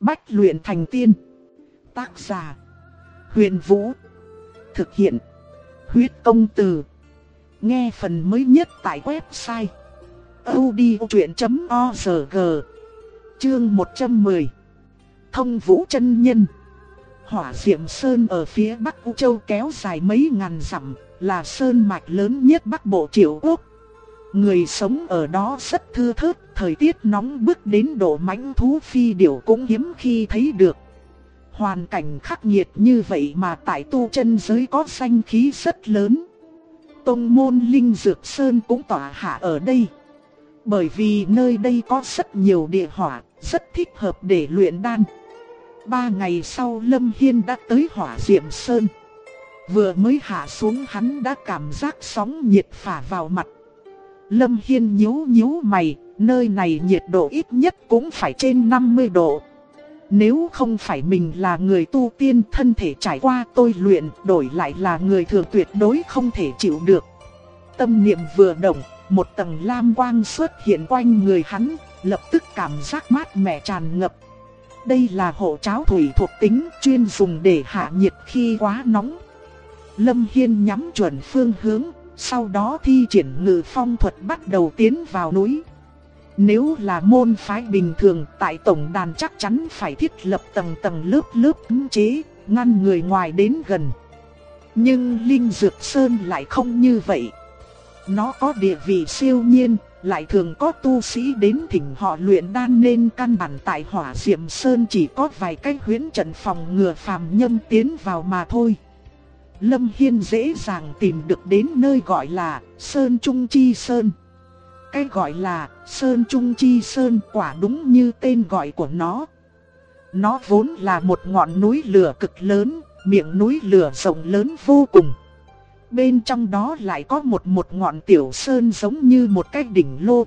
Bách luyện thành tiên. Tác giả: Huyền Vũ. Thực hiện: Huyết Công Từ. Nghe phần mới nhất tại website audiochuyện.org. Chương 110. Thông Vũ chân nhân. Hỏa Diệm Sơn ở phía Bắc U Châu kéo dài mấy ngàn dặm, là sơn mạch lớn nhất Bắc Bộ Triệu Quốc. Người sống ở đó rất thưa thớt, thời tiết nóng bức đến độ mãnh thú phi điểu cũng hiếm khi thấy được. Hoàn cảnh khắc nghiệt như vậy mà tại tu chân giới có danh khí rất lớn. Tông môn Linh Dược Sơn cũng tọa hạ ở đây. Bởi vì nơi đây có rất nhiều địa hỏa, rất thích hợp để luyện đan. 3 ngày sau Lâm Hiên đã tới Hỏa Diệm Sơn. Vừa mới hạ xuống hắn đã cảm giác sóng nhiệt phả vào mặt. Lâm Hiên nhíu mày, nơi này nhiệt độ ít nhất cũng phải trên 50 độ. Nếu không phải mình là người tu tiên thân thể trải qua tôi luyện, đổi lại là người thường tuyệt đối không thể chịu được. Tâm niệm vừa động, một tầng lam quang xuất hiện quanh người hắn, lập tức cảm giác mát mẻ tràn ngập. Đây là hộ cháo thủy thuộc tính chuyên dùng để hạ nhiệt khi quá nóng. Lâm Hiên nhắm chuẩn phương hướng, sau đó thi triển Ngự Phong thuật bắt đầu tiến vào núi. Nếu là môn phái bình thường, tại tổng đàn chắc chắn phải thiết lập tầng lớp cấm chế, ngăn người ngoài đến gần. Nhưng Linh Dược Sơn lại không như vậy. Nó có địa vị siêu nhiên, lại thường có tu sĩ đến thỉnh họ luyện đan, nên căn bản tại Hỏa Diệm Sơn chỉ có vài cái huyễn trận phòng ngừa phàm nhân tiến vào mà thôi. Lâm Hiên dễ dàng tìm được đến nơi gọi là Sơn Trung Chi Sơn. Cái gọi là Sơn Trung Chi Sơn quả đúng như tên gọi của nó. Nó vốn là một ngọn núi lửa cực lớn, miệng núi lửa rộng lớn vô cùng. Bên trong đó lại có một ngọn tiểu sơn giống như một cái đỉnh lô.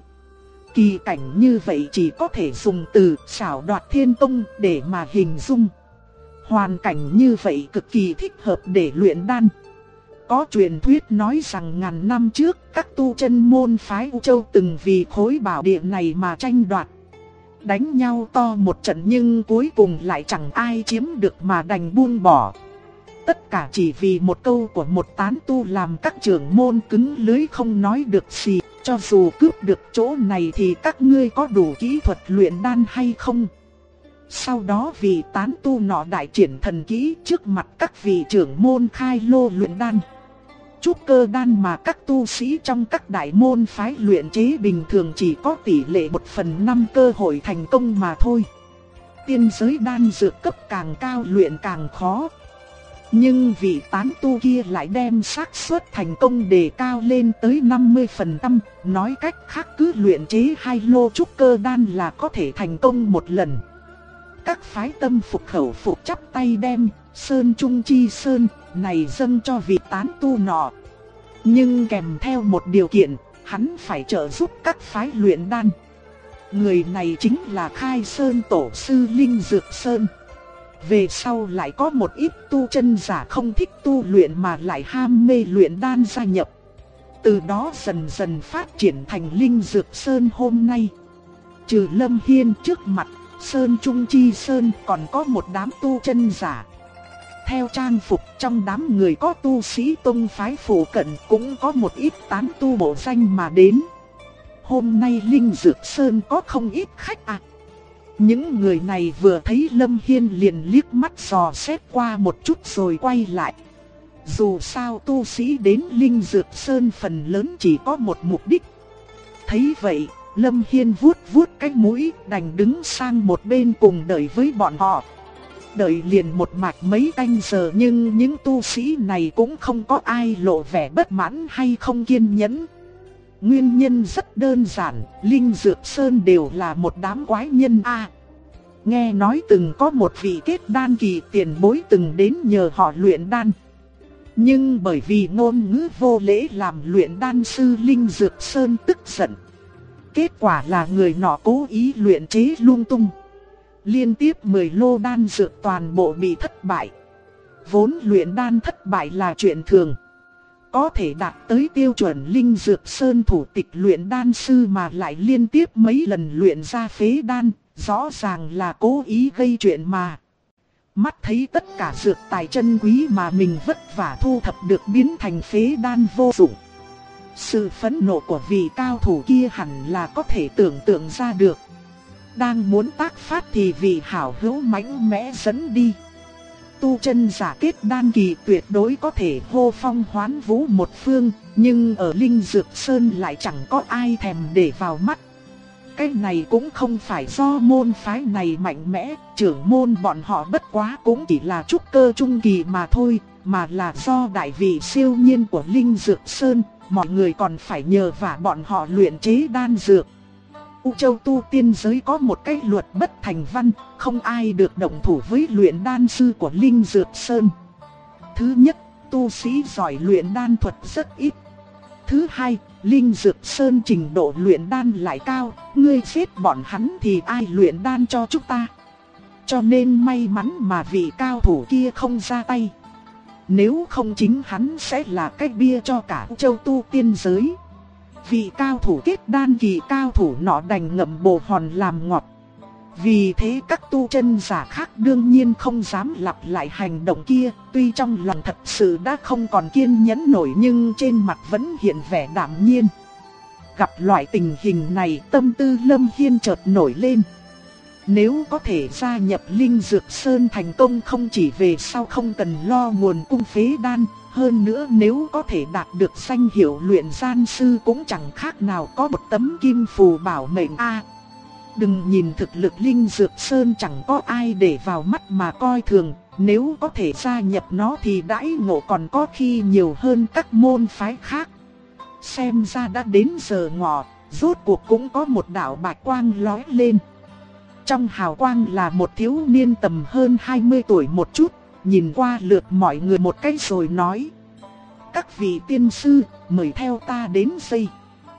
Kỳ cảnh như vậy chỉ có thể dùng từ xảo đoạt thiên công để mà hình dung. Hoàn cảnh như vậy cực kỳ thích hợp để luyện đan. Có truyền thuyết nói rằng ngàn năm trước, các tu chân môn phái U Châu từng vì khối bảo địa này mà tranh đoạt. Đánh nhau to một trận nhưng cuối cùng lại chẳng ai chiếm được mà đành buông bỏ. Tất cả chỉ vì một câu của một tán tu làm các trưởng môn cứng lưỡi không nói được gì. Cho dù cướp được chỗ này thì các ngươi có đủ kỹ thuật luyện đan hay không? Sau đó vị tán tu nọ đại triển thần kỹ trước mặt các vị trưởng môn khai lô luyện đan. Trúc cơ đan mà các tu sĩ trong các đại môn phái luyện chế bình thường chỉ có tỷ lệ 1/5 cơ hội thành công mà thôi. Tiên giới đan dược cấp càng cao luyện càng khó. Nhưng vị tán tu kia lại đem xác suất thành công đề cao lên tới 50%, nói cách khác cứ luyện chế 2 lô trúc cơ đan là có thể thành công một lần. Các phái tâm phục khẩu phục chắp tay đem Sơn Trung Chi Sơn này dâng cho vị tán tu nọ. Nhưng kèm theo một điều kiện, hắn phải trợ giúp các phái luyện đan. Người này chính là Khai Sơn Tổ sư Linh Dược Sơn. Về sau lại có một ít tu chân giả không thích tu luyện mà lại ham mê luyện đan gia nhập. Từ đó dần dần phát triển thành Linh Dược Sơn hôm nay. Trừ Lâm Hiên trước mặt, Sơn Trung Chi Sơn còn có một đám tu chân giả. Theo trang phục trong đám người có tu sĩ tông phái phụ cận, cũng có một ít tán tu bộ danh mà đến. Hôm nay Linh Dược Sơn có không ít khách ạ. Những người này vừa thấy Lâm Hiên liền liếc mắt dò xét qua một chút rồi quay lại. Dù sao tu sĩ đến Linh Dược Sơn phần lớn chỉ có một mục đích. Thấy vậy, Lâm Hiên vuốt cái mũi, đành đứng sang một bên cùng đợi với bọn họ. Đợi liền một mạch mấy canh giờ nhưng những tu sĩ này cũng không có ai lộ vẻ bất mãn hay không kiên nhẫn. Nguyên nhân rất đơn giản, Linh Dược Sơn đều là một đám quái nhân a. Nghe nói từng có một vị kết đan kỳ tiền bối từng đến nhờ họ luyện đan. Nhưng bởi vì ngôn ngữ vô lễ làm luyện đan sư Linh Dược Sơn tức giận. Kết quả là người nọ cố ý luyện chế lung tung. Liên tiếp 10 lô đan dược toàn bộ bị thất bại. Vốn luyện đan thất bại là chuyện thường. Có thể đạt tới tiêu chuẩn Linh Dược Sơn thủ tịch luyện đan sư mà lại liên tiếp mấy lần luyện ra phế đan, rõ ràng là cố ý gây chuyện mà. Mắt thấy tất cả dược tài chân quý mà mình vất vả thu thập được biến thành phế đan vô dụng. Sự phẫn nộ của vị cao thủ kia hẳn là có thể tưởng tượng ra được. Đang muốn tác phát thì vị hảo hữu mạnh mẽ dẫn đi. Tu chân giả kết đan kỳ tuyệt đối có thể hô phong hoán vũ một phương, nhưng ở Linh Dược Sơn lại chẳng có ai thèm để vào mắt. Cái này cũng không phải do môn phái này mạnh mẽ, trưởng môn bọn họ bất quá cũng chỉ là trúc cơ trung kỳ mà thôi, mà là do đại vị siêu nhiên của Linh Dược Sơn, mọi người còn phải nhờ vả bọn họ luyện chế đan dược. U Châu tu tiên giới có một cái luật bất thành văn, không ai được động thủ với luyện đan sư của Linh Dược Sơn. Thứ nhất, tu sĩ giỏi luyện đan thuật rất ít. Thứ hai, Linh Dược Sơn trình độ luyện đan lại cao, ngươi giết bọn hắn thì ai luyện đan cho chúng ta. Cho nên may mắn mà vị cao thủ kia không ra tay. Nếu không chính hắn sẽ là cái bia cho cả U Châu tu tiên giới. Vị cao thủ kết đan kỳ cao thủ nọ đành ngậm bồ hòn làm ngọt. Vì thế các tu chân giả khác đương nhiên không dám lặp lại hành động kia. Tuy trong lòng thật sự đã không còn kiên nhẫn nổi nhưng trên mặt vẫn hiện vẻ đạm nhiên. Gặp loại tình hình này tâm tư Lâm Hiên chợt nổi lên. Nếu có thể gia nhập Linh Dược Sơn thành công không chỉ về sau không cần lo nguồn cung phế đan. Hơn nữa nếu có thể đạt được danh hiệu luyện đan sư cũng chẳng khác nào có một tấm kim phù bảo mệnh a. Đừng nhìn thực lực Linh Dược Sơn chẳng có ai để vào mắt mà coi thường, nếu có thể gia nhập nó thì đãi ngộ còn có khi nhiều hơn các môn phái khác. Xem ra đã đến giờ ngọ, rốt cuộc cũng có một đạo bạch quang lóe lên. Trong hào quang là một thiếu niên tầm hơn 20 tuổi một chút, nhìn qua lượt mọi người một cái rồi nói: các vị tiên sư, mời theo ta đến đây.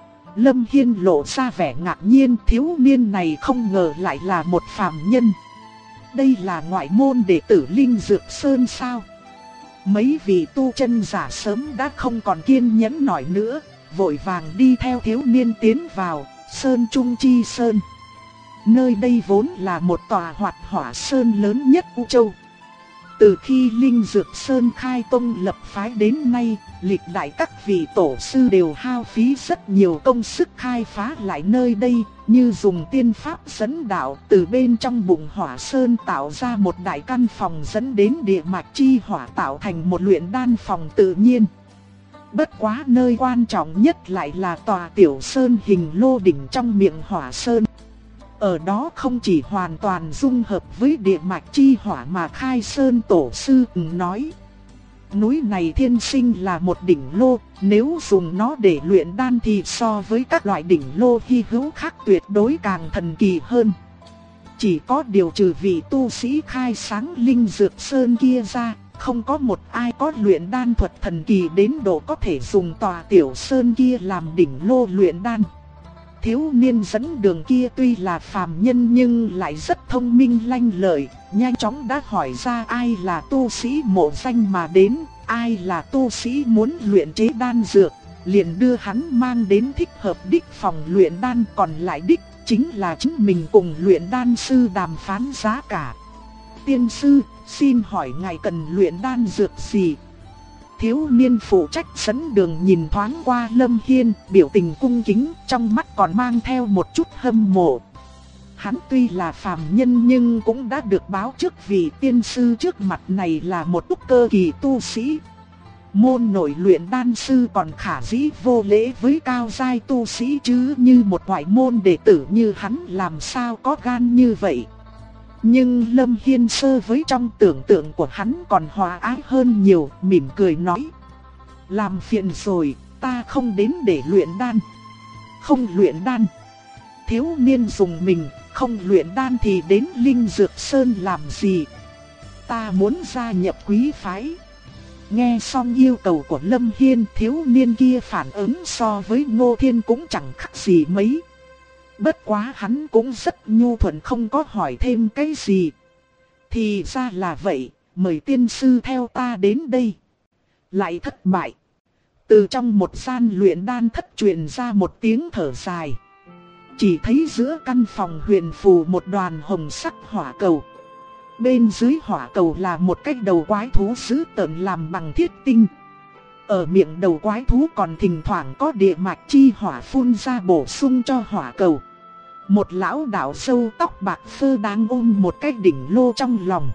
Lâm Hiên lộ ra vẻ ngạc nhiên, thiếu niên này không ngờ lại là một phàm nhân. Đây là ngoại môn đệ tử Linh Dược Sơn sao? Mấy vị tu chân giả sớm đã không còn kiên nhẫn nổi nữa, vội vàng đi theo thiếu niên tiến vào Sơn Trung Chi Sơn. Nơi đây vốn là một tòa hoạt hỏa sơn lớn nhất U Châu. Từ khi Linh Dược Sơn khai tông lập phái đến nay, lịch đại các vị tổ sư đều hao phí rất nhiều công sức khai phá lại nơi đây, như dùng tiên pháp dẫn đạo từ bên trong bụng hỏa sơn tạo ra một đại căn phòng dẫn đến địa mạch chi hỏa tạo thành một luyện đan phòng tự nhiên. Bất quá nơi quan trọng nhất lại là tòa tiểu sơn hình lô đỉnh trong miệng hỏa sơn. Ở đó không chỉ hoàn toàn dung hợp với địa mạch chi hỏa mà Khai Sơn Tổ sư nói: núi này thiên sinh là một đỉnh lô, nếu dùng nó để luyện đan thì so với các loại đỉnh lô hy hữu khác tuyệt đối càng thần kỳ hơn. Chỉ có điều trừ vị tu sĩ khai sáng Linh Dược Sơn kia ra, không có một ai có luyện đan thuật thần kỳ đến độ có thể dùng tòa tiểu sơn kia làm đỉnh lô luyện đan. Thiếu niên dẫn đường kia tuy là phàm nhân nhưng lại rất thông minh lanh lợi, nhanh chóng đã hỏi ra ai là tu sĩ mộ danh mà đến, ai là tu sĩ muốn luyện chế đan dược, liền đưa hắn mang đến thích hợp đích phòng luyện đan, còn lại đích chính là chính mình cùng luyện đan sư đàm phán giá cả. Tiên sư, xin hỏi ngài cần luyện đan dược gì? Thiếu niên phụ trách dẫn đường nhìn thoáng qua Lâm Hiên, biểu tình cung kính, trong mắt còn mang theo một chút hâm mộ. Hắn tuy là phàm nhân nhưng cũng đã được báo trước vị tiên sư trước mặt này là một trúc cơ kỳ tu sĩ. Môn nội luyện đan sư còn khả dĩ vô lễ với cao giai tu sĩ chứ, như một ngoại môn đệ tử như hắn làm sao có gan như vậy. Nhưng Lâm Hiên sơ với trong tưởng tượng của hắn còn hòa ái hơn nhiều, mỉm cười nói: làm phiền rồi, ta không đến để luyện đan. Không luyện đan? Thiếu niên dùng mình, không luyện đan thì đến Linh Dược Sơn làm gì? Ta muốn gia nhập quý phái. Nghe xong yêu cầu của Lâm Hiên, thiếu niên kia phản ứng so với Ngô Thiên cũng chẳng khác gì mấy. Bất quá hắn cũng rất nhu thuận, không có hỏi thêm cái gì. Thì ra là vậy, mời tiên sư theo ta đến đây. Lại thất bại. Từ trong một gian luyện đan thất truyền ra một tiếng thở dài. chỉ thấy giữa căn phòng huyền phù một đoàn hồng sắc hỏa cầu. Bên dưới hỏa cầu là một cái đầu quái thú dữ tợn làm bằng thiết tinh. Ở miệng đầu quái thú còn thỉnh thoảng có địa mạch chi hỏa phun ra bổ sung cho hỏa cầu. Một lão đạo sâu tóc bạc phơ đang ôm một cái đỉnh lô trong lòng.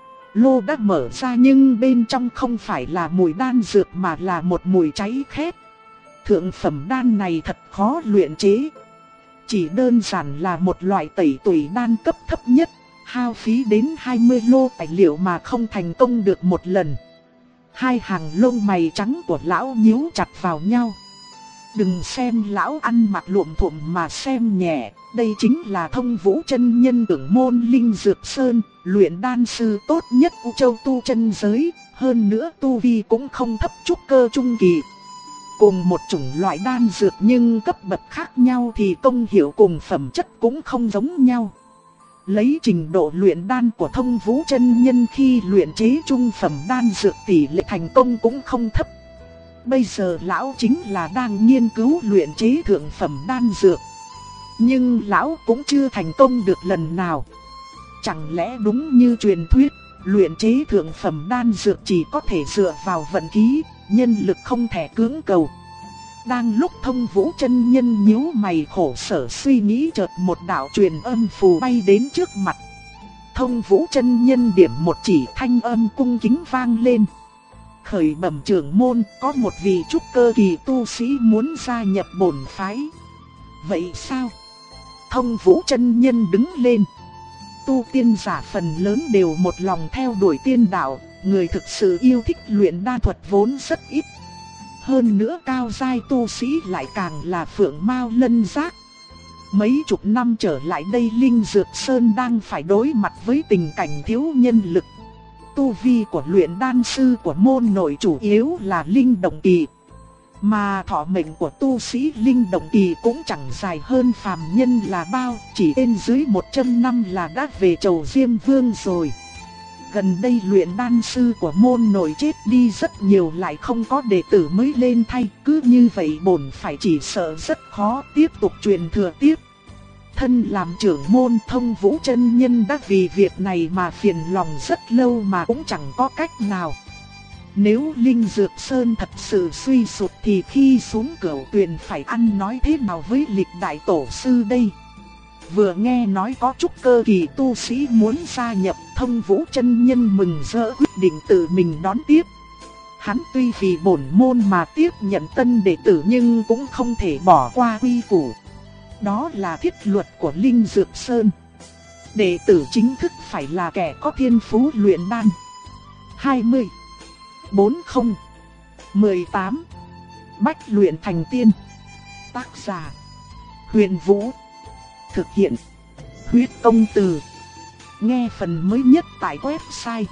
Lô đã mở ra nhưng bên trong không phải là mùi đan dược mà là một mùi cháy khét. Thượng phẩm đan này thật khó luyện chế. Chỉ đơn giản là một loại tẩy tủy đan cấp thấp nhất, hao phí đến 20 lô tài liệu mà không thành công được một lần. Hai hàng lông mày trắng của lão nhíu chặt vào nhau. Đừng xem lão ăn mặc luộm thuộm mà xem nhẹ, đây chính là Thông Vũ chân nhân trưởng môn Linh Dược Sơn, luyện đan sư tốt nhất U Châu tu chân giới, hơn nữa tu vi cũng không thấp trúc cơ trung kỳ. Cùng một chủng loại đan dược nhưng cấp bậc khác nhau thì công hiệu cùng phẩm chất cũng không giống nhau. Lấy trình độ luyện đan của Thông Vũ chân nhân khi luyện chế trung phẩm đan dược tỷ lệ thành công cũng không thấp. Bây giờ lão chính là đang nghiên cứu luyện chế thượng phẩm đan dược. Nhưng lão cũng chưa thành công được lần nào. Chẳng lẽ đúng như truyền thuyết, luyện chế thượng phẩm đan dược chỉ có thể dựa vào vận khí, nhân lực không thể cưỡng cầu. Đang lúc Thông Vũ chân nhân nhíu mày khổ sở suy nghĩ, chợt một đạo truyền âm phù bay đến trước mặt. Thông Vũ chân nhân điểm một chỉ, thanh âm cung kính vang lên. Khởi bẩm trưởng môn, có một vị trúc cơ kỳ tu sĩ muốn gia nhập bổn phái. Vậy sao? Thông Vũ chân nhân đứng lên. Tu tiên giả phần lớn đều một lòng theo đuổi tiên đạo, người thực sự yêu thích luyện đan thuật vốn rất ít. Hơn nữa cao giai tu sĩ lại càng là phượng mao lân giác. Mấy chục năm trở lại đây Linh Dược Sơn đang phải đối mặt với tình cảnh thiếu nhân lực. Tu vi của luyện đan sư của môn nội chủ yếu là linh động kỳ. Mà thọ mệnh của tu sĩ linh động kỳ cũng chẳng dài hơn phàm nhân là bao, chỉ trên dưới 100 năm là đã về chầu Diêm Vương rồi. Gần đây luyện đan sư của môn nội chết đi rất nhiều, lại không có đệ tử mới lên thay, cứ như vậy bổn phải chỉ sợ rất khó tiếp tục truyền thừa tiếp. Thân làm trưởng môn, Thông Vũ chân nhân đã vì việc này mà phiền lòng rất lâu mà cũng chẳng có cách nào. Nếu Linh Dược Sơn thật sự suy sụp thì khi xuống Cửu Tuyền phải ăn nói thế nào với lịch đại tổ sư đây? Vừa nghe nói có trúc cơ kỳ tu sĩ muốn gia nhập, Thông Vũ chân nhân mừng rỡ quyết định tự mình đón tiếp. Hắn tuy vì bổn môn mà tiếp nhận tân đệ tử nhưng cũng không thể bỏ qua quy củ. Đó là thiết luật của Linh Dược Sơn. Đệ tử chính thức phải là kẻ có thiên phú luyện đan. 20, 40, 18. Bách luyện thành tiên. Tác giả: Huyền Vũ. Thực hiện: Huyết Công Từ. Nghe phần mới nhất tại website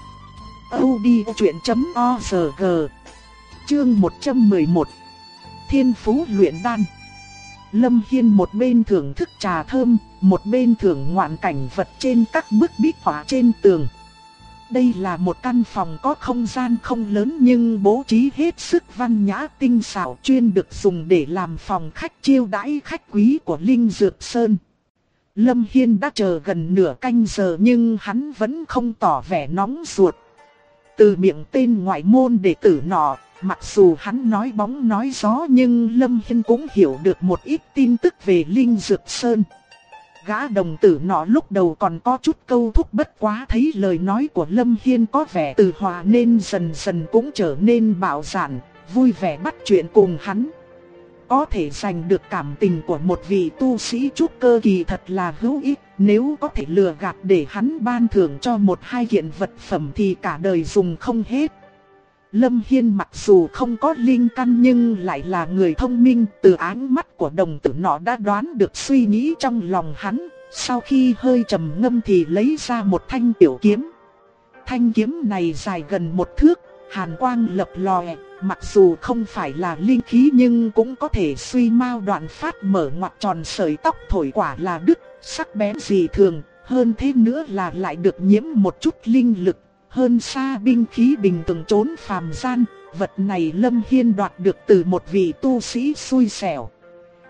audiochuyen.org. Chương 111. Thiên phú luyện đan. Lâm Hiên một bên thưởng thức trà thơm, một bên thưởng ngoạn cảnh vật trên các bức bích họa trên tường. Đây là một căn phòng có không gian không lớn nhưng bố trí hết sức văn nhã tinh xảo, chuyên được dùng để làm phòng khách chiêu đãi khách quý của Linh Dược Sơn. Lâm Hiên đã chờ gần nửa canh giờ nhưng hắn vẫn không tỏ vẻ nóng ruột. Từ miệng tên ngoại môn đệ tử nọ, mặc dù hắn nói bóng nói gió nhưng Lâm Hiên cũng hiểu được một ít tin tức về Linh Dược Sơn. Gã đồng tử nọ lúc đầu còn có chút câu thúc, bất quá thấy lời nói của Lâm Hiên có vẻ từ hòa nên dần dần cũng trở nên bạo dạn, vui vẻ bắt chuyện cùng hắn. Có thể giành được cảm tình của một vị tu sĩ trúc cơ kỳ thật là hữu ích, nếu có thể lừa gạt để hắn ban thưởng cho một hai kiện vật phẩm thì cả đời dùng không hết. Lâm Hiên mặc dù không có linh căn nhưng lại là người thông minh, từ ánh mắt của đồng tử nọ đã đoán được suy nghĩ trong lòng hắn. Sau khi hơi trầm ngâm thì lấy ra một thanh tiểu kiếm. Thanh kiếm này dài gần 1 thước, hàn quang lập lòe, mặc dù không phải là linh khí nhưng cũng có thể suy mao đoạn phát, mở ngoặt tròn sợi tóc thổi quả là đứt, sắc bén dị thường, hơn thế nữa là lại được nhiễm một chút linh lực. Hơn xa binh khí bình thường trốn phàm gian, vật này Lâm Hiên đoạt được từ một vị tu sĩ xui xẻo.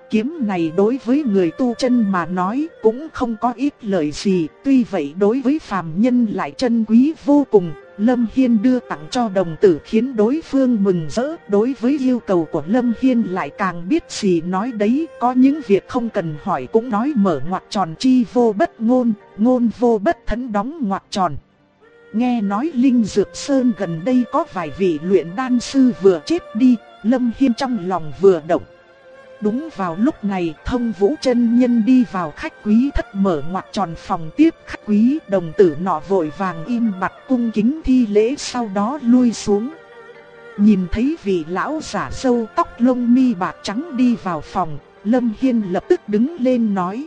kiếm này đối với người tu chân mà nói cũng không có ít lợi gì, tuy vậy đối với phàm nhân lại trân quý vô cùng. Lâm Hiên đưa tặng cho đồng tử khiến đối phương mừng rỡ, đối với yêu cầu của Lâm Hiên lại càng biết gì nói đấy, có những việc không cần hỏi cũng nói mở ngoặc tròn chi vô bất ngôn, ngôn vô bất thẫn đóng ngoặc tròn. Nghe nói Linh Dược Sơn gần đây có vài vị luyện đan sư vừa chết đi, Lâm Hiên trong lòng vừa động. Đúng vào lúc này, Thông Vũ chân nhân đi vào khách quý thất mở ngoặc tròn phòng tiếp khách quý, đồng tử nọ vội vàng im bặt cung kính thi lễ sau đó lui xuống. Nhìn thấy vị lão giả râu tóc lông mi bạc trắng đi vào phòng, Lâm Hiên lập tức đứng lên nói: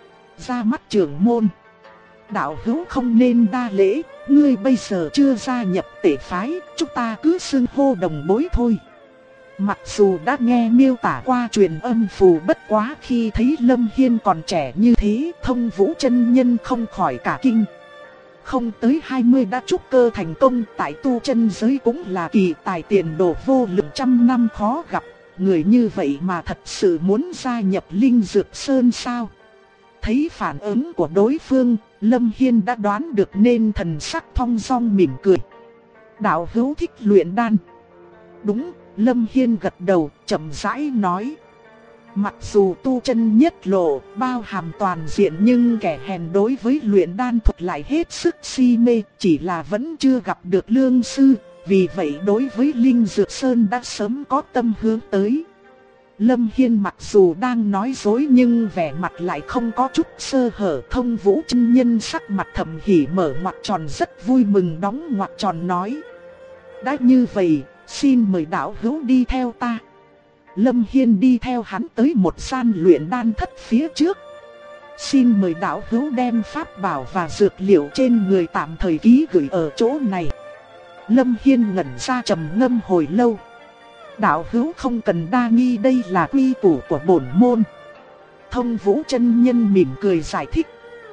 ra mắt trưởng môn, đạo hữu không nên đa lễ, ngươi bây giờ chưa gia nhập tể phái, chúng ta cứ xưng hô đồng bối thôi. Mặc dù đã nghe miêu tả qua truyền âm phù, bất quá khi thấy Lâm Hiên còn trẻ như thế, Thông Vũ chân nhân không khỏi cả kinh. Không tới 20 đã trúc cơ thành công, tại tu chân giới cũng là kỳ tài tiền đồ vô lượng, trăm năm khó gặp. Người như vậy mà thật sự muốn gia nhập Linh Dược Sơn sao? Thấy phản ứng của đối phương, Lâm Hiên đã đoán được nên thần sắc thong dong mỉm cười. Đạo hữu thích luyện đan. Đúng. Lâm Hiên gật đầu, chậm rãi nói: mặc dù tu chân nhất lộ, bao hàm toàn diện, nhưng kẻ hèn đối với luyện đan thuật lại hết sức si mê, chỉ là vẫn chưa gặp được lương sư, vì vậy đối với Linh Dược Sơn đã sớm có tâm hướng tới. Lâm Hiên mặc dù đang nói dối nhưng vẻ mặt lại không có chút sơ hở. Thông Vũ chân nhân sắc mặt thầm hỉ mở ngoặc tròn rất vui mừng đóng ngoặc tròn nói: đã như vậy, xin mời đạo hữu đi theo ta. Lâm Hiên đi theo hắn tới một gian luyện đan thất phía trước. Xin mời đạo hữu đem pháp bảo và dược liệu trên người tạm thời ký gửi ở chỗ này. Lâm Hiên ngẩn ra trầm ngâm hồi lâu. Đạo hữu không cần đa nghi, đây là quy củ của bổn môn. Thông Vũ chân nhân mỉm cười giải thích: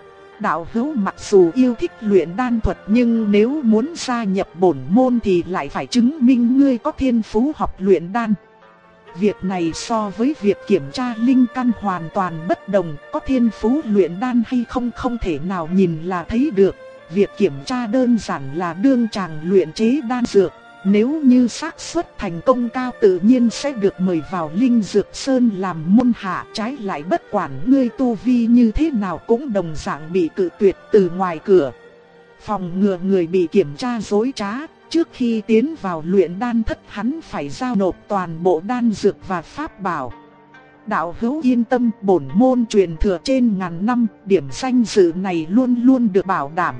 đạo hữu mặc dù yêu thích luyện đan thuật, nhưng nếu muốn gia nhập bổn môn thì lại phải chứng minh ngươi có thiên phú học luyện đan. Việc này so với việc kiểm tra linh căn hoàn toàn bất đồng, có thiên phú luyện đan hay không không thể nào nhìn là thấy được. Việc kiểm tra đơn giản là đương chàng luyện chế đan dược. Nếu như xác suất thành công cao, tự nhiên sẽ được mời vào Linh Dược Sơn làm môn hạ. Trái lại bất quản ngươi tu vi như thế nào cũng đồng dạng bị cự tuyệt từ ngoài cửa. Phòng ngừa người bị kiểm tra dối trá, trước khi tiến vào luyện đan thất hắn phải giao nộp toàn bộ đan dược và pháp bảo. Đạo hữu yên tâm, bổn môn truyền thừa trên ngàn năm, điểm danh dự này luôn luôn được bảo đảm.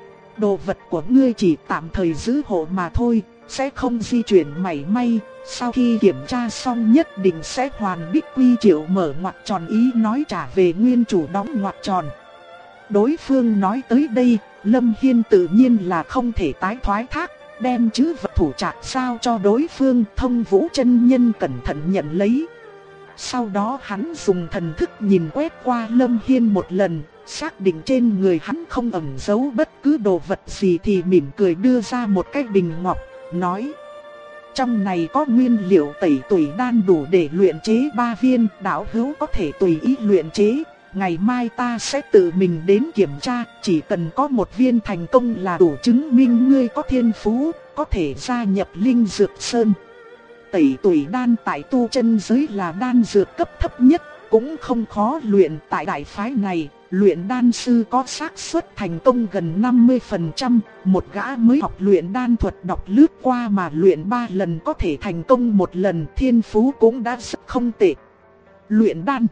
Đồ vật của ngươi chỉ tạm thời giữ hộ mà thôi, sẽ không di chuyển mảy may. Sau khi kiểm tra xong nhất định sẽ hoàn bích quy triệu mở ngoặc tròn ý nói trả về nguyên chủ đóng ngoặc tròn. Đối phương nói tới đây, Lâm Hiên tự nhiên là không thể tái thoái thác, đem chữ vật thủ trạc giao cho đối phương. Thông Vũ chân nhân cẩn thận nhận lấy. Sau đó hắn dùng thần thức nhìn quét qua Lâm Hiên một lần, xác định trên người hắn không ẩn giấu bất cứ đồ vật gì thì mỉm cười đưa ra một cái bình ngọc, nói: trong này có nguyên liệu tẩy tủy đan đủ để luyện chế 3 viên, đạo hữu có thể tùy ý luyện chế. Ngày mai ta sẽ tự mình đến kiểm tra, chỉ cần có 1 viên thành công là đủ chứng minh ngươi có thiên phú, có thể gia nhập Linh Dược Sơn. Tẩy tủy đan tại tu chân giới là đan dược cấp thấp nhất, cũng không khó luyện. Tại đại phái này, luyện đan sư có xác suất thành công gần 50%, một gã mới học luyện đan thuật đọc lướt qua mà luyện 3 lần có thể thành công 1 lần, thiên phú cũng đã rất không tệ. Luyện đan.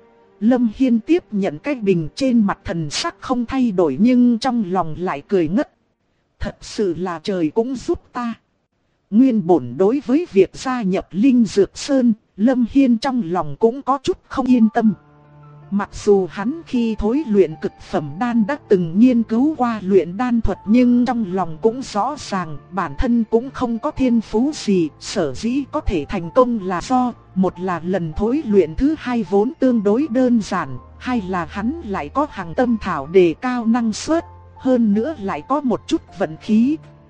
Lâm Hiên tiếp nhận cái bình, trên mặt thần sắc không thay đổi nhưng trong lòng lại cười ngất. Thật sự là trời cũng giúp ta. Nguyên bổn đối với việc gia nhập Linh Dược Sơn, Lâm Hiên trong lòng cũng có chút không yên tâm. Mặc dù hắn khi thối luyện cực phẩm đan đã từng nghiên cứu qua luyện đan thuật, nhưng trong lòng cũng rõ ràng bản thân cũng không có thiên phú gì. Sở dĩ có thể thành công là do, một là lần thối luyện thứ hai vốn tương đối đơn giản, hai là hắn lại có hằng tâm thảo đề cao năng suất, hơn nữa lại có một chút vận khí.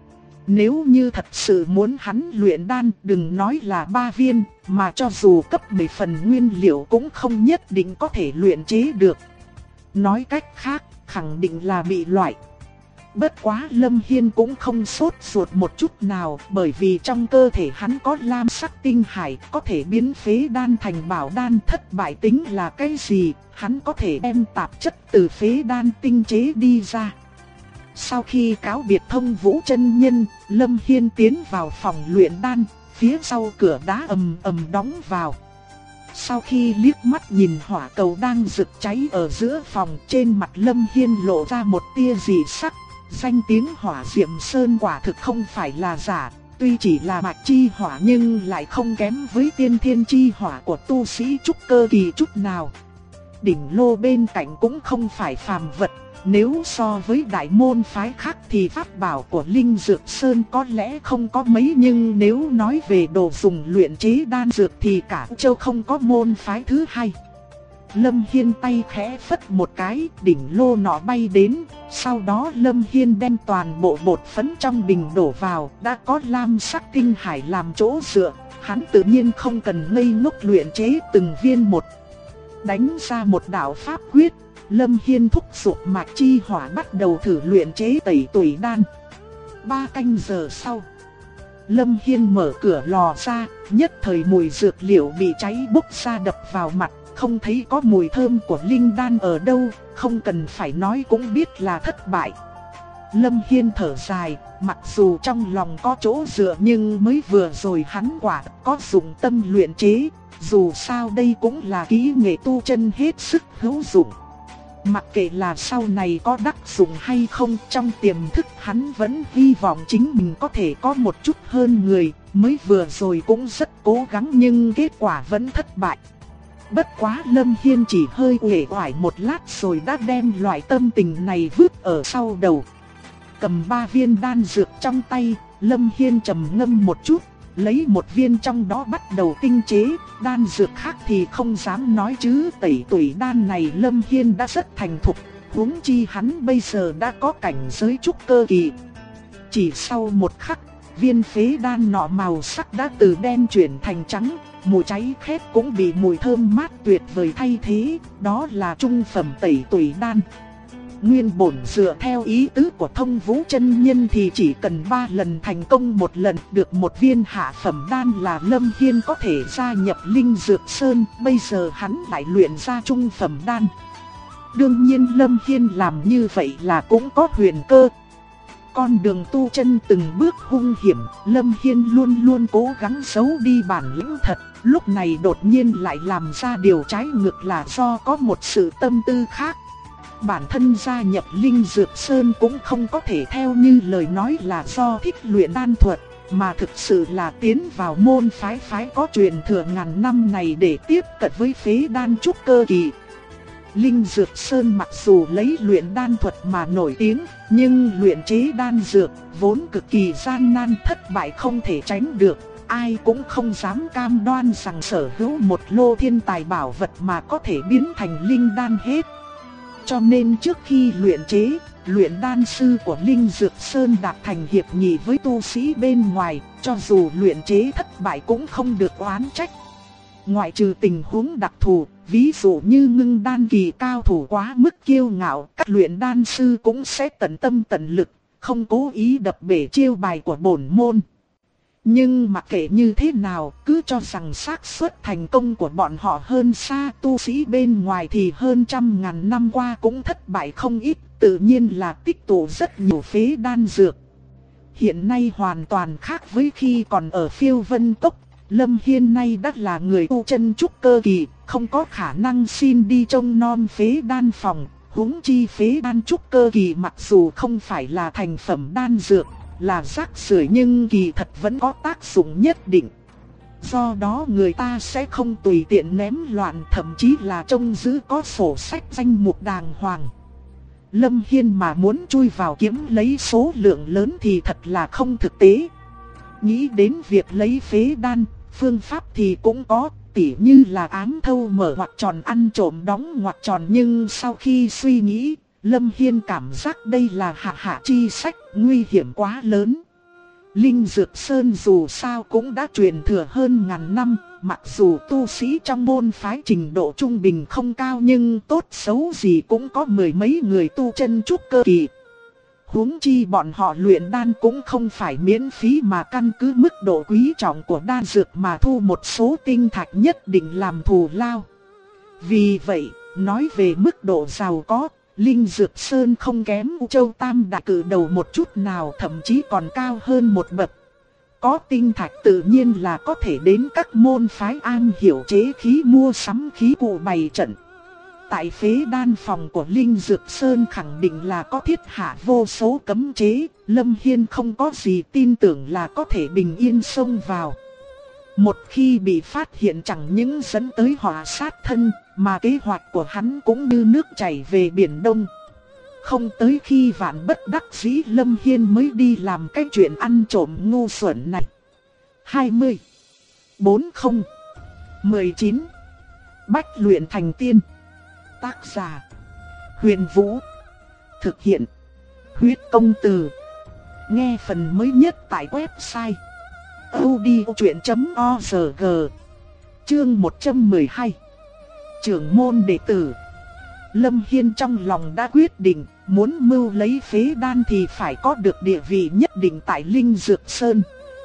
Nếu như thật sự muốn hắn luyện đan, đừng nói là 3 viên, mà cho dù cấp 10 phần nguyên liệu cũng không nhất định có thể luyện chế được. Nói cách khác, khẳng định là bị loại. Bất quá Lâm Hiên cũng không sốt ruột một chút nào, bởi vì trong cơ thể hắn có lam sắc tinh hải, có thể biến phế đan thành bảo đan. Thất bại tính là cái gì, hắn có thể đem tạp chất từ phế đan tinh chế đi ra. Sau khi cáo biệt Thông Vũ chân nhân, Lâm Hiên tiến vào phòng luyện đan, phía sau cửa đá ầm ầm đóng vào. Sau khi liếc mắt nhìn hỏa cầu đang rực cháy ở giữa phòng, trên mặt Lâm Hiên lộ ra một tia dị sắc. Danh tiếng Hỏa Diệm Sơn quả thực không phải là giả, tuy chỉ là mạch chi hỏa nhưng lại không kém với tiên thiên chi hỏa của tu sĩ trúc cơ kỳ chút nào. Đỉnh lô bên cạnh cũng không phải phàm vật, nếu so với đại môn phái khác thì pháp bảo của Linh Dược Sơn có lẽ không có mấy, nhưng nếu nói về đồ dùng luyện chế đan dược thì cả châu không có môn phái thứ hai. Lâm Hiên tay khẽ phất một cái, đỉnh lô nọ bay đến, sau đó Lâm Hiên đem toàn bộ bột phấn trong bình đổ vào, đã có lam sắc tinh hải làm chỗ dựa, hắn tự nhiên không cần ngây ngốc luyện chế từng viên một. Đánh ra một đạo pháp quyết, Lâm Hiên thúc giục mạch chi hỏa bắt đầu thử luyện chế tẩy tủy đan. 3 canh giờ sau, Lâm Hiên mở cửa lò ra, nhất thời mùi dược liệu bị cháy bốc ra đập vào mặt, không thấy có mùi thơm của linh đan ở đâu, không cần phải nói cũng biết là thất bại. Lâm Hiên thở dài, mặc dù trong lòng có chỗ dựa nhưng mới vừa rồi hắn quả có dụng tâm luyện chế, dù sao đây cũng là kỹ nghệ tu chân hết sức hữu dụng. Mặc kệ là sau này có đắc dụng hay không, trong tiềm thức hắn vẫn hy vọng chính mình có thể có một chút hơn người, mới vừa rồi cũng rất cố gắng nhưng kết quả vẫn thất bại. Bất quá Lâm Hiên chỉ hơi uể oải một lát rồi đã đem loại tâm tình này vứt ở sau đầu. Cầm 3 viên đan dược trong tay, Lâm Hiên trầm ngâm một chút, lấy một viên trong đó bắt đầu tinh chế. Đan dược khác thì không dám nói chứ tẩy tủy đan này Lâm Hiên đã rất thành thục, huống chi hắn bây giờ đã có cảnh giới trúc cơ kỳ. Chỉ sau một khắc, viên phế đan nọ màu sắc đã từ đen chuyển thành trắng, mùi cháy khét cũng bị mùi thơm mát tuyệt vời thay thế, đó là trung phẩm tẩy tủy đan. Nguyên bổn dựa theo ý tứ của Thông Vũ chân nhân thì chỉ cần 3 lần thành công một lần được một viên hạ phẩm đan là Lâm Hiên có thể gia nhập Linh Dược Sơn, bây giờ hắn lại luyện ra trung phẩm đan. Đương nhiên Lâm Hiên làm như vậy là cũng có huyền cơ. Con đường tu chân từng bước hung hiểm, Lâm Hiên luôn luôn cố gắng giấu đi bản lĩnh thật, lúc này đột nhiên lại làm ra điều trái ngược là do có một sự tâm tư khác. Bản thân gia nhập Linh Dược Sơn cũng không có thể theo như lời nói là do thích luyện đan thuật, mà thực sự là tiến vào môn phái có truyền thừa ngàn năm này để tiếp cận với phế đan trúc cơ kỳ. Linh Dược Sơn mặc dù lấy luyện đan thuật mà nổi tiếng, nhưng luyện chế đan dược vốn cực kỳ gian nan, thất bại không thể tránh được. Ai cũng không dám cam đoan rằng sở hữu một lô thiên tài bảo vật mà có thể biến thành linh đan hết. Cho nên trước khi luyện chế, luyện đan sư của Linh Dược Sơn đạt thành hiệp nghị với tu sĩ bên ngoài, cho dù luyện chế thất bại cũng không được oán trách. Ngoại trừ tình huống đặc thù, ví dụ như ngưng đan kỳ cao thủ quá mức kiêu ngạo, các luyện đan sư cũng sẽ tận tâm tận lực, không cố ý đập bể chiêu bài của bổn môn. Nhưng mặc kệ như thế nào, cứ cho rằng xác suất thành công của bọn họ hơn xa tu sĩ bên ngoài thì hơn 100.000 năm qua cũng thất bại không ít, tự nhiên là tích tụ rất nhiều phế đan dược. Hiện nay hoàn toàn khác với khi còn ở Phiêu Vân Cốc, Lâm Hiên nay đã là người tu chân trúc cơ kỳ, không có khả năng xin đi trông nom phế đan phòng, huống chi phế đan trúc cơ kỳ mặc dù không phải là thành phẩm đan dược, là rác rưởi nhưng kỳ thật vẫn có tác dụng nhất định. Do đó người ta sẽ không tùy tiện ném loạn, thậm chí là trông giữ có sổ sách danh mục đàng hoàng. Lâm Hiên mà muốn chui vào kiếm lấy số lượng lớn thì thật là không thực tế. Nghĩ đến việc lấy phế đan, phương pháp thì cũng có, tỉ như là ám thâu mở ngoặc tròn ăn trộm đóng ngoặc tròn, nhưng sau khi suy nghĩ, Lâm Hiên cảm giác đây là hạ hạ chi sách, nguy hiểm quá lớn. Linh Dược Sơn dù sao cũng đã truyền thừa hơn ngàn năm, mặc dù tu sĩ trong môn phái trình độ trung bình không cao nhưng tốt xấu gì cũng có mười mấy người tu chân trúc cơ kỳ. Huống chi bọn họ luyện đan cũng không phải miễn phí mà căn cứ mức độ quý trọng của đan dược mà thu một số tinh thạch nhất định làm thù lao. Vì vậy, nói về mức độ giàu có, Linh Dược Sơn không kém U Châu Tam Đại Cử Đầu một chút nào, thậm chí còn cao hơn một bậc. Có tinh thạch tự nhiên là có thể đến các môn phái an hiểu chế khí mua sắm khí cụ bày trận. Tại phế đan phòng của Linh Dược Sơn khẳng định là có thiết hạ vô số cấm chế, Lâm Hiên không có gì tin tưởng là có thể bình yên xông vào. Một khi bị phát hiện chẳng những dẫn tới họa sát thân, mà kế hoạch của hắn cũng như nước chảy về Biển Đông. Không tới khi vạn bất đắc dĩ Lâm Hiên mới đi làm cái chuyện ăn trộm ngu xuẩn này. 20, 40, 19 Bách luyện thành tiên. Tác giả Huyền Vũ. Thực hiện Huyết Công Từ. Nghe phần mới nhất tại website audiochuyện.org. Chương 112. Trưởng môn đệ tử. Lâm Hiên trong lòng đã quyết định, muốn mưu lấy phế đan thì phải có được địa vị nhất định tại Linh Dược Sơn.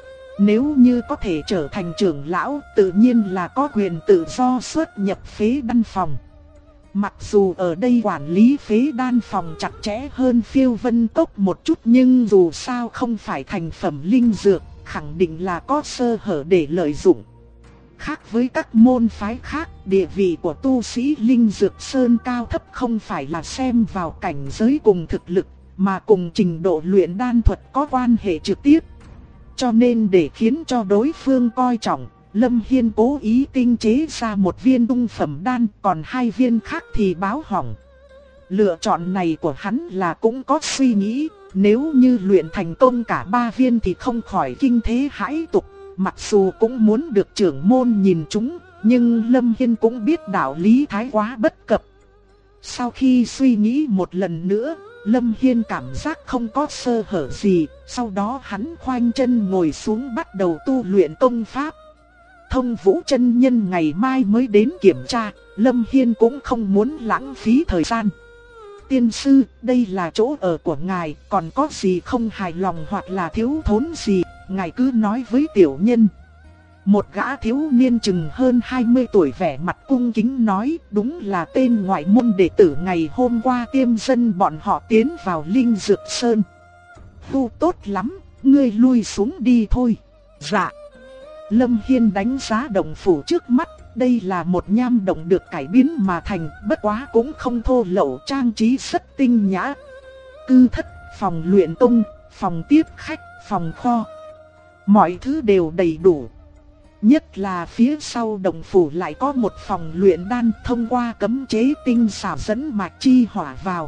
Nếu như có thể trở thành trưởng lão, tự nhiên là có quyền tự do xuất nhập phế đan phòng. Mặc dù ở đây quản lý phế đan phòng chặt chẽ hơn Phiêu Vân Cốc một chút, nhưng dù sao không phải thành phẩm linh dược, khẳng định là có sơ hở để lợi dụng. Khác với các môn phái khác, địa vị của tu sĩ Linh Dược Sơn cao thấp không phải là xem vào cảnh giới cùng thực lực, mà cùng trình độ luyện đan thuật có quan hệ trực tiếp. Cho nên để khiến cho đối phương coi trọng, Lâm Hiên cố ý tinh chế ra một viên trung phẩm đan, còn hai viên khác thì báo hỏng. Lựa chọn này của hắn là cũng có suy nghĩ, nếu như luyện thành công cả ba viên thì không khỏi kinh thế hãi tục. Mặc dù cũng muốn được trưởng môn nhìn chúng, nhưng Lâm Hiên cũng biết đạo lý thái quá bất cập. Sau khi suy nghĩ một lần nữa, Lâm Hiên cảm giác không có sơ hở gì, sau đó hắn khoanh chân ngồi xuống bắt đầu tu luyện công pháp. Thông Vũ chân nhân ngày mai mới đến kiểm tra, Lâm Hiên cũng không muốn lãng phí thời gian. Tiên sư, đây là chỗ ở của ngài, còn có gì không hài lòng hoặc là thiếu thốn gì, ngài cứ nói với tiểu nhân. Một gã thiếu niên chừng hơn 20 tuổi vẻ mặt cung kính nói, đúng là tên ngoại môn đệ tử ngày hôm qua tiêm dân bọn họ tiến vào Linh Dược Sơn. Thu tốt lắm, ngươi lui xuống đi thôi. Dạ. Lâm Hiên đánh giá động phủ trước mắt, đây là một nham động được cải biến mà thành, bất quá cũng không thô lậu, trang trí rất tinh nhã. Cư thất, phòng luyện công, phòng tiếp khách, phòng kho, mọi thứ đều đầy đủ. Nhất là phía sau động phủ lại có một phòng luyện đan, thông qua cấm chế tinh xảo dẫn mạch chi hỏa vào.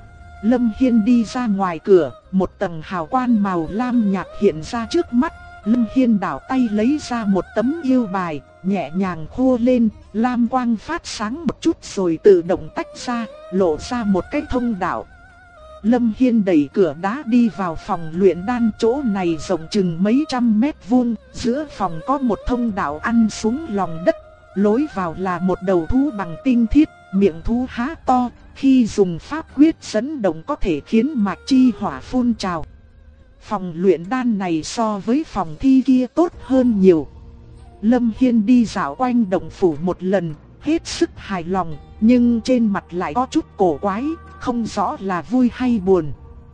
Lâm Hiên đi ra ngoài cửa, một tầng hào quang màu lam nhạt hiện ra trước mắt. Lâm Hiên đảo tay lấy ra một tấm yêu bài, nhẹ nhàng khô lên, lam quang phát sáng một chút rồi tự động tách ra, lộ ra một cái thông đạo. Lâm Hiên đẩy cửa đá đi vào phòng luyện đan, chỗ này rộng chừng mấy trăm mét vuông, giữa phòng có một thông đạo ăn xuống lòng đất, lối vào là một đầu thú bằng tinh thiết, miệng thú há to, khi dùng pháp quyết dẫn động có thể khiến mạch chi hỏa phun trào. Phòng luyện đan này so với phòng thi kia tốt hơn nhiều. Lâm Hiên đi dạo quanh động phủ một lần, hết sức hài lòng, nhưng trên mặt lại có chút cổ quái, không rõ là vui hay buồn.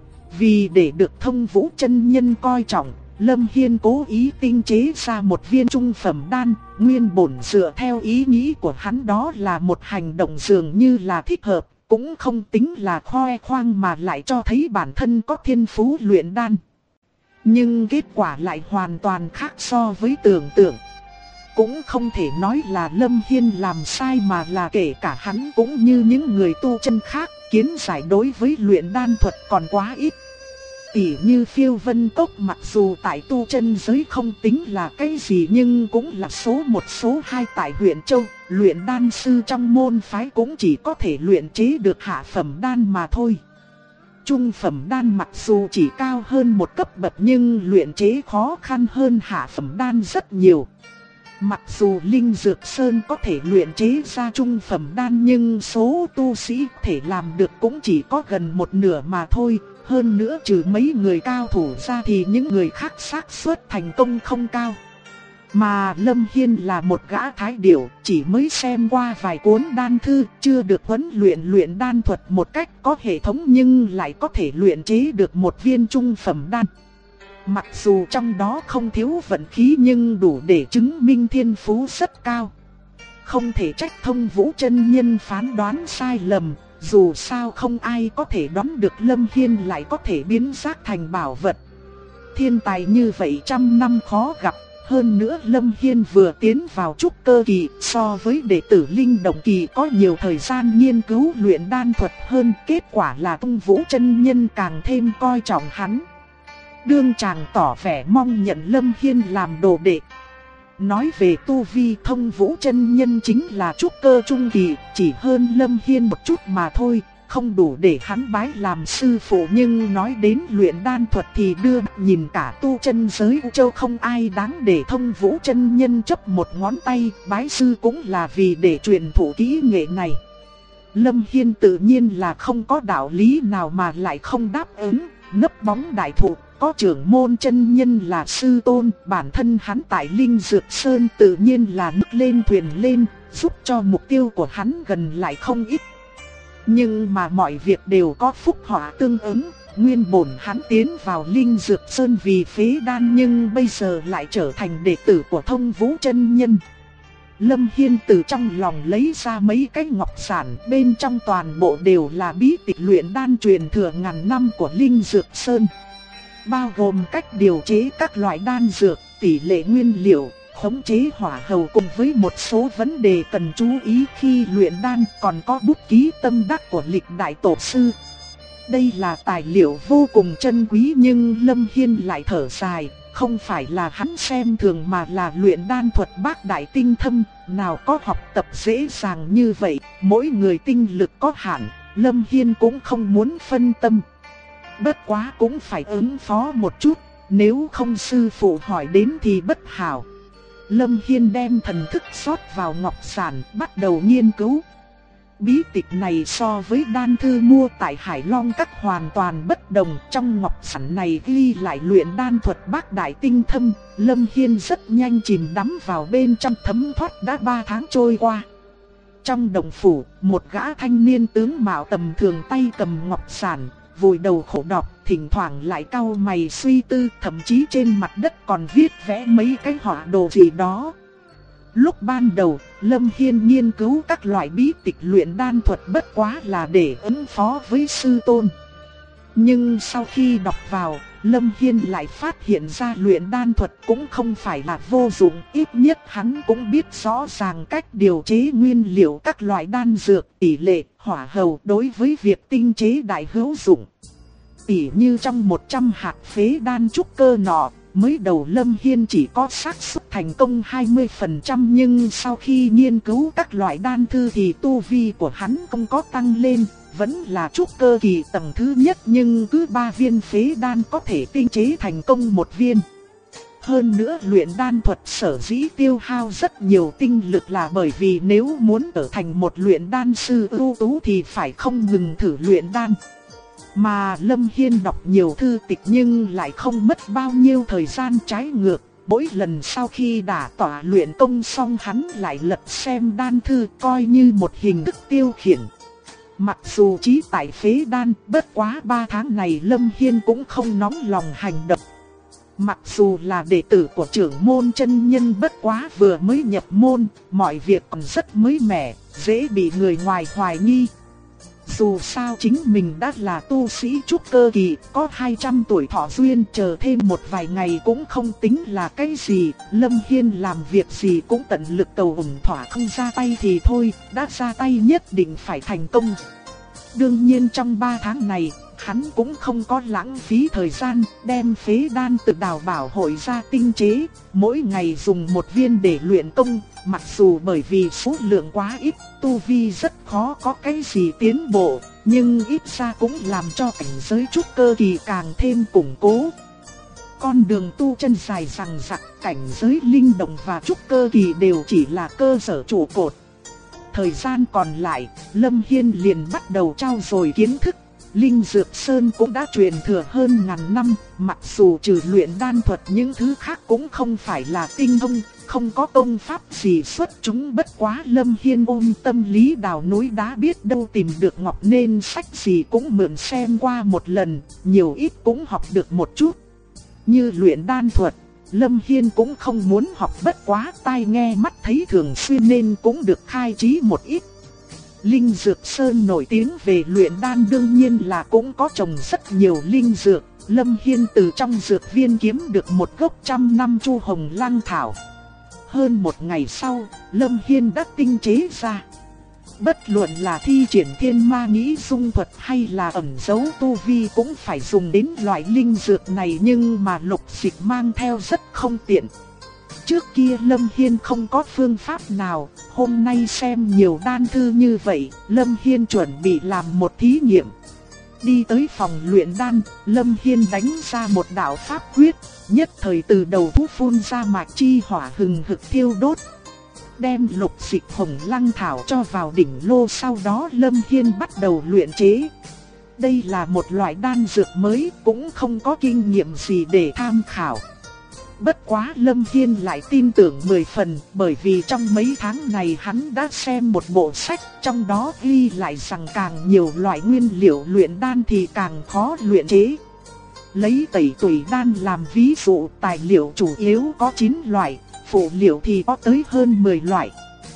Vì để được Thông Vũ chân nhân coi trọng, Lâm Hiên cố ý tinh chế ra một viên trung phẩm đan, nguyên bổn dựa theo ý nghĩ của hắn đó là một hành động dường như là thích hợp, cũng không tính là khoe khoang mà lại cho thấy bản thân có thiên phú luyện đan. Nhưng kết quả lại hoàn toàn khác so với tưởng tượng. Cũng không thể nói là Lâm Hiên làm sai mà là kể cả hắn cũng như những người tu chân khác, kiến giải đối với luyện đan thuật còn quá ít. Tỉ như Phiêu Vân Cốc mặc dù tại tu chân giới không tính là cái gì nhưng cũng là số 1 số 2 tại huyện Châu, luyện đan sư trong môn phái cũng chỉ có thể luyện chế được hạ phẩm đan mà thôi. trung phẩm đan mặc dù chỉ cao hơn một cấp bậc nhưng luyện chế khó khăn hơn hạ phẩm đan rất nhiều. Mặc dù Linh Dược Sơn có thể luyện chế ra trung phẩm đan nhưng số tu sĩ có thể làm được cũng chỉ có gần một nửa mà thôi. Hơn nữa trừ mấy người cao thủ ra thì những người khác xác suất thành công không cao. Mà Lâm Hiên là một gã thái điểu, chỉ mới xem qua vài cuốn đan thư, chưa được huấn luyện đan thuật một cách có hệ thống nhưng lại có thể luyện chế được một viên trung phẩm đan. Mặc dù trong đó không thiếu vận khí nhưng đủ để chứng minh thiên phú rất cao. Không thể trách Thông Vũ chân nhân phán đoán sai lầm, dù sao không ai có thể đoán được Lâm Hiên lại có thể biến xác thành bảo vật. Thiên tài như vậy trăm năm khó gặp. Hơn nữa Lâm Hiên vừa tiến vào trúc cơ kỳ, so với đệ tử linh động kỳ có nhiều thời gian nghiên cứu luyện đan thuật hơn. Kết quả là Thông Vũ chân nhân càng thêm coi trọng hắn. Đương chàng tỏ vẻ mong nhận Lâm Hiên làm đồ đệ. Nói về tu vi, Thông Vũ chân nhân chính là trúc cơ trung kỳ, chỉ hơn Lâm Hiên một chút mà thôi, không đủ để hắn bái làm sư phụ. Nhưng nói đến luyện đan thuật thì đưa nhìn cả tu chân giới U Châu không ai đáng để Thông Vũ chân nhân chấp một ngón tay, bái sư cũng là vì để truyền thụ kỹ nghệ này. Lâm Hiên tự nhiên là không có đạo lý nào mà lại không đáp ứng. Nấp bóng đại thụ, có trưởng môn chân nhân là sư tôn, bản thân hắn tại Linh Dược Sơn tự nhiên là nước lên thuyền lên, giúp cho mục tiêu của hắn gần lại không ít. Nhưng mà mọi việc đều có phúc họa tương ứng, nguyên bổn hắn tiến vào Linh Dược Sơn vì phế đan nhưng bây giờ lại trở thành đệ tử của Thông Vũ chân nhân. Lâm Hiên từ trong lòng lấy ra mấy cái ngọc sản, bên trong toàn bộ đều là bí tịch luyện đan truyền thừa ngàn năm của Linh Dược Sơn. Bao gồm cách điều chế các loại đan dược, tỷ lệ nguyên liệu, khống chế hỏa hầu cùng với một số vấn đề cần chú ý khi luyện đan, còn có bút ký tâm đắc của lịch đại tổ sư. Đây là tài liệu vô cùng chân quý nhưng Lâm Hiên lại thở dài, không phải là hắn xem thường mà là luyện đan thuật bác đại tinh thâm, nào có học tập dễ dàng như vậy, mỗi người tinh lực có hạn, Lâm Hiên cũng không muốn phân tâm. Bất quá cũng phải ứng phó một chút, nếu không sư phụ hỏi đến thì bất hảo. Lâm Hiên đem thần thức rót vào ngọc sản, bắt đầu nghiên cứu. Bí tịch này so với đan thư mua tại Hải Long Các hoàn toàn bất đồng. Trong ngọc sản này ghi lại luyện đan thuật bác đại tinh thâm. Lâm Hiên rất nhanh chìm đắm vào bên trong, thấm thoát đã 3 tháng trôi qua. Trong động phủ, một gã thanh niên tướng mạo tầm thường tay cầm ngọc sản, vùi đầu khổ đọc, thỉnh thoảng lại cau mày suy tư, thậm chí trên mặt đất còn viết vẽ mấy cái họa đồ gì đó. Lúc ban đầu, Lâm Hiên nghiên cứu các loại bí tịch luyện đan thuật bất quá là để ứng phó với sư tôn. Nhưng sau khi đọc vào, Lâm Hiên lại phát hiện ra luyện đan thuật cũng không phải là vô dụng, ít nhất hắn cũng biết rõ ràng cách điều chế nguyên liệu các loại đan dược, tỷ lệ, hỏa hầu đối với việc tinh chế đại hữu dụng. Tỉ như trong 100 hạt phế đan trúc cơ nọ, mới đầu Lâm Hiên chỉ có xác suất thành công 20% nhưng sau khi nghiên cứu các loại đan thư thì tu vi của hắn không có tăng lên, vẫn là trúc cơ kỳ tầng thứ nhất nhưng cứ 3 viên phế đan có thể tinh chế thành công 1 viên. Hơn nữa luyện đan thuật sở dĩ tiêu hao rất nhiều tinh lực là bởi vì nếu muốn trở thành một luyện đan sư ưu tú thì phải không ngừng thử luyện đan. Mà Lâm Hiên đọc nhiều thư tịch nhưng lại không mất bao nhiêu thời gian, trái ngược. Mỗi lần sau khi đả tọa luyện công xong hắn lại lật xem đan thư, coi như một hình thức tiêu khiển. Mặc dù chí tại phế đan, bất quá 3 tháng này Lâm Hiên cũng không nóng lòng hành động. Mặc dù là đệ tử của trưởng môn chân nhân, bất quá vừa mới nhập môn, mọi việc còn rất mới mẻ, dễ bị người ngoài hoài nghi. Dù sao chính mình đã là tu sĩ trúc cơ kỳ, có 200 tuổi thọ duyên, chờ thêm một vài ngày cũng không tính là cái gì. Lâm Hiên làm việc gì cũng tận lực cầu ủng thỏa, không ra tay thì thôi, đã ra tay nhất định phải thành công. Đương nhiên trong 3 tháng này, hắn cũng không có lãng phí thời gian, đem phế đan từ đào bảo hội ra tinh chế, mỗi ngày dùng một viên để luyện công, mặc dù bởi vì số lượng quá ít, tu vi rất khó có cái gì tiến bộ, nhưng ít ra cũng làm cho cảnh giới trúc cơ kỳ càng thêm củng cố. Con đường tu chân dài dằng dặc, cảnh giới linh động và trúc cơ kỳ đều chỉ là cơ sở trụ cột. Thời gian còn lại, Lâm Hiên liền bắt đầu trau dồi kiến thức. Linh Dược Sơn cũng đã truyền thừa hơn ngàn năm, mặc dù trừ luyện đan thuật những thứ khác cũng không phải là tinh thông, không có công pháp gì xuất chúng, bất quá Lâm Hiên ôm tâm lý đào núi đá biết đâu tìm được ngọc nên sách gì cũng mượn xem qua một lần, nhiều ít cũng học được một chút. Như luyện đan thuật, Lâm Hiên cũng không muốn học, bất quá tai nghe mắt thấy thường xuyên nên cũng được khai trí một ít. Linh Dược Sơn nổi tiếng về luyện đan, đương nhiên là cũng có trồng rất nhiều linh dược. Lâm Hiên từ trong dược viên kiếm được một gốc 100 năm chu hồng lăng thảo. Hơn một ngày sau, Lâm Hiên đã tinh chế ra. Bất luận là thi triển thiên ma nghĩ dung thuật hay là ẩn giấu tu vi cũng phải dùng đến loại linh dược này, nhưng mà Lục Dịch mang theo rất không tiện. Trước kia Lâm Hiên không có phương pháp nào, hôm nay xem nhiều đan thư như vậy, Lâm Hiên chuẩn bị làm một thí nghiệm. Đi tới phòng luyện đan, Lâm Hiên đánh ra một đạo pháp quyết, nhất thời từ đầu thú phun ra mạch chi hỏa hừng hực thiêu đốt. Đem Lục Dịch hồng lăng thảo cho vào đỉnh lô, sau đó Lâm Hiên bắt đầu luyện chế. Đây là một loại đan dược mới, cũng không có kinh nghiệm gì để tham khảo. Bất quá Lâm Hiên lại tin tưởng 10 phần, bởi vì trong mấy tháng này hắn đã xem một bộ sách, trong đó ghi lại rằng càng nhiều loại nguyên liệu luyện đan thì càng khó luyện chế. Lấy tẩy tủy đan làm ví dụ, tài liệu chủ yếu có 9 loại, phụ liệu thì có tới hơn 10 loại.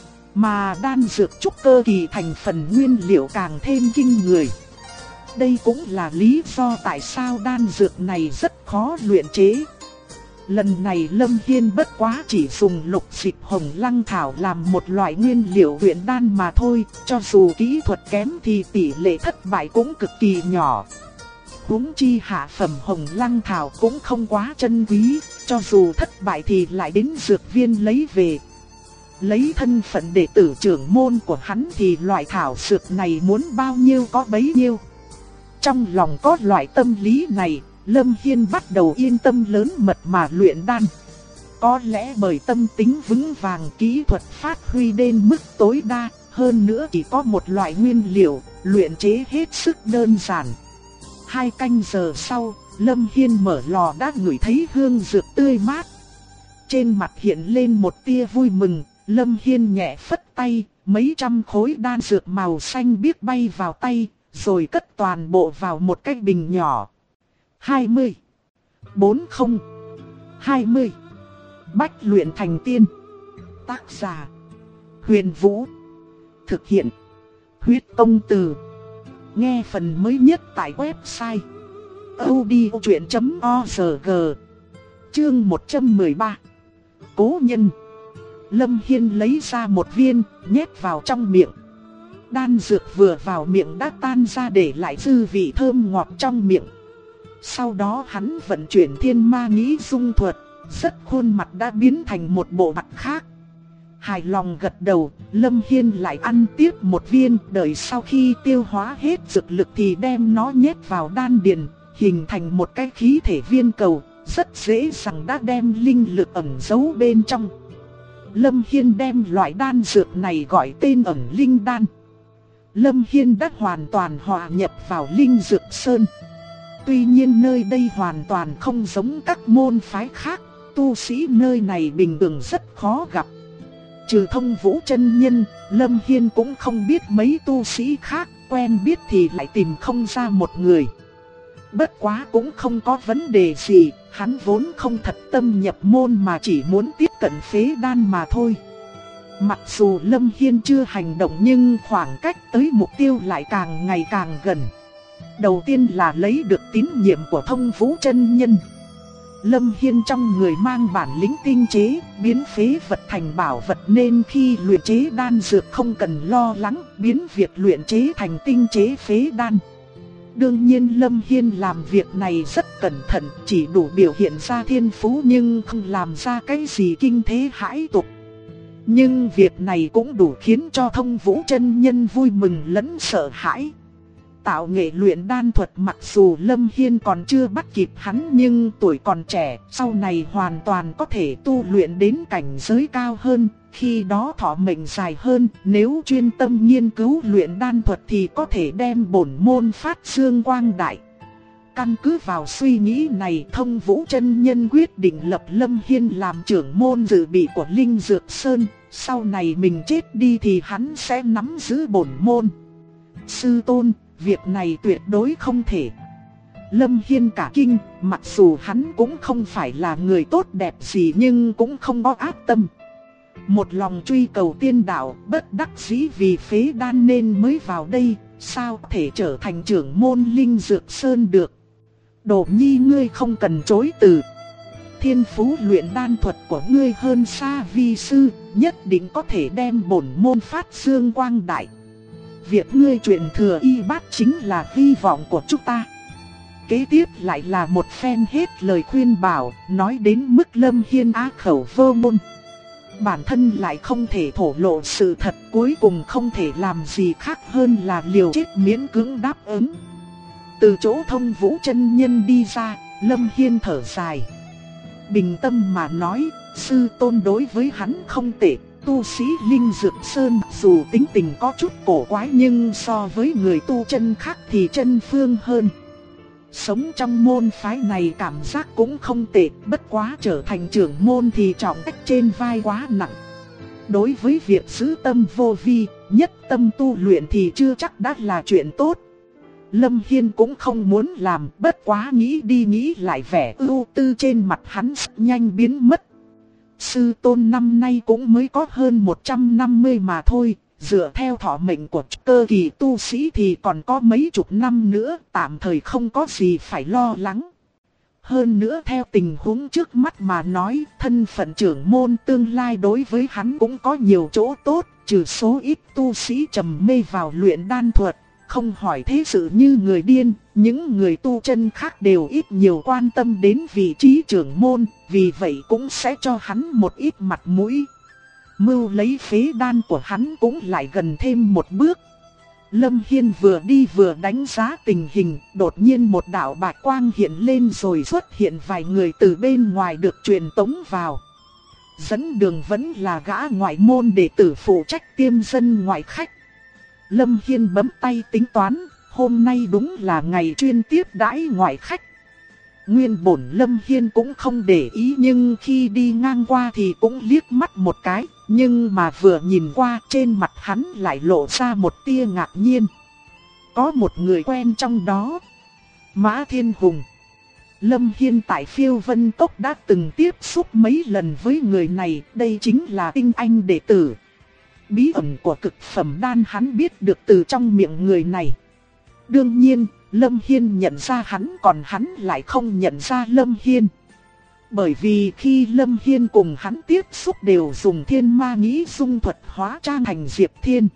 Mà đan dược trúc cơ kỳ thành phần nguyên liệu càng thêm kinh người. Đây cũng là lý do tại sao đan dược này rất khó luyện chế. Lần này Lâm Hiên bất quá chỉ dùng Lục Dịch hồng lăng thảo làm một loại nguyên liệu luyện đan mà thôi, cho dù kỹ thuật kém thì tỷ lệ thất bại cũng cực kỳ nhỏ. Huống chi hạ phẩm hồng lăng thảo cũng không quá chân quý, cho dù thất bại thì lại đến dược viên lấy về. Lấy thân phận đệ tử trưởng môn của hắn thì loại thảo dược này muốn bao nhiêu có bấy nhiêu. Trong lòng có loại tâm lý này, Lâm Hiên bắt đầu yên tâm lớn mật mà luyện đan. Có lẽ bởi tâm tính vững vàng, kỹ thuật phát huy đến mức tối đa, hơn nữa chỉ có một loại nguyên liệu, luyện chế hết sức đơn giản. 2 canh giờ sau, Lâm Hiên mở lò đã ngửi thấy hương dược tươi mát. Trên mặt hiện lên một tia vui mừng, Lâm Hiên nhẹ phất tay, mấy trăm khối đan dược màu xanh biếc bay vào tay, rồi cất toàn bộ vào một cái bình nhỏ. 20, 40, 20. Bách luyện thành tiên. Tác giả: Huyền Vũ. Thực hiện: Huyết Công Từ. Nghe phần mới nhất tại website audiochuyện.org. Chương 113. Cố nhân. Lâm Hiên lấy ra một viên, nhét vào trong miệng. Đan dược vừa vào miệng đã tan ra để lại dư vị thơm ngọt trong miệng. Sau đó hắn vận chuyển thiên ma nghĩ dung thuật, rất khuôn mặt đã biến thành một bộ mặt khác. Hài lòng gật đầu, Lâm Hiên lại ăn tiếp một viên, đợi sau khi tiêu hóa hết dược lực thì đem nó nhét vào đan điền, hình thành một cái khí thể viên cầu, rất dễ dàng đã đem linh lực ẩn giấu bên trong. Lâm Hiên đem loại đan dược này gọi tên ẩn linh đan. Lâm Hiên đã hoàn toàn hòa nhập vào Linh Dược Sơn. Tuy nhiên nơi đây hoàn toàn không giống các môn phái khác, tu sĩ nơi này bình thường rất khó gặp. Trừ Thông Vũ chân nhân, Lâm Hiên cũng không biết mấy tu sĩ khác, quen biết thì lại tìm không ra một người. Bất quá cũng không có vấn đề gì, hắn vốn không thật tâm nhập môn mà chỉ muốn tiếp cận phế đan mà thôi. Mặc dù Lâm Hiên chưa hành động nhưng khoảng cách tới mục tiêu lại càng ngày càng gần. Đầu tiên là lấy được tín nhiệm của Thông Vũ chân nhân. Lâm Hiên trong người mang bản lĩnh tinh chế, biến phế vật thành bảo vật nên khi luyện chế đan dược không cần lo lắng, biến việc luyện chế thành tinh chế phế đan. Đương nhiên Lâm Hiên làm việc này rất cẩn thận, chỉ đủ biểu hiện ra thiên phú nhưng không làm ra cái gì kinh thế hãi tục. Nhưng việc này cũng đủ khiến cho Thông Vũ chân nhân vui mừng lẫn sợ hãi. Tạo nghệ luyện đan thuật mặc dù Lâm Hiên còn chưa bắt kịp hắn nhưng tuổi còn trẻ, sau này hoàn toàn có thể tu luyện đến cảnh giới cao hơn, khi đó thọ mệnh dài hơn, nếu chuyên tâm nghiên cứu luyện đan thuật thì có thể đem bổn môn phát dương quang đại. Căn cứ vào suy nghĩ này, Thông Vũ chân nhân quyết định lập Lâm Hiên làm trưởng môn dự bị của Linh Dược Sơn, sau này mình chết đi thì hắn sẽ nắm giữ bổn môn. Sư tôn, việc này tuyệt đối không thể. Lâm Hiên cả kinh, mặc dù hắn cũng không phải là người tốt đẹp gì nhưng cũng không có ác tâm. Một lòng truy cầu tiên đạo, bất đắc dĩ vì phế đan nên mới vào đây, sao có thể trở thành trưởng môn Linh Dược Sơn được. Đồ nhi ngươi không cần chối từ. Thiên phú luyện đan thuật của ngươi hơn xa vi sư, nhất định có thể đem bổn môn phát dương quang đại. Việc ngươi truyền thừa y bát chính là hy vọng của chúng ta. Kế tiếp lại là một phen hết lời khuyên bảo, nói đến mức Lâm Hiên á khẩu vô ngôn. Bản thân lại không thể thổ lộ sự thật, cuối cùng không thể làm gì khác hơn là liều chết miễn cưỡng đáp ứng. Từ chỗ Thông Vũ chân nhân đi ra, Lâm Hiên thở dài. Bình tâm mà nói, sư tôn đối với hắn không tệ. Tu sĩ Linh Dược Sơn dù tính tình có chút cổ quái nhưng so với người tu chân khác thì chân phương hơn. Sống trong môn phái này cảm giác cũng không tệ, bất quá trở thành trưởng môn thì trọng trách trên vai quá nặng. Đối với việc giữ tâm vô vi, nhất tâm tu luyện thì chưa chắc đã là chuyện tốt. Lâm Hiên cũng không muốn làm, bất quá nghĩ đi nghĩ lại vẻ ưu tư trên mặt hắn nhanh biến mất. Sư tôn năm nay cũng mới có hơn 150 mà thôi, dựa theo thọ mệnh của cơ kỳ tu sĩ thì còn có mấy chục năm nữa, tạm thời không có gì phải lo lắng. Hơn nữa theo tình huống trước mắt mà nói, thân phận trưởng môn tương lai đối với hắn cũng có nhiều chỗ tốt, trừ số ít tu sĩ trầm mê vào luyện đan thuật. Không hỏi thế sự như người điên, những người tu chân khác đều ít nhiều quan tâm đến vị trí trưởng môn, vì vậy cũng sẽ cho hắn một ít mặt mũi. Mưu lấy phế đan của hắn cũng lại gần thêm một bước. Lâm Hiên vừa đi vừa đánh giá tình hình, đột nhiên một đạo bạch quang hiện lên rồi xuất hiện vài người từ bên ngoài được truyền tống vào. Dẫn đường vẫn là gã ngoại môn đệ tử phụ trách tiêm dân ngoại khách. Lâm Hiên bấm tay tính toán, hôm nay đúng là ngày chuyên tiếp đãi ngoại khách. Nguyên bổn Lâm Hiên cũng không để ý nhưng khi đi ngang qua thì cũng liếc mắt một cái, nhưng mà vừa nhìn qua trên mặt hắn lại lộ ra một tia ngạc nhiên. Có một người quen trong đó, Mã Thiên Hùng. Lâm Hiên tại Phiêu Vân Cốc đã từng tiếp xúc mấy lần với người này, đây chính là tinh anh đệ tử. Bí ẩn của cực phẩm đan hắn biết được từ trong miệng người này. Đương nhiên, Lâm Hiên nhận ra hắn còn hắn lại không nhận ra Lâm Hiên. Bởi vì khi Lâm Hiên cùng hắn tiếp xúc đều dùng thiên ma nghĩ dung thuật hóa trang thành Diệp Thiên.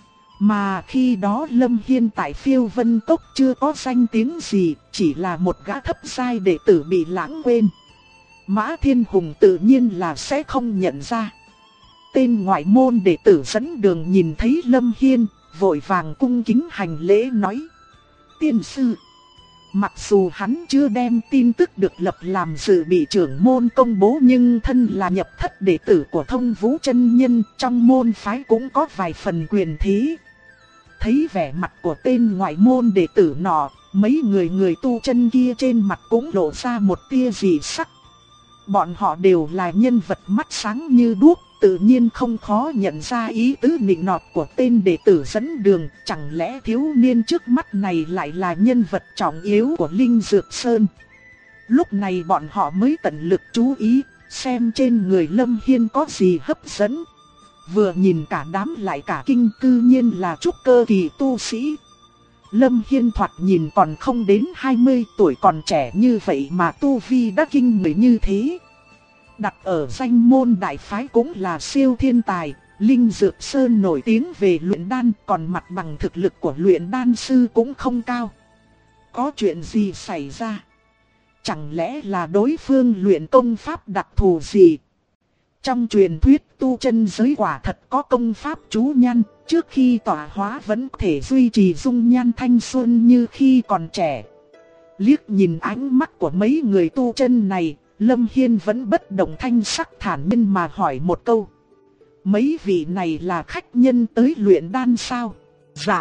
Mà khi đó Lâm Hiên tại Phiêu Vân Cốc chưa có danh tiếng gì, chỉ là một gã thấp giai đệ tử bị lãng quên. Mã Thiên Hùng tự nhiên là sẽ không nhận ra. Tên ngoại môn đệ tử dẫn đường nhìn thấy Lâm Hiên, vội vàng cung kính hành lễ nói: Tiên sư. Mặc dù hắn chưa đem tin tức được lập làm dự bị trưởng môn công bố nhưng thân là nhập thất đệ tử của Thông Vũ chân nhân, trong môn phái cũng có vài phần quyền thế. Thấy vẻ mặt của tên ngoại môn đệ tử nọ, mấy người tu chân kia trên mặt cũng lộ ra một tia dị sắc. Bọn họ đều là nhân vật mắt sáng như đuốc, tự nhiên không khó nhận ra ý tứ nịnh nọt của tên đệ tử dẫn đường. Chẳng lẽ thiếu niên trước mắt này lại là nhân vật trọng yếu của Linh Dược Sơn? Lúc này bọn họ mới tận lực chú ý, xem trên người Lâm Hiên có gì hấp dẫn. Vừa nhìn cả đám lại cả kinh, cư nhiên là trúc cơ kỳ tu sĩ. Lâm Hiên thoạt nhìn còn không đến 20 tuổi, còn trẻ như vậy mà tu vi đã kinh người như thế. Đặt ở danh môn đại phái cũng là siêu thiên tài. Linh Dược Sơn nổi tiếng về luyện đan, còn mặt bằng thực lực của luyện đan sư cũng không cao. có chuyện gì xảy ra? Chẳng lẽ là đối phương luyện công pháp đặc thù gì? Trong truyền thuyết tu chân giới quả thật có công pháp chú nhan, trước khi tọa hóa vẫn có thể duy trì dung nhan thanh xuân như khi còn trẻ. Liếc nhìn ánh mắt của mấy người tu chân này, Lâm Hiên vẫn bất động thanh sắc thản nhiên mà hỏi một câu. Mấy vị này là khách nhân tới luyện đan sao? Dạ.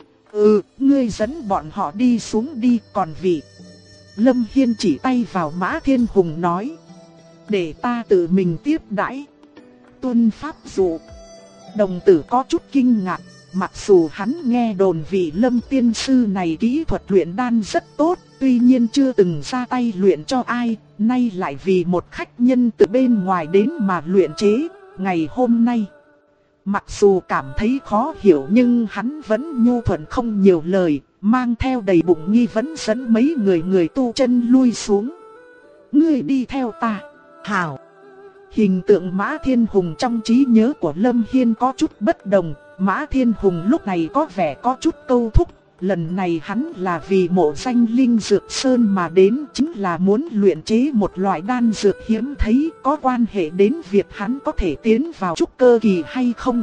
Ngươi dẫn bọn họ đi xuống đi, còn vị. Lâm Hiên chỉ tay vào Mã Thiên Hùng nói. Để ta tự mình tiếp đãi. Tuân pháp dụ. Đồng tử có chút kinh ngạc, mặc dù hắn nghe đồn vị Lâm tiên sư này kỹ thuật luyện đan rất tốt, tuy nhiên chưa từng ra tay luyện cho ai, nay lại vì một khách nhân từ bên ngoài đến mà luyện chế. Ngày hôm nay, mặc dù cảm thấy khó hiểu nhưng hắn vẫn nhu thuận không nhiều lời, mang theo đầy bụng nghi vấn dẫn mấy người tu chân lui xuống. Ngươi đi theo ta. Hảo. Hình tượng Mã Thiên Hùng trong trí nhớ của Lâm Hiên có chút bất đồng. Mã Thiên Hùng lúc này có vẻ có chút câu thúc. Lần này hắn là vì mộ danh Linh Dược Sơn mà đến, chính là muốn luyện chế một loại đan dược hiếm thấy, có quan hệ đến việc hắn có thể tiến vào trúc cơ kỳ hay không.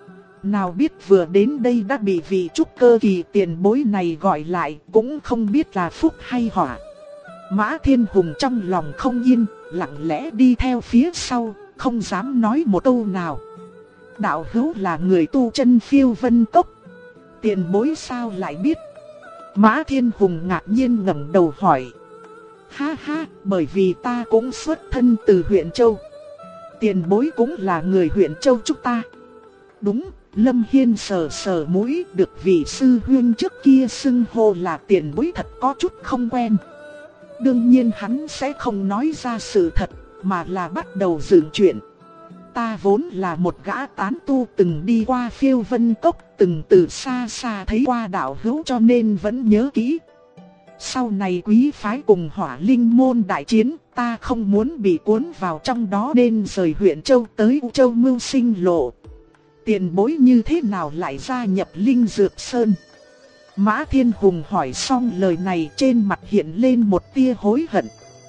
Nào biết vừa đến đây đã bị vị trúc cơ kỳ tiền bối này gọi lại, cũng không biết là phúc hay họa. Mã Thiên Hùng trong lòng không yên, lặng lẽ đi theo phía sau, không dám nói một câu nào. Đạo hữu là người tu chân Phiêu Vân Cốc. Tiền bối sao lại biết? Mã Thiên Hùng ngạc nhiên ngẩng đầu hỏi. Ha ha, bởi vì ta cũng xuất thân từ huyện Châu. Tiền bối cũng là người huyện Châu chúng ta. Đúng, Lâm Hiên sờ sờ mũi, được vị sư huynh trước kia xưng hô là tiền bối thật có chút không quen. Đương nhiên hắn sẽ không nói ra sự thật, mà là bắt đầu dựng chuyện. Ta vốn là một gã tán tu từng đi qua Phiêu Vân Cốc, từng từ xa xa thấy qua đạo hữu cho nên vẫn nhớ kỹ. Sau này quý phái cùng Hỏa Linh môn đại chiến, ta không muốn bị cuốn vào trong đó nên rời huyện Châu tới U Châu mưu sinh lộ. Tiền bối như thế nào lại gia nhập Linh Dược Sơn? Mã Thiên Hùng hỏi xong lời này, trên mặt hiện lên một tia hối hận.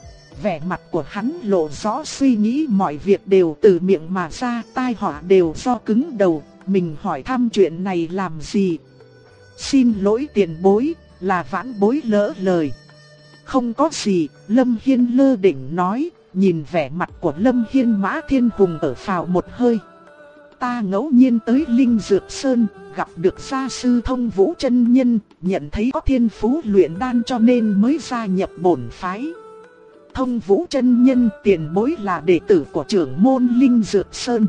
Vẻ mặt của hắn lộ rõ suy nghĩ mọi việc đều từ miệng mà ra, tai họa đều do cứng đầu, mình hỏi thăm chuyện này làm gì? Xin lỗi tiền bối, là vãn bối lỡ lời. Không có gì, Lâm Hiên lơ đỉnh nói, nhìn vẻ mặt của Lâm Hiên. Mã Thiên Hùng ở phào một hơi. Ta ngẫu nhiên tới Linh Dược Sơn, gặp được gia sư Thông Vũ chân nhân, nhận thấy có thiên phú luyện đan cho nên mới gia nhập bổn phái. Thông Vũ chân nhân tiền bối là đệ tử của trưởng môn Linh Dược Sơn.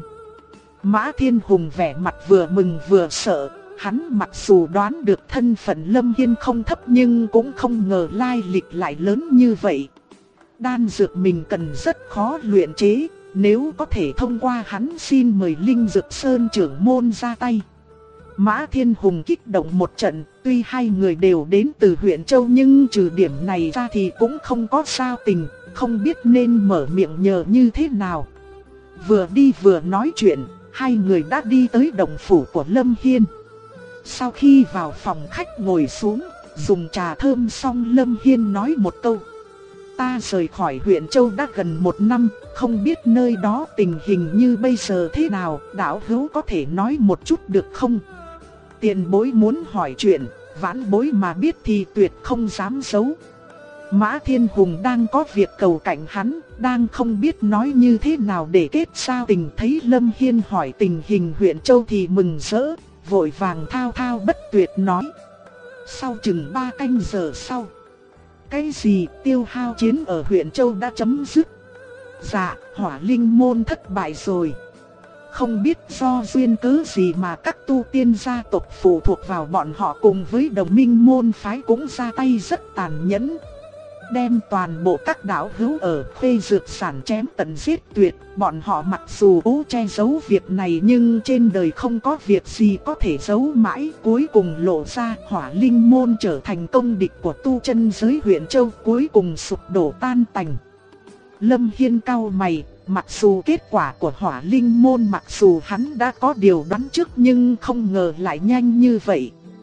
Mã Thiên Hùng vẻ mặt vừa mừng vừa sợ, hắn mặc dù đoán được thân phận Lâm Hiên không thấp nhưng cũng không ngờ lai lịch lại lớn như vậy. Đan dược mình cần rất khó luyện chế, nếu có thể thông qua hắn xin mời Linh Dược Sơn trưởng môn ra tay. Mã Thiên Hùng kích động một trận, tuy hai người đều đến từ huyện Châu nhưng trừ điểm này ra thì cũng không có sao tình, không biết nên mở miệng nhờ như thế nào. Vừa đi vừa nói chuyện, hai người đã đi tới động phủ của Lâm Hiên. Sau khi vào phòng khách ngồi xuống, dùng trà thơm xong, Lâm Hiên nói một câu. Ta rời khỏi huyện Châu đã gần 1 năm, không biết nơi đó tình hình như bây giờ thế nào, đạo hữu có thể nói một chút được không? Tiền bối muốn hỏi chuyện, vãn bối mà biết thì tuyệt không dám giấu. Mã Thiên Hùng đang có việc cầu cạnh hắn, đang không biết nói như thế nào để kết giao tình, thấy Lâm Hiên hỏi tình hình huyện Châu thì mừng rỡ, vội vàng thao thao bất tuyệt nói. Sau chừng 3 canh giờ sau. Cái gì? Tiêu hao chiến ở huyện Châu đã chấm dứt. Dạ, Hỏa Linh môn thất bại rồi. Không biết do duyên cớ gì mà các tu tiên gia tộc phụ thuộc vào bọn họ cùng với đồng minh môn phái cũng ra tay rất tàn nhẫn. Đem toàn bộ các đạo hữu ở Khê Dược Sản chém tận giết tuyệt. Bọn họ mặc dù cố che giấu việc này nhưng trên đời không có việc gì có thể giấu mãi. Cuối cùng lộ ra Hỏa Linh môn trở thành công địch của tu chân giới huyện Châu, cuối cùng sụp đổ tan tành. Lâm Hiên cau mày, mặc dù kết quả của Hỏa Linh môn mặc dù hắn đã có điều đoán trước nhưng không ngờ lại nhanh như vậy.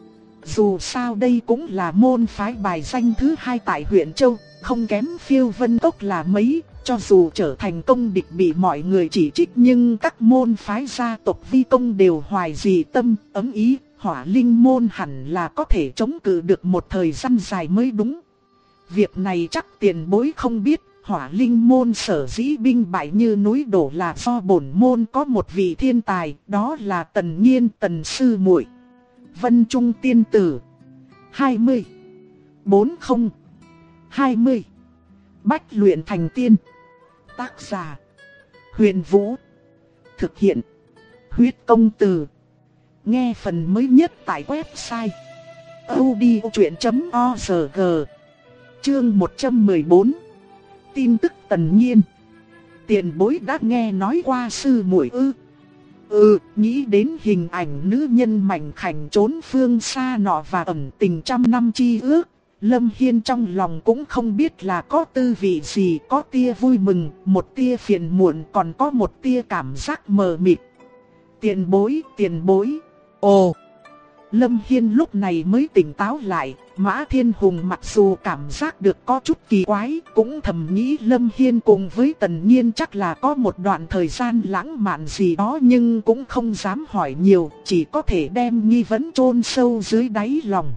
Dù sao đây cũng là môn phái bài danh thứ 2 tại huyện Châu, không kém Phiêu Vân Cốc là mấy. Cho dù trở thành công địch bị mọi người chỉ trích nhưng các môn phái gia tộc vi công đều hoài dị tâm, ấm ý, Hỏa Linh môn hẳn là có thể chống cự được một thời gian dài mới đúng. Việc này chắc tiền bối không biết, Hỏa Linh môn sở dĩ binh bại như núi đổ là do bổn môn có một vị thiên tài, đó là Tần Nhiên, Tần sư muội. Vân Trung tiên tử 20 40 20 Bách luyện thành tiên. Tác giả Huyền Vũ. Thực hiện Huyết Công Từ. Nghe phần mới nhất tại website audiochuyện.org. Chương 114. Tin tức Tần Nhiên. Tiền bối đã nghe nói qua sư muội ư? Nghĩ đến hình ảnh nữ nhân mảnh khảnh trốn phương xa nọ và ẩn tình trăm năm chi ước, Lâm Hiên trong lòng cũng không biết là có tư vị gì, có tia vui mừng, một tia phiền muộn, còn có một tia cảm giác mờ mịt. Tiền bối. Ồ! Lâm Hiên lúc này mới tỉnh táo lại, Mã Thiên Hùng mặc dù cảm giác được có chút kỳ quái, cũng thầm nghĩ Lâm Hiên cùng với Tần Nhiên chắc là có một đoạn thời gian lãng mạn gì đó, nhưng cũng không dám hỏi nhiều, chỉ có thể đem nghi vấn chôn sâu dưới đáy lòng.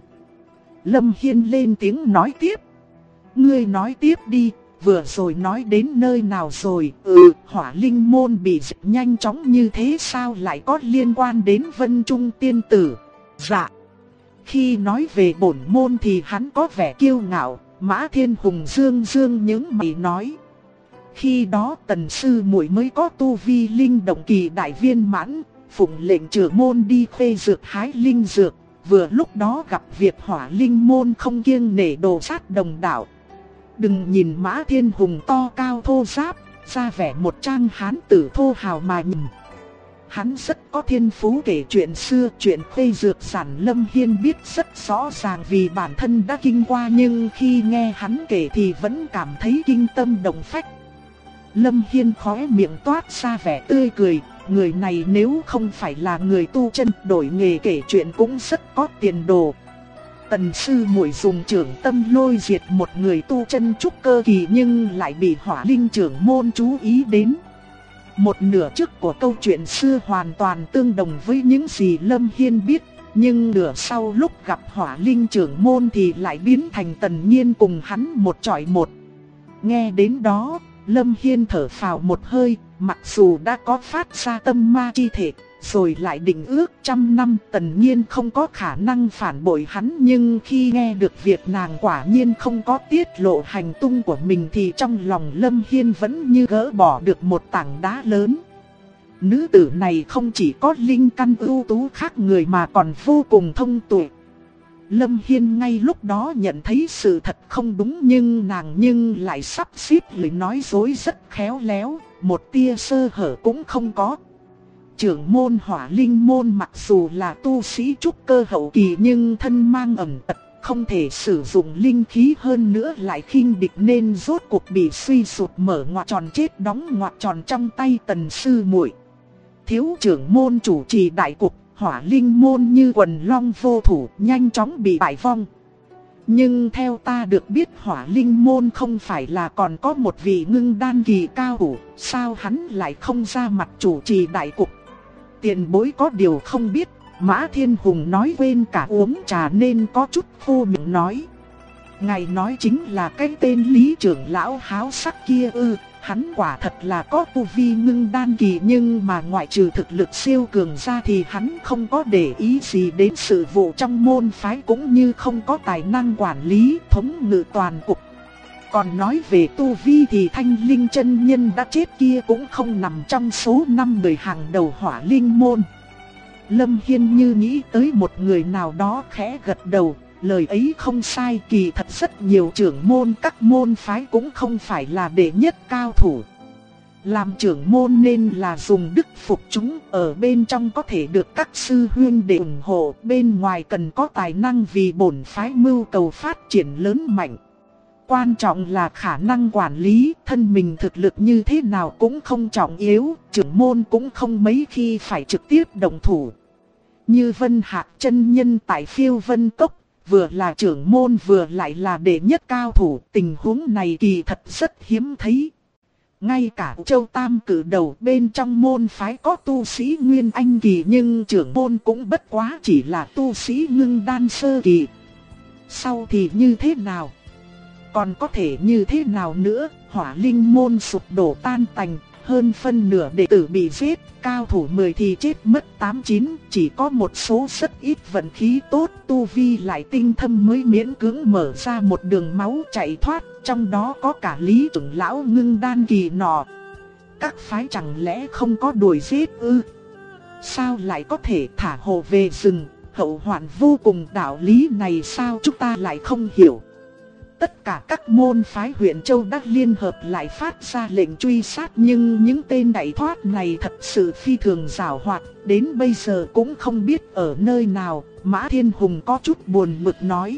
Lâm Hiên lên tiếng nói tiếp. Ngươi nói tiếp đi, vừa rồi nói đến nơi nào rồi? Hỏa Linh môn bị diệt nhanh chóng như thế sao lại có liên quan đến Vân Trung tiên tử? Dạ. Khi nói về bổn môn thì hắn có vẻ kiêu ngạo. Mã Thiên Hùng dương những mày nói. Khi đó Tần sư muội mới có tu vi linh động kỳ đại viên mãn, phụng lệnh trưởng môn đi khuê dược hái linh dược. Vừa lúc đó gặp việc Hỏa Linh môn không kiêng nể đồ sát đồng đạo. Đừng nhìn Mã Thiên Hùng to cao thô ráp, ra vẻ một trang hán tử thô hào mà nhìn. Hắn rất có thiên phú kể chuyện xưa, chuyện khuê dược sản Lâm Hiên biết rất rõ ràng vì bản thân đã kinh qua, nhưng khi nghe hắn kể thì vẫn cảm thấy kinh tâm động phách. Lâm Hiên khóe miệng toát ra vẻ tươi cười, người này nếu không phải là người tu chân, đổi nghề kể chuyện cũng rất có tiền đồ. Tần sư muội dùng trưởng tâm lôi diệt một người tu chân trúc cơ kỳ nhưng lại bị Hỏa Linh trưởng môn chú ý đến. Một nửa trước của câu chuyện xưa hoàn toàn tương đồng với những gì Lâm Hiên biết, nhưng nửa sau lúc gặp Hỏa Linh trưởng môn thì lại biến thành Tần Nhiên cùng hắn một chọi một. Nghe đến đó, Lâm Hiên thở phào một hơi, mặc dù đã có phát ra tâm ma chi thể, rồi lại định ước trăm năm Tần Nhiên không có khả năng phản bội hắn, nhưng khi nghe được việc nàng quả nhiên không có tiết lộ hành tung của mình thì trong lòng Lâm Hiên vẫn như gỡ bỏ được một tảng đá lớn. Nữ tử này không chỉ có linh căn ưu tú khác người mà còn vô cùng thông tuệ. Lâm Hiên ngay lúc đó nhận thấy sự thật không đúng, nhưng nàng lại sắp xếp lời nói dối rất khéo léo, một tia sơ hở cũng không có. Trưởng môn Hỏa Linh môn mặc dù là tu sĩ trúc cơ hậu kỳ nhưng thân mang ẩn tật, không thể sử dụng linh khí, hơn nữa lại khinh địch nên rốt cuộc bị suy sụp, mở ngoặc tròn chết đóng ngoặc tròn trong tay Tần sư muội. Thiếu trưởng môn chủ trì đại cục, Hỏa Linh môn như quần long vô thủ, nhanh chóng bị bại vong. Nhưng theo ta được biết Hỏa Linh môn không phải là còn có một vị ngưng đan kỳ cao thủ, sao hắn lại không ra mặt chủ trì đại cục? Tiền bối có điều không biết, Mã Thiên Hùng nói quên cả uống trà nên có chút khô miệng nói. Ngài nói chính là cái tên Lý trưởng lão háo sắc kia ư? Hắn quả thật là có tu vi ngưng đan kỳ, nhưng mà ngoại trừ thực lực siêu cường ra thì hắn không có để ý gì đến sự vụ trong môn phái, cũng như không có tài năng quản lý thống ngự toàn cục. Còn nói về tu vi thì Thanh Linh chân nhân đã chết kia cũng không nằm trong số 5 người hàng đầu Hỏa Linh môn. Lâm Hiên như nghĩ tới một người nào đó, khẽ gật đầu. Lời ấy không sai, kỳ thật rất nhiều trưởng môn các môn phái cũng không phải là đệ nhất cao thủ. Làm trưởng môn nên là dùng đức phục chúng, ở bên trong có thể được các sư huynh đệ ủng hộ, bên ngoài cần có tài năng vì bổn phái mưu cầu phát triển lớn mạnh. Quan trọng là khả năng quản lý, thân mình thực lực như thế nào cũng không trọng yếu, trưởng môn cũng không mấy khi phải trực tiếp động thủ. Như Vân Hạc chân nhân tại Phiêu Vân Cốc, vừa là trưởng môn vừa lại là đệ nhất cao thủ, tình huống này kỳ thật rất hiếm thấy. Ngay cả Châu Tam cử đầu bên trong môn phái có tu sĩ Nguyên Anh kỳ, nhưng trưởng môn cũng bất quá chỉ là tu sĩ Ngưng Đan sơ kỳ. Sau thì như thế nào? Còn có thể như thế nào nữa? Hỏa Linh môn sụp đổ tan tành, hơn phân nửa đệ tử bị giết, cao thủ 10 thì chết mất 8-9, chỉ có một số rất ít vận khí tốt, tu vi lại tinh thâm mới miễn cưỡng mở ra một đường máu chạy thoát, trong đó có cả Lý trưởng lão Ngưng Đan kỳ nọ. Các phái chẳng lẽ không có đuổi giết ư? Sao lại có thể thả hồ về rừng, hậu hoạn vô cùng, đạo lý này sao chúng ta lại không hiểu? Tất cả các môn phái huyện Châu đã liên hợp lại phát ra lệnh truy sát, nhưng những tên chạy thoát này thật sự phi thường giàu hoạt, đến bây giờ cũng không biết ở nơi nào. Mã Thiên Hùng có chút buồn bực nói.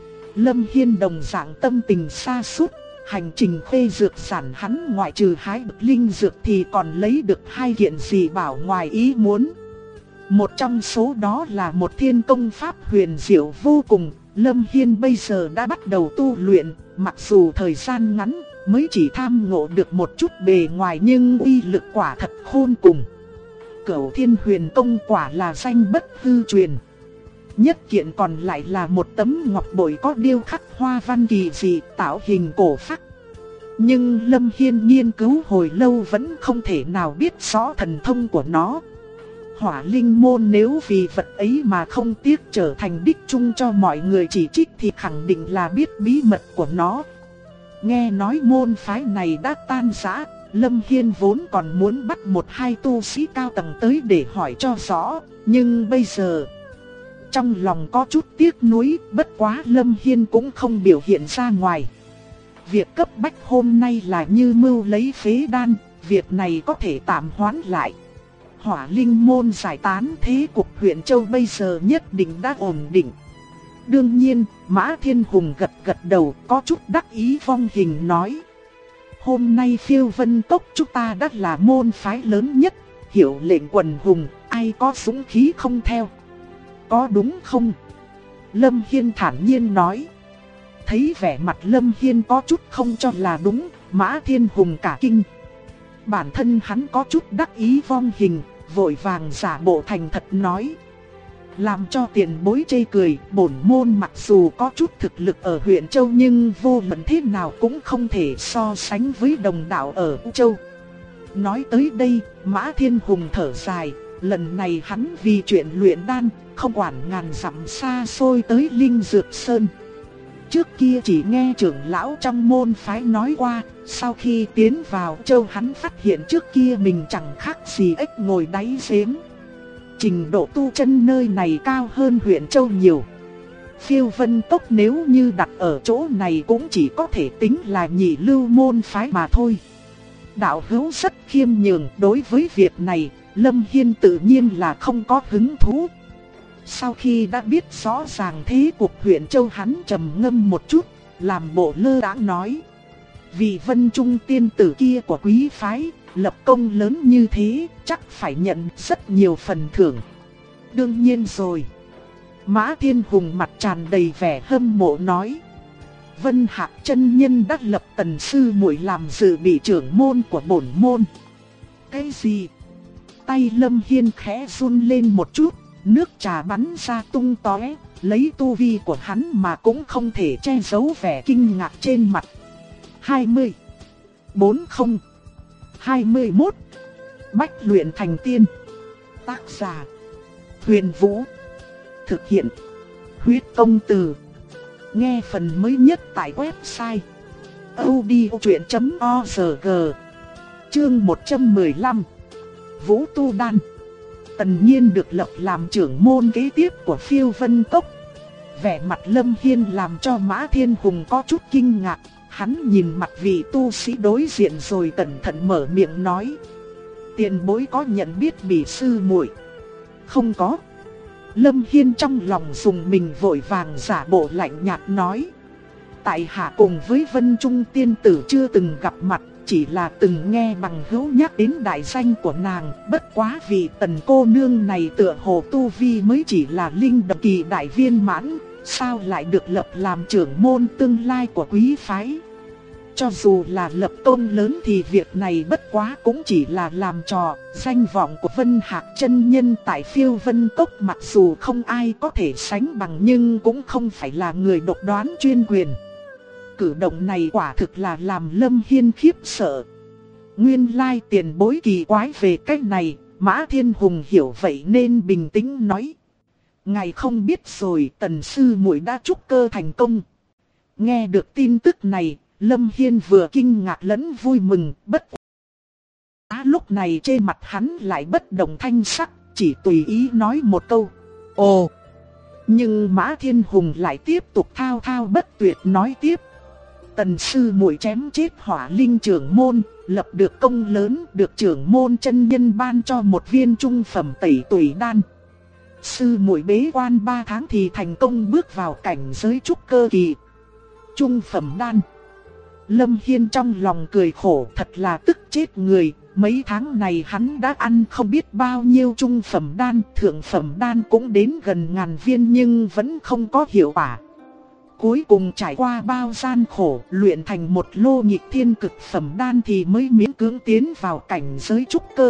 Lâm Hiên đồng dạng tâm tình sa sút, hành trình phê dược sản hắn ngoại trừ hái bực linh dược thì còn lấy được 2 kiện dị bảo ngoài ý muốn. Một trong số đó là một thiên công pháp huyền diệu vô cùng. Lâm Hiên bây giờ đã bắt đầu tu luyện, mặc dù thời gian ngắn mới chỉ tham ngộ được một chút bề ngoài nhưng uy lực quả thật khôn cùng. Cửu Thiên Huyền Công quả là danh bất hư truyền. Nhất kiện còn lại là một tấm ngọc bội có điêu khắc hoa văn kỳ dị, tạo hình cổ phác. Nhưng Lâm Hiên nghiên cứu hồi lâu vẫn không thể nào biết rõ thần thông của nó. Hỏa Linh môn nếu vì vật ấy mà không tiếc trở thành đích chung cho mọi người chỉ trích thì khẳng định là biết bí mật của nó. Nghe nói môn phái này đã tan rã, Lâm Hiên vốn còn muốn bắt 1-2 tu sĩ cao tầng tới để hỏi cho rõ, nhưng bây giờ trong lòng có chút tiếc nuối, bất quá Lâm Hiên cũng không biểu hiện ra ngoài. Việc cấp bách hôm nay là Như Mưu lấy phế đan, việc này có thể tạm hoãn lại. Hỏa Linh môn giải tán, thế cục huyện Châu bây giờ nhất định đã ổn định. Đương nhiên, Mã Thiên Hùng gật gật đầu, có chút đắc ý vong hình nói. Hôm nay Phiêu Vân Cốc chúng ta đã là môn phái lớn nhất, hiệu lệnh quần hùng, ai có dũng khí không theo. Có đúng không? Lâm Hiên thản nhiên nói. Thấy vẻ mặt Lâm Hiên có chút không cho là đúng, Mã Thiên Hùng cả kinh. Bản thân hắn có chút đắc ý vong hình, vội vàng giả bộ thành thật nói. Làm cho tiền bối chê cười, bổn môn mặc dù có chút thực lực ở huyện Châu nhưng vô luận thế nào cũng không thể so sánh với đồng đạo ở U Châu. Nói tới đây, Mã Thiên Hùng thở dài, lần này hắn vì chuyện luyện đan, không quản ngàn dặm xa xôi tới Linh Dược Sơn. Trước kia chỉ nghe trưởng lão trong môn phái nói qua, sau khi tiến vào Châu hắn phát hiện trước kia mình chẳng khác gì ếch ngồi đáy giếng. Trình độ tu chân nơi này cao hơn huyện Châu nhiều. Phiêu Vân Cốc nếu như đặt ở chỗ này cũng chỉ có thể tính là nhị lưu môn phái mà thôi. Đạo hữu rất khiêm nhường, đối với việc này, Lâm Hiên tự nhiên là không có hứng thú. Sau khi đã biết rõ ràng thế cục huyện Châu, hắn trầm ngâm một chút, làm bộ lơ đãng nói. Vị Vân Trung tiên tử kia của quý phái, lập công lớn như thế, chắc phải nhận rất nhiều phần thưởng. Đương nhiên rồi. Mã Thiên Hùng mặt tràn đầy vẻ hâm mộ nói. Vân Hạc chân nhân đã lập Tần sư muội làm dự bị trưởng môn của bổn môn. Cái gì? Tay Lâm Hiên khẽ run lên một chút, nước trà bắn ra tung tóe, lấy tu vi của hắn mà cũng không thể che giấu vẻ kinh ngạc trên mặt. 20, 40, 21. Bách luyện thành tiên. Tác giả: Huyền Vũ. Thực hiện: Huyết Công Từ. Nghe phần mới nhất tại website audiochuyện.org. Chương 115. Vũ Tu Đan. Tần Nhiên được lập làm trưởng môn kế tiếp của Phiêu Vân Cốc. Vẻ mặt Lâm Hiên làm cho Mã Thiên Hùng có chút kinh ngạc. Hắn nhìn mặt vị tu sĩ đối diện rồi cẩn thận mở miệng nói. Tiền bối có nhận biết Bỉ sư muội? Không có. Lâm Hiên trong lòng dùng mình, vội vàng giả bộ lạnh nhạt nói. Tại hạ cùng với Vân Trung tiên tử chưa từng gặp mặt, chỉ là từng nghe bằng hữu nhắc đến đại danh của nàng, bất quá vì Tần cô nương này tựa hồ tu vi mới chỉ là linh động kỳ đại viên mãn, sao lại được lập làm trưởng môn tương lai của quý phái. Cho dù là lập công lớn thì việc này bất quá cũng chỉ là làm trò. Danh vọng của Vân Hạc chân nhân tại Phiêu Vân Cốc mặc dù không ai có thể sánh bằng, nhưng cũng không phải là người độc đoán chuyên quyền. Cử động này quả thực là làm Lâm Hiên khiếp sợ. Nguyên lai tiền bối kỳ quái về cách này, Mã Thiên Hùng hiểu vậy nên bình tĩnh nói: ngài không biết rồi, Tần sư muội đã trúc cơ thành công. Nghe được tin tức này, Lâm Hiên vừa kinh ngạc lẫn vui mừng, bất quá lúc này trên mặt hắn lại bất động thanh sắc, chỉ tùy ý nói một câu: ồ. Nhưng Mã Thiên Hùng lại tiếp tục thao thao bất tuyệt nói tiếp: Tần sư muội chém chết Hỏa Linh trưởng môn, lập được công lớn, được trưởng môn chân nhân ban cho một viên trung phẩm tẩy tủy đan. Sư muội bế quan 3 tháng thì thành công bước vào cảnh giới trúc cơ kỳ. Trung phẩm đan. Lâm Hiên trong lòng cười khổ, thật là tức chết người. Mấy tháng này hắn đã ăn không biết bao nhiêu trung phẩm đan, thượng phẩm đan cũng đến gần 1000 viên nhưng vẫn không có hiệu quả. Cuối cùng trải qua bao gian khổ, luyện thành một lô nghịch thiên cực phẩm đan thì mới miễn cưỡng tiến vào cảnh giới trúc cơ.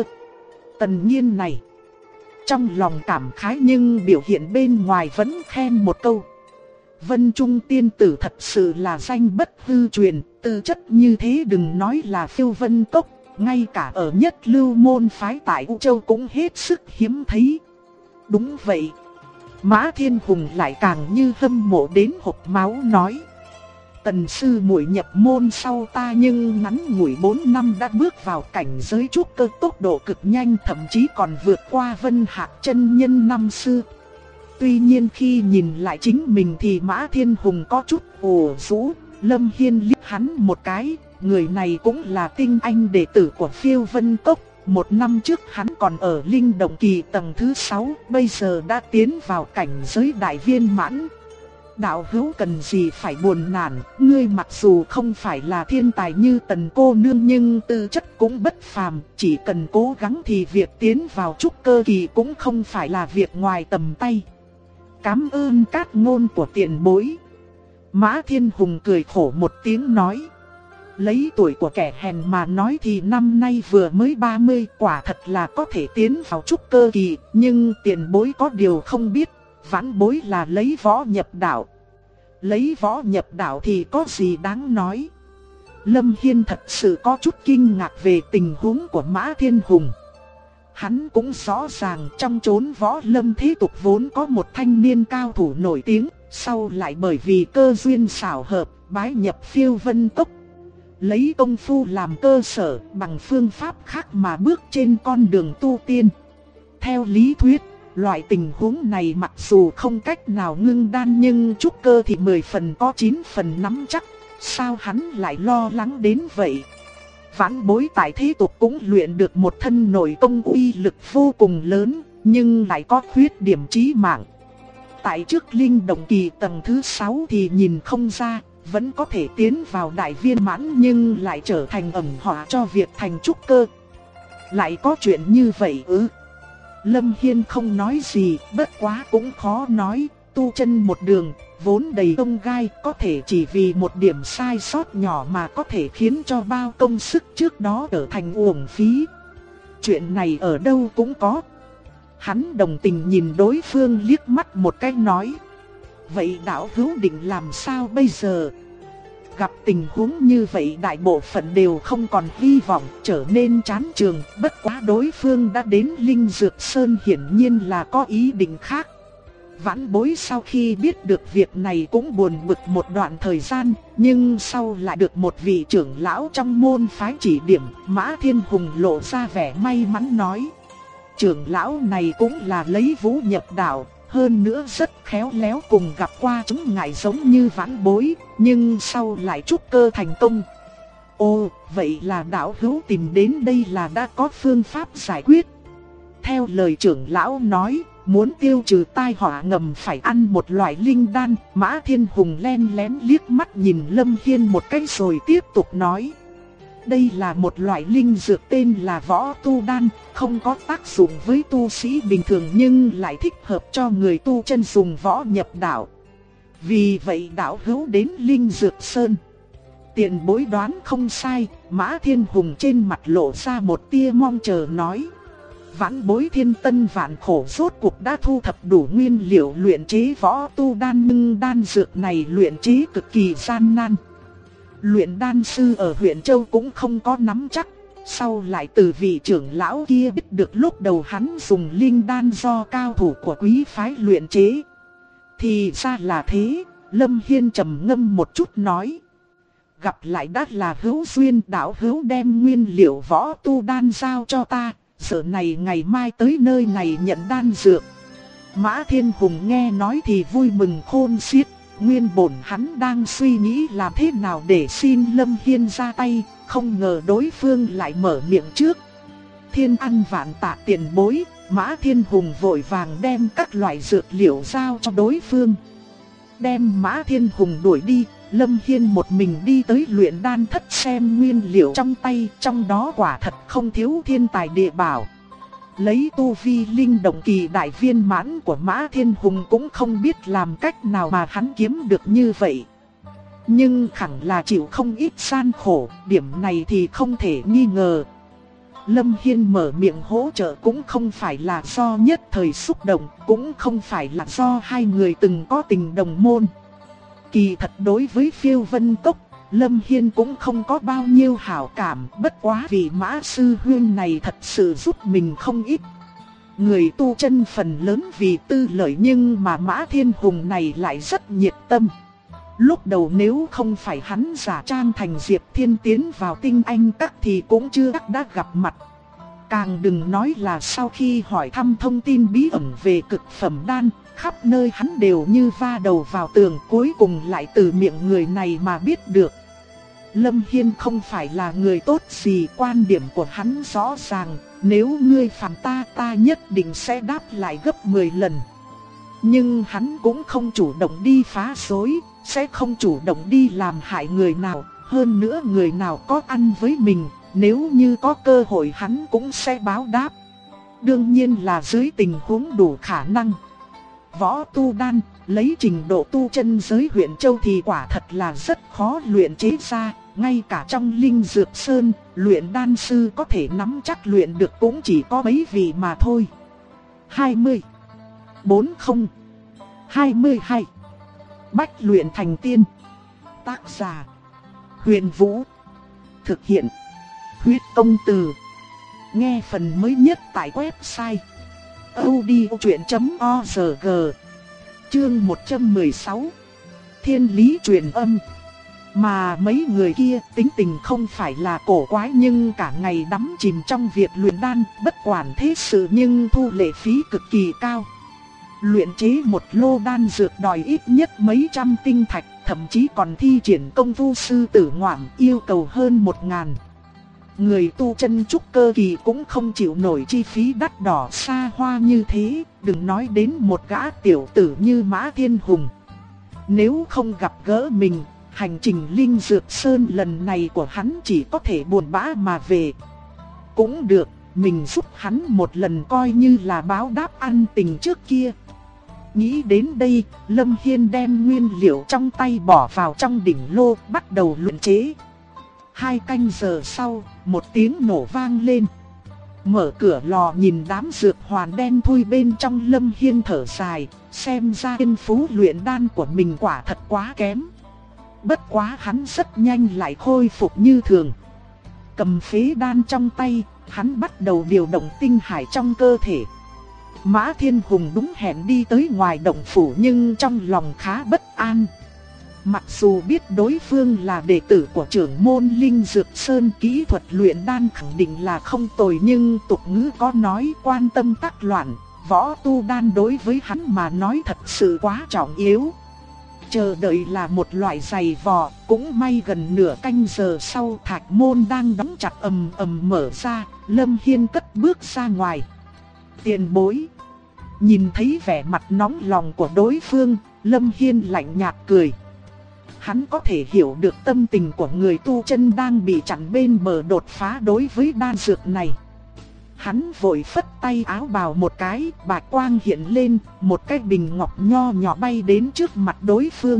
Tần Nhiên này, trong lòng cảm khái nhưng biểu hiện bên ngoài vẫn khen một câu: Vân Trung tiên tử thật sự là danh bất hư truyền, tư chất như thế đừng nói là Phiêu Vân Cốc, ngay cả ở nhất lưu môn phái tại U Châu cũng hết sức hiếm thấy. Đúng vậy. Mã Thiên Hùng lại càng như hâm mộ đến hộc máu nói: Tần sư muội nhập môn sau ta nhưng ngắn ngủi 4 năm đã bước vào cảnh giới trúc cơ tốc độ cực nhanh, thậm chí còn vượt qua Vân Hạc chân nhân năm xưa. Tuy nhiên khi nhìn lại chính mình thì Mã Thiên Hùng có chút ủ rũ. Lâm Hiên liếc hắn một cái, người này cũng là tinh anh đệ tử của Phiêu Vân Cốc. 1 năm trước hắn còn ở linh động kỳ tầng thứ 6, bây giờ đã tiến vào cảnh giới đại viên mãn. Đạo hữu cần gì phải buồn nản, ngươi mặc dù không phải là thiên tài như Tần cô nương nhưng tư chất cũng bất phàm, chỉ cần cố gắng thì việc tiến vào trúc cơ kỳ cũng không phải là việc ngoài tầm tay. Cảm ơn cát ngôn của tiền bối. Mã Thiên Hùng cười khổ một tiếng nói: lấy tuổi của kẻ hèn mà nói thì năm nay vừa mới 30, quả thật là có thể tiến vào trúc cơ kỳ, nhưng tiền bối có điều không biết, vãn bối là lấy võ nhập đạo. Lấy võ nhập đạo thì có gì đáng nói. Lâm Hiên thật sự có chút kinh ngạc về tình huống của Mã Thiên Hùng. Hắn cũng rõ ràng trong chốn võ lâm thế tục vốn có một thanh niên cao thủ nổi tiếng, sau lại bởi vì cơ duyên xảo hợp, bái nhập Phiêu Vân Cốc. Lấy công phu làm cơ sở, bằng phương pháp khác mà bước trên con đường tu tiên. Theo lý thuyết, loại tình huống này mặc dù không cách nào ngưng đan nhưng trúc cơ thì 10 phần có 9 phần nắm chắc. Sao hắn lại lo lắng đến vậy? Vãn bối tại thế tục cũng luyện được một thân nội công uy lực vô cùng lớn, nhưng lại có khuyết điểm chí mạng. Tại trước linh động kỳ tầng thứ 6 thì nhìn không ra, vẫn có thể tiến vào đại viên mãn nhưng lại trở thành ẩn họa cho việc thành trúc cơ. Lại có chuyện như vậy ư? Lâm Hiên không nói gì, bất quá cũng khó nói, tu chân một đường, vốn đầy tông gai, có thể chỉ vì một điểm sai sót nhỏ mà có thể khiến cho bao công sức trước đó trở thành uổng phí. Chuyện này ở đâu cũng có. Hắn đồng tình nhìn đối phương liếc mắt một cái nói: vậy đạo hữu định làm sao bây giờ? Gặp tình huống như vậy đại bộ phận đều không còn hy vọng, trở nên chán chường. Bất quá đối phương đã đến Linh Dược Sơn hiển nhiên là có ý định khác. Vãn bối sau khi biết được việc này cũng buồn bực một đoạn thời gian, nhưng sau lại được một vị trưởng lão trong môn phái chỉ điểm. Mã Thiên Hùng lộ ra vẻ may mắn nói: trưởng lão này cũng là lấy vũ nhập đạo, hơn nữa rất khéo léo, cùng gặp qua chứng ngại giống như vãn bối, nhưng sau lại trúc cơ thành công. Ồ, vậy là đạo hữu tìm đến đây là đã có phương pháp giải quyết. Theo lời trưởng lão nói, muốn tiêu trừ tai họa ngầm phải ăn một loại linh đan. Mã Thiên Hùng len lén liếc mắt nhìn Lâm Hiên một cái rồi tiếp tục nói: đây là một loại linh dược tên là võ tu đan, không có tác dụng với tu sĩ bình thường nhưng lại thích hợp cho người tu chân dùng võ nhập đạo. Vì vậy đạo hữu đến Linh Dược Sơn. Tiền bối đoán không sai, Mã Thiên Hùng trên mặt lộ ra một tia mong chờ nói. Vãn bối thiên tân vạn khổ rốt cuộc đã thu thập đủ nguyên liệu luyện chế võ tu đan, nhưng đan dược này luyện chế cực kỳ gian nan. Luyện đan sư ở huyện Châu cũng không có nắm chắc. Sau lại từ vị trưởng lão kia biết được lúc đầu hắn dùng linh đan do cao thủ của quý phái luyện chế. Thì ra là thế, Lâm Hiên trầm ngâm một chút nói. Gặp lại đã là hữu duyên, đạo hữu đem nguyên liệu võ tu đan giao cho ta, giờ này ngày mai tới nơi này nhận đan dược. Mã Thiên Hùng nghe nói thì vui mừng khôn xiết, nguyên bổn hắn đang suy nghĩ làm thế nào để xin Lâm Hiên ra tay, không ngờ đối phương lại mở miệng trước. Thiên ăn vạn tạ tiền bối. Mã Thiên Hùng vội vàng đem các loại dược liệu giao cho đối phương. Đem Mã Thiên Hùng đuổi đi, Lâm Hiên một mình đi tới luyện đan thất xem nguyên liệu trong tay, trong đó quả thật không thiếu thiên tài địa bảo. Lấy tu vi linh động kỳ đại viên mãn của Mã Thiên Hùng cũng không biết làm cách nào mà hắn kiếm được như vậy. Nhưng hẳn là chịu không ít gian khổ, điểm này thì không thể nghi ngờ. Lâm Hiên mở miệng hỗ trợ cũng không phải là do nhất thời xúc động, cũng không phải là do hai người từng có tình đồng môn. Kỳ thật đối với Phiêu Vân Tốc, Lâm Hiên cũng không có bao nhiêu hảo cảm, bất quá vì Mã sư huynh này thật sự giúp mình không ít. Người tu chân phần lớn vì tư lợi nhưng mà Mã Thiên Hùng này lại rất nhiệt tâm. Lúc đầu nếu không phải hắn giả trang thành Diệp Thiên tiến vào Tinh Anh Các thì cũng chưa chắc đã gặp mặt. Càng đừng nói là sau khi hỏi thăm thông tin bí ẩn về cực phẩm đan, khắp nơi hắn đều như va đầu vào tường, cuối cùng lại từ miệng người này mà biết được. Lâm Hiên không phải là người tốt gì, quan điểm của hắn rõ ràng, nếu ngươi phản ta, ta nhất định sẽ đáp lại gấp 10 lần. Nhưng hắn cũng không chủ động đi phá rối, sẽ không chủ động đi làm hại người nào, hơn nữa người nào có ăn với mình, nếu như có cơ hội hắn cũng sẽ báo đáp. Đương nhiên là dưới tình huống đủ khả năng. Võ tu đan, lấy trình độ tu chân giới huyện Châu thì quả thật là rất khó luyện chế ra, ngay cả trong Linh Dược Sơn, luyện đan sư có thể nắm chắc luyện được cũng chỉ có mấy vị mà thôi. 20 40 22 Bách luyện thành tiên. Tác giả Huyền Vũ. Thực hiện Huyết Công Từ. Nghe phần mới nhất tại website audiochuyện.org. Chương 116 Thiên lý truyền âm. Mà mấy người kia tính tình không phải là cổ quái nhưng cả ngày đắm chìm trong việc luyện đan, bất quản thế sự nhưng thu lệ phí cực kỳ cao. Luyện chế một lô đan dược đòi ít nhất mấy trăm tinh thạch, thậm chí còn thi triển công phu sư tử ngoạm yêu cầu hơn 1000. Người tu chân trúc cơ kỳ cũng không chịu nổi chi phí đắt đỏ xa hoa như thế, đừng nói đến một gã tiểu tử như Mã Thiên Hùng. Nếu không gặp gỡ mình, hành trình Linh Dược Sơn lần này của hắn chỉ có thể buồn bã mà về. Cũng được, mình giúp hắn một lần coi như là báo đáp ân tình trước kia. Nghĩ đến đây, Lâm Hiên đem nguyên liệu trong tay bỏ vào trong đỉnh lô, bắt đầu luyện chế. 2 canh giờ sau, một tiếng nổ vang lên. Mở cửa lò nhìn đám dược hoàn đen thui bên trong, Lâm Hiên thở dài, xem ra thiên phú luyện đan của mình quả thật quá kém. Bất quá hắn rất nhanh lại khôi phục như thường. Cầm phế đan trong tay, hắn bắt đầu điều động tinh hải trong cơ thể. Mã Thiên Hùng đúng hẹn đi tới ngoài động phủ nhưng trong lòng khá bất an. Mặc dù biết đối phương là đệ tử của trưởng môn Linh Dược Sơn, kỹ thuật luyện đan khẳng định là không tồi, nhưng tục ngữ có nói quan tâm tắc loạn, võ tu đan đối với hắn mà nói thật sự quá trọng yếu. Chờ đợi là một loại giày vò, cũng may gần nửa canh giờ sau thạch môn đang đóng chặt ầm ầm mở ra, Lâm Hiên cất bước ra ngoài. Tiền bối. Nhìn thấy vẻ mặt nóng lòng của đối phương, Lâm Hiên lạnh nhạt cười. Hắn có thể hiểu được tâm tình của người tu chân đang bị chặn bên bờ đột phá đối với đan dược này. Hắn vội phất tay áo bào một cái, bạch quang hiện lên, một cái bình ngọc nho nhỏ bay đến trước mặt đối phương.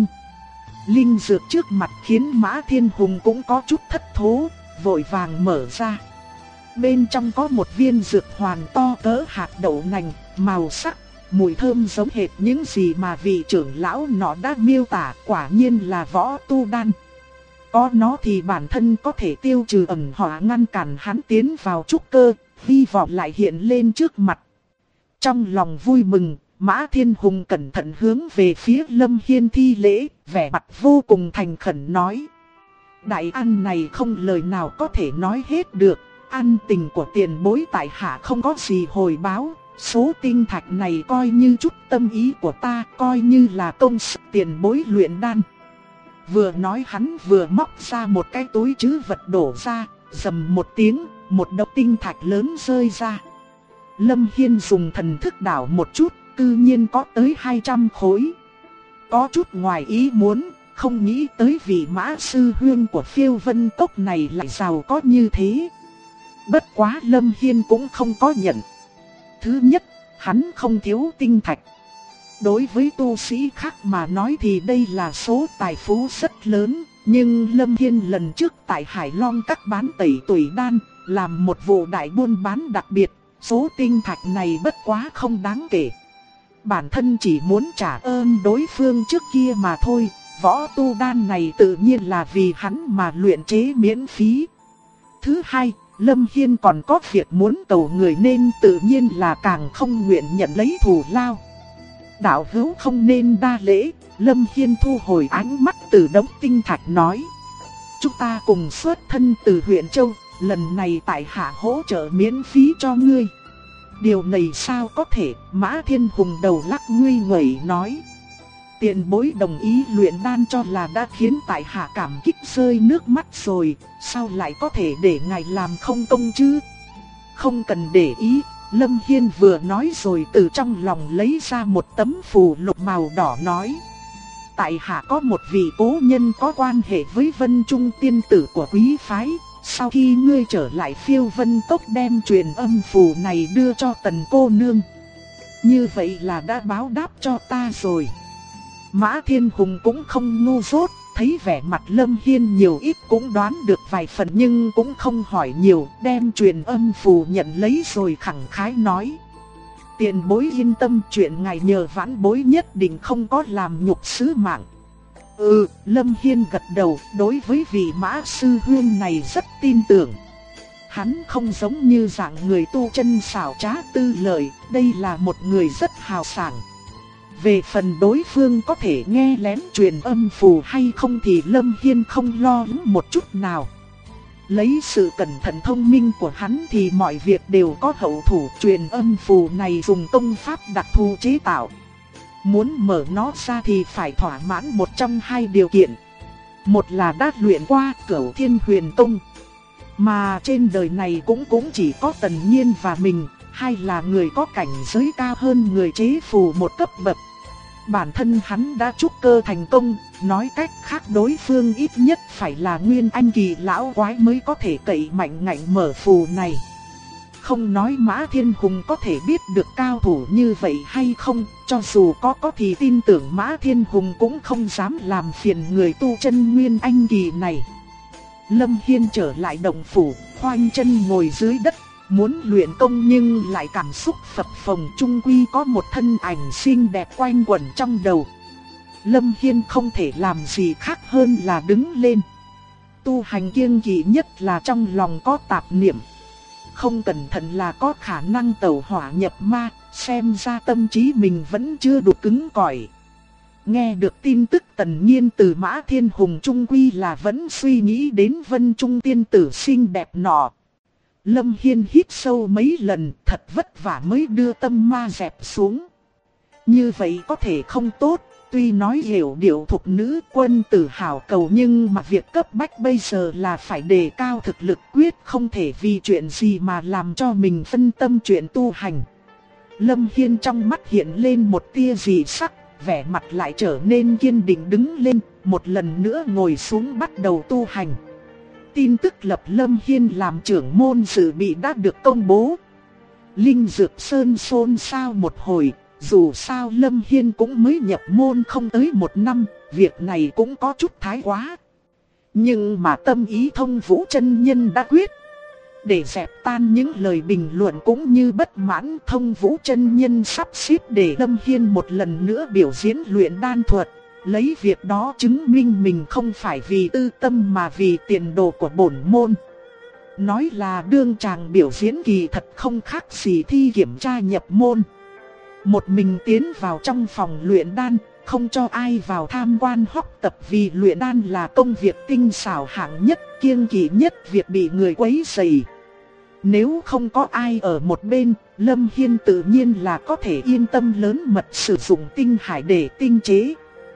Linh dược trước mặt khiến Mã Thiên Hùng cũng có chút thất thố, vội vàng mở ra. Bên trong có một viên dược hoàn to cỡ hạt đậu nành, màu sắc, mùi thơm giống hệt những gì mà vị trưởng lão nọ đã miêu tả, quả nhiên là võ tu đan. Có nó thì bản thân có thể tiêu trừ ẩn họa, ngăn cản hắn tiến vào trúc cơ, hy vọng lại hiện lên trước mặt. Trong lòng vui mừng, Mã Thiên Hùng cẩn thận hướng về phía Lâm Hiên thi lễ, vẻ mặt vô cùng thành khẩn nói: đại ăn này không lời nào có thể nói hết được, ăn tình của tiền bối tại hạ không có gì hồi báo, số tinh thạch này coi như chút tâm ý của ta, coi như là công sức tiền bối luyện đan. Vừa nói hắn vừa móc ra một cái túi trữ vật đổ ra, rầm một tiếng, một đống tinh thạch lớn rơi ra. Lâm Hiên dùng thần thức đảo một chút, cư nhiên có tới 200 khối. Có chút ngoài ý muốn, không nghĩ tới vị Mã sư huynh của Phiêu Vân Cốc này lại giàu có như thế. Bất quá Lâm Hiên cũng không có nhận. Thứ nhất, hắn không thiếu tinh thạch. Đối với tu sĩ khác mà nói thì đây là số tài phú rất lớn. Nhưng Lâm Hiên lần trước tại Hải Long Các bán tẩy tủy đan, làm một vụ đại buôn bán đặc biệt, số tinh thạch này bất quá không đáng kể. Bản thân chỉ muốn trả ơn đối phương trước kia mà thôi, võ tu đan này tự nhiên là vì hắn mà luyện chế miễn phí. Thứ hai, Lâm Hiên còn có việc muốn cầu người nên tự nhiên là càng không nguyện nhận lấy thù lao. Đạo hữu không nên đa lễ. Lâm Hiên thu hồi ánh mắt từ đống tinh thạch nói: chúng ta cùng xuất thân từ huyện Châu, lần này tại hạ hỗ trợ miễn phí cho ngươi. Điều này sao có thể? Mã Thiên Hùng đầu lắc nguy nguẩy nói: tiền bối đồng ý luyện đan cho là đã khiến tại hạ cảm kích rơi nước mắt rồi, sao lại có thể để ngài làm không công chứ? Không cần để ý. Lâm Hiên vừa nói rồi từ trong lòng lấy ra một tấm phù lục màu đỏ nói: tại hạ có một vị cố nhân có quan hệ với Vân Trung tiên tử của quý phái, sau khi ngươi trở lại Phiêu Vân Cốc đem truyền âm phù này đưa cho Tần cô nương. Như vậy là đã báo đáp cho ta rồi. Mã Thiên Hùng cũng không ngu dốt, thấy vẻ mặt Lâm Hiên nhiều ít cũng đoán được vài phần nhưng cũng không hỏi nhiều, đem truyền âm phù nhận lấy rồi khẳng khái nói: tiền bối yên tâm, chuyện ngài nhờ vãn bối nhất định không có làm nhục sứ mạng. Lâm Hiên gật đầu, đối với vị Mã sư huynh này rất tin tưởng. Hắn không giống như dạng người tu chân xảo trá tư lợi, đây là một người rất hào sảng. Về phần đối phương có thể nghe lén truyền âm phù hay không thì Lâm Hiên không lo lắng một chút nào. Lấy sự cẩn thận thông minh của hắn thì mọi việc đều có hậu thủ. Truyền âm phù này dùng công pháp đặc thù chế tạo. Muốn mở nó ra thì phải thỏa mãn một trong hai điều kiện. Một là đã luyện qua Cửu Thiên Huyền Tông, mà trên đời này cũng chỉ có Tần Nhiên và mình. Hai là người có cảnh giới cao hơn người chế phù một cấp bậc. Bản thân hắn đã trúc cơ thành công, nói cách khác đối phương ít nhất phải là nguyên anh kỳ lão quái mới có thể cậy mạnh ngạnh mở phù này. Không nói Mã Thiên Hùng có thể biết được cao thủ như vậy hay không, cho dù có thì tin tưởng Mã Thiên Hùng cũng không dám làm phiền người tu chân nguyên anh kỳ này. Lâm Hiên trở lại động phủ, khoanh chân ngồi dưới đất. Muốn luyện công nhưng lại cảm xúc phập phồng, chung quy có một thân ảnh xinh đẹp quanh quẩn trong đầu. Lâm Hiên không thể làm gì khác hơn là đứng lên. Tu hành kiêng kỵ nhất là trong lòng có tạp niệm. Không cẩn thận là có khả năng tẩu hỏa nhập ma, xem ra tâm trí mình vẫn chưa đủ cứng cỏi. Nghe được tin tức Tần Nhiên từ Mã Thiên Hùng chung quy là vẫn suy nghĩ đến Vân Trung tiên tử xinh đẹp nọ. Lâm Hiên hít sâu mấy lần, thật vất vả mới đưa tâm ma dẹp xuống. Như vậy có thể không tốt, tuy nói hiểu điệu thục nữ quân tử hào cầu nhưng mà việc cấp bách bây giờ là phải đề cao thực lực, quyết không thể vì chuyện gì mà làm cho mình phân tâm chuyện tu hành. Lâm Hiên trong mắt hiện lên một tia dị sắc, vẻ mặt lại trở nên kiên định đứng lên, một lần nữa ngồi xuống bắt đầu tu hành. Tin tức lập Lâm Hiên làm trưởng môn dự bị đã được công bố. Linh Dược Sơn xôn xao một hồi, dù sao Lâm Hiên cũng mới nhập môn không tới 1 năm, việc này cũng có chút thái quá. Nhưng mà tâm ý Thông Vũ chân nhân đã quyết. Để dẹp tan những lời bình luận cũng như bất mãn, Thông Vũ chân nhân sắp xếp để Lâm Hiên một lần nữa biểu diễn luyện đan thuật. Lấy việc đó chứng minh mình không phải vì tư tâm mà vì tiền đồ của bổn môn. Nói là đương chàng biểu diễn kỳ thật không khác gì thi kiểm tra nhập môn. Một mình tiến vào trong phòng luyện đan, không cho ai vào tham quan học tập vì luyện đan là công việc tinh xảo hạng nhất, kiêng kỵ nhất việc bị người quấy rầy. Nếu không có ai ở một bên, Lâm Hiên tự nhiên là có thể yên tâm lớn mật sử dụng tinh hải để tinh chế.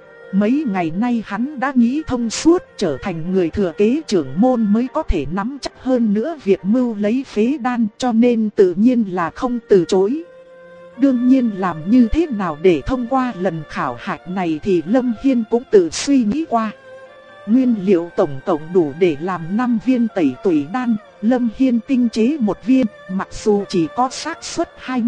Mấy ngày nay hắn đã nghĩ thông suốt, trở thành người thừa kế trưởng môn mới có thể nắm chắc hơn nữa việc mưu lấy phế đan, cho nên tự nhiên là không từ chối. Đương nhiên làm như thế nào để thông qua lần khảo hạch này thì Lâm Hiên cũng tự suy nghĩ qua. Nguyên liệu tổng cộng đủ để làm 5 viên tẩy tủy đan, Lâm Hiên tinh chế 1 viên, mặc dù chỉ có xác suất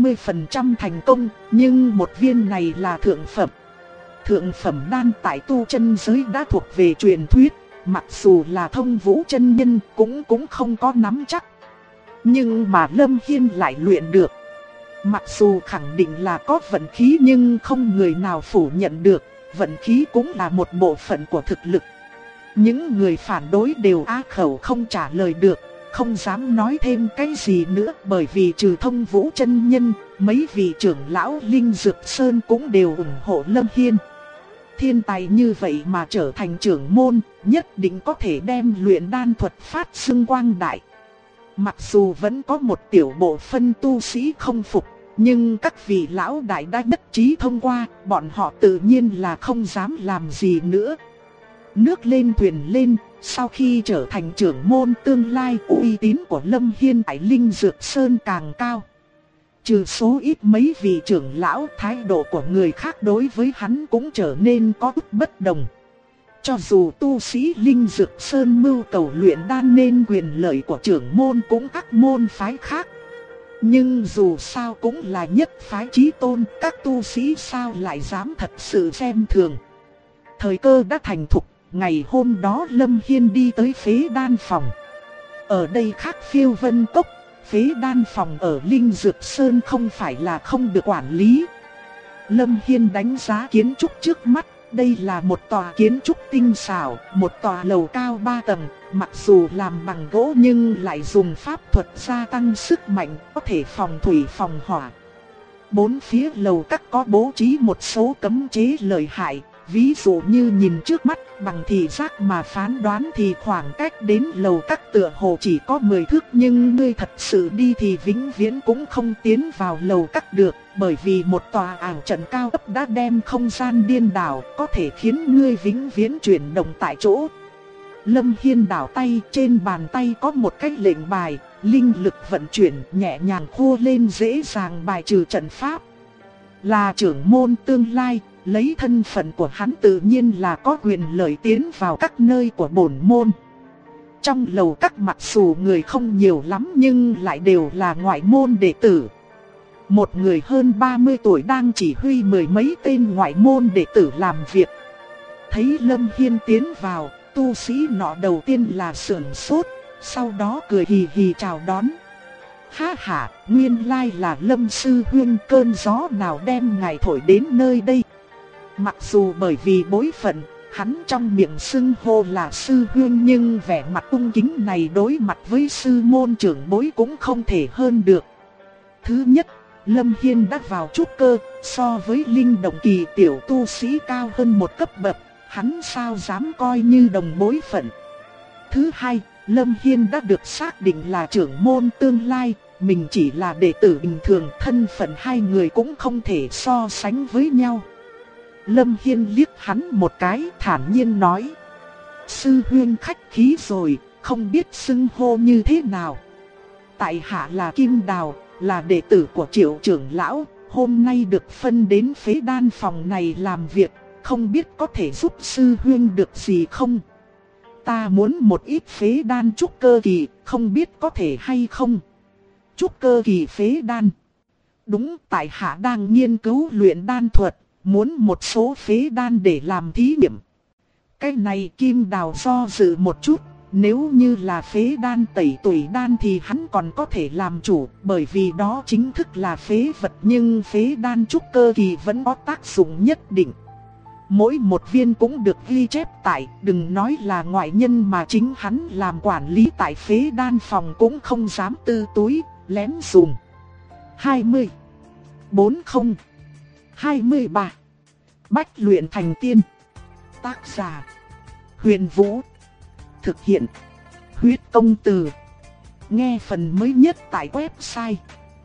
20% thành công, nhưng 1 viên này là thượng phẩm. Thượng phẩm đan tại tu chân giới đã thuộc về truyền thuyết, mặc dù là Thông Vũ chân nhân cũng không có nắm chắc. Nhưng mà Lâm Hiên lại luyện được. Mặc dù khẳng định là có vận khí nhưng không người nào phủ nhận được, vận khí cũng là một bộ phận của thực lực. Những người phản đối đều á khẩu không trả lời được, không dám nói thêm cái gì nữa, bởi vì trừ Thông Vũ chân nhân, mấy vị trưởng lão Linh Dược Sơn cũng đều ủng hộ Lâm Hiên. Thiên tài như vậy mà trở thành trưởng môn, nhất định có thể đem luyện đan thuật phát xưng quang đại. Mặc dù vẫn có một tiểu bộ phân tu sĩ không phục, nhưng các vị lão đại đã nhất trí thông qua, bọn họ tự nhiên là không dám làm gì nữa. Nước lên thuyền lên, sau khi trở thành trưởng môn tương lai, uy tín của Lâm Hiên tại Linh Dược Sơn càng cao. Trừ số ít mấy vị trưởng lão, thái độ của người khác đối với hắn cũng trở nên có chút bất đồng. Cho dù tu sĩ Linh Dược Sơn mưu cầu luyện đan nên quyền lợi của trưởng môn cũng các môn phái khác. Nhưng dù sao cũng là nhất phái chí tôn, các tu sĩ sao lại dám thật sự xem thường. Thời cơ đã thành thục, ngày hôm đó Lâm Hiên đi tới phế đan phòng. Ở đây khác Phiêu Vân Cốc, phế đan phòng ở Linh Dược Sơn không phải là không được quản lý. Lâm Hiên đánh giá kiến trúc trước mắt, đây là một tòa kiến trúc tinh xảo, một tòa lầu cao 3 tầng, mặc dù làm bằng gỗ nhưng lại dùng pháp thuật gia tăng sức mạnh, có thể phòng thủy phòng hỏa. Bốn phía lầu các có bố trí một số cấm chế lợi hại, ví dụ như nhìn trước mắt bằng thị giác mà phán đoán thì khoảng cách đến lầu các tựa hồ chỉ có 10 thước, nhưng ngươi thật sự đi thì vĩnh viễn cũng không tiến vào lầu các được, bởi vì một tòa ảo trận cao cấp đã đem không gian điên đảo, có thể khiến ngươi vĩnh viễn chuyển động tại chỗ. Lâm Hiên đảo tay, trên bàn tay có một cái lệnh bài, linh lực vận chuyển nhẹ nhàng khua lên dễ dàng bài trừ trận pháp. Là trưởng môn tương lai, lấy thân phận của hắn tự nhiên là có quyền lợi tiến vào các nơi của bổn môn. Trong lầu các mặc dù người không nhiều lắm nhưng lại đều là ngoại môn đệ tử. Một người hơn 30 tuổi đang chỉ huy 10 mấy tên ngoại môn đệ tử làm việc. Thấy Lâm Hiên tiến vào, tu sĩ nọ đầu tiên là sửng sốt, sau đó cười hì hì chào đón. Ha ha, nguyên lai là Lâm sư huynh, cơn gió nào đem ngài thổi đến nơi đây. Mặc dù bởi vì bối phận, hắn trong miệng xưng hô là sư huynh nhưng vẻ mặt cung kính này đối mặt với sư môn trưởng bối cũng không thể hơn được. Thứ nhất, Lâm Hiên đã vào trúc cơ, so với linh động kỳ tiểu tu sĩ cao hơn một cấp bậc, hắn sao dám coi như đồng bối phận. Thứ hai, Lâm Hiên đã được xác định là trưởng môn tương lai, mình chỉ là đệ tử bình thường, thân phận hai người cũng không thể so sánh với nhau. Lâm Hiên liếc hắn một cái, thản nhiên nói: sư huynh khách khí rồi, không biết xưng hô như thế nào. Tại hạ là Kim Đào, là đệ tử của Triệu trưởng lão, hôm nay được phân đến phế đan phòng này làm việc, không biết có thể giúp sư huynh được gì không? Ta muốn một ít phế đan trúc cơ kỳ, không biết có thể hay không? Trúc cơ kỳ phế đan. Đúng, tại hạ đang nghiên cứu luyện đan thuật, muốn một số phế đan để làm thí nghiệm. Cái này Kim Đào do dự một chút, nếu như là phế đan tẩy tuổi đan thì hắn còn có thể làm chủ, bởi vì đó chính thức là phế vật, nhưng phế đan trúc cơ kỳ vẫn có tác dụng nhất định. Mỗi một viên cũng được ghi chép tại, đừng nói là ngoại nhân mà chính hắn làm quản lý tại phế đan phòng cũng không dám tư túi, lén dùng. 20, 40, 23. Bách luyện thành tiên. Tác giả: Huyền Vũ. Thực hiện: Huyết Công Từ. Nghe phần mới nhất tại website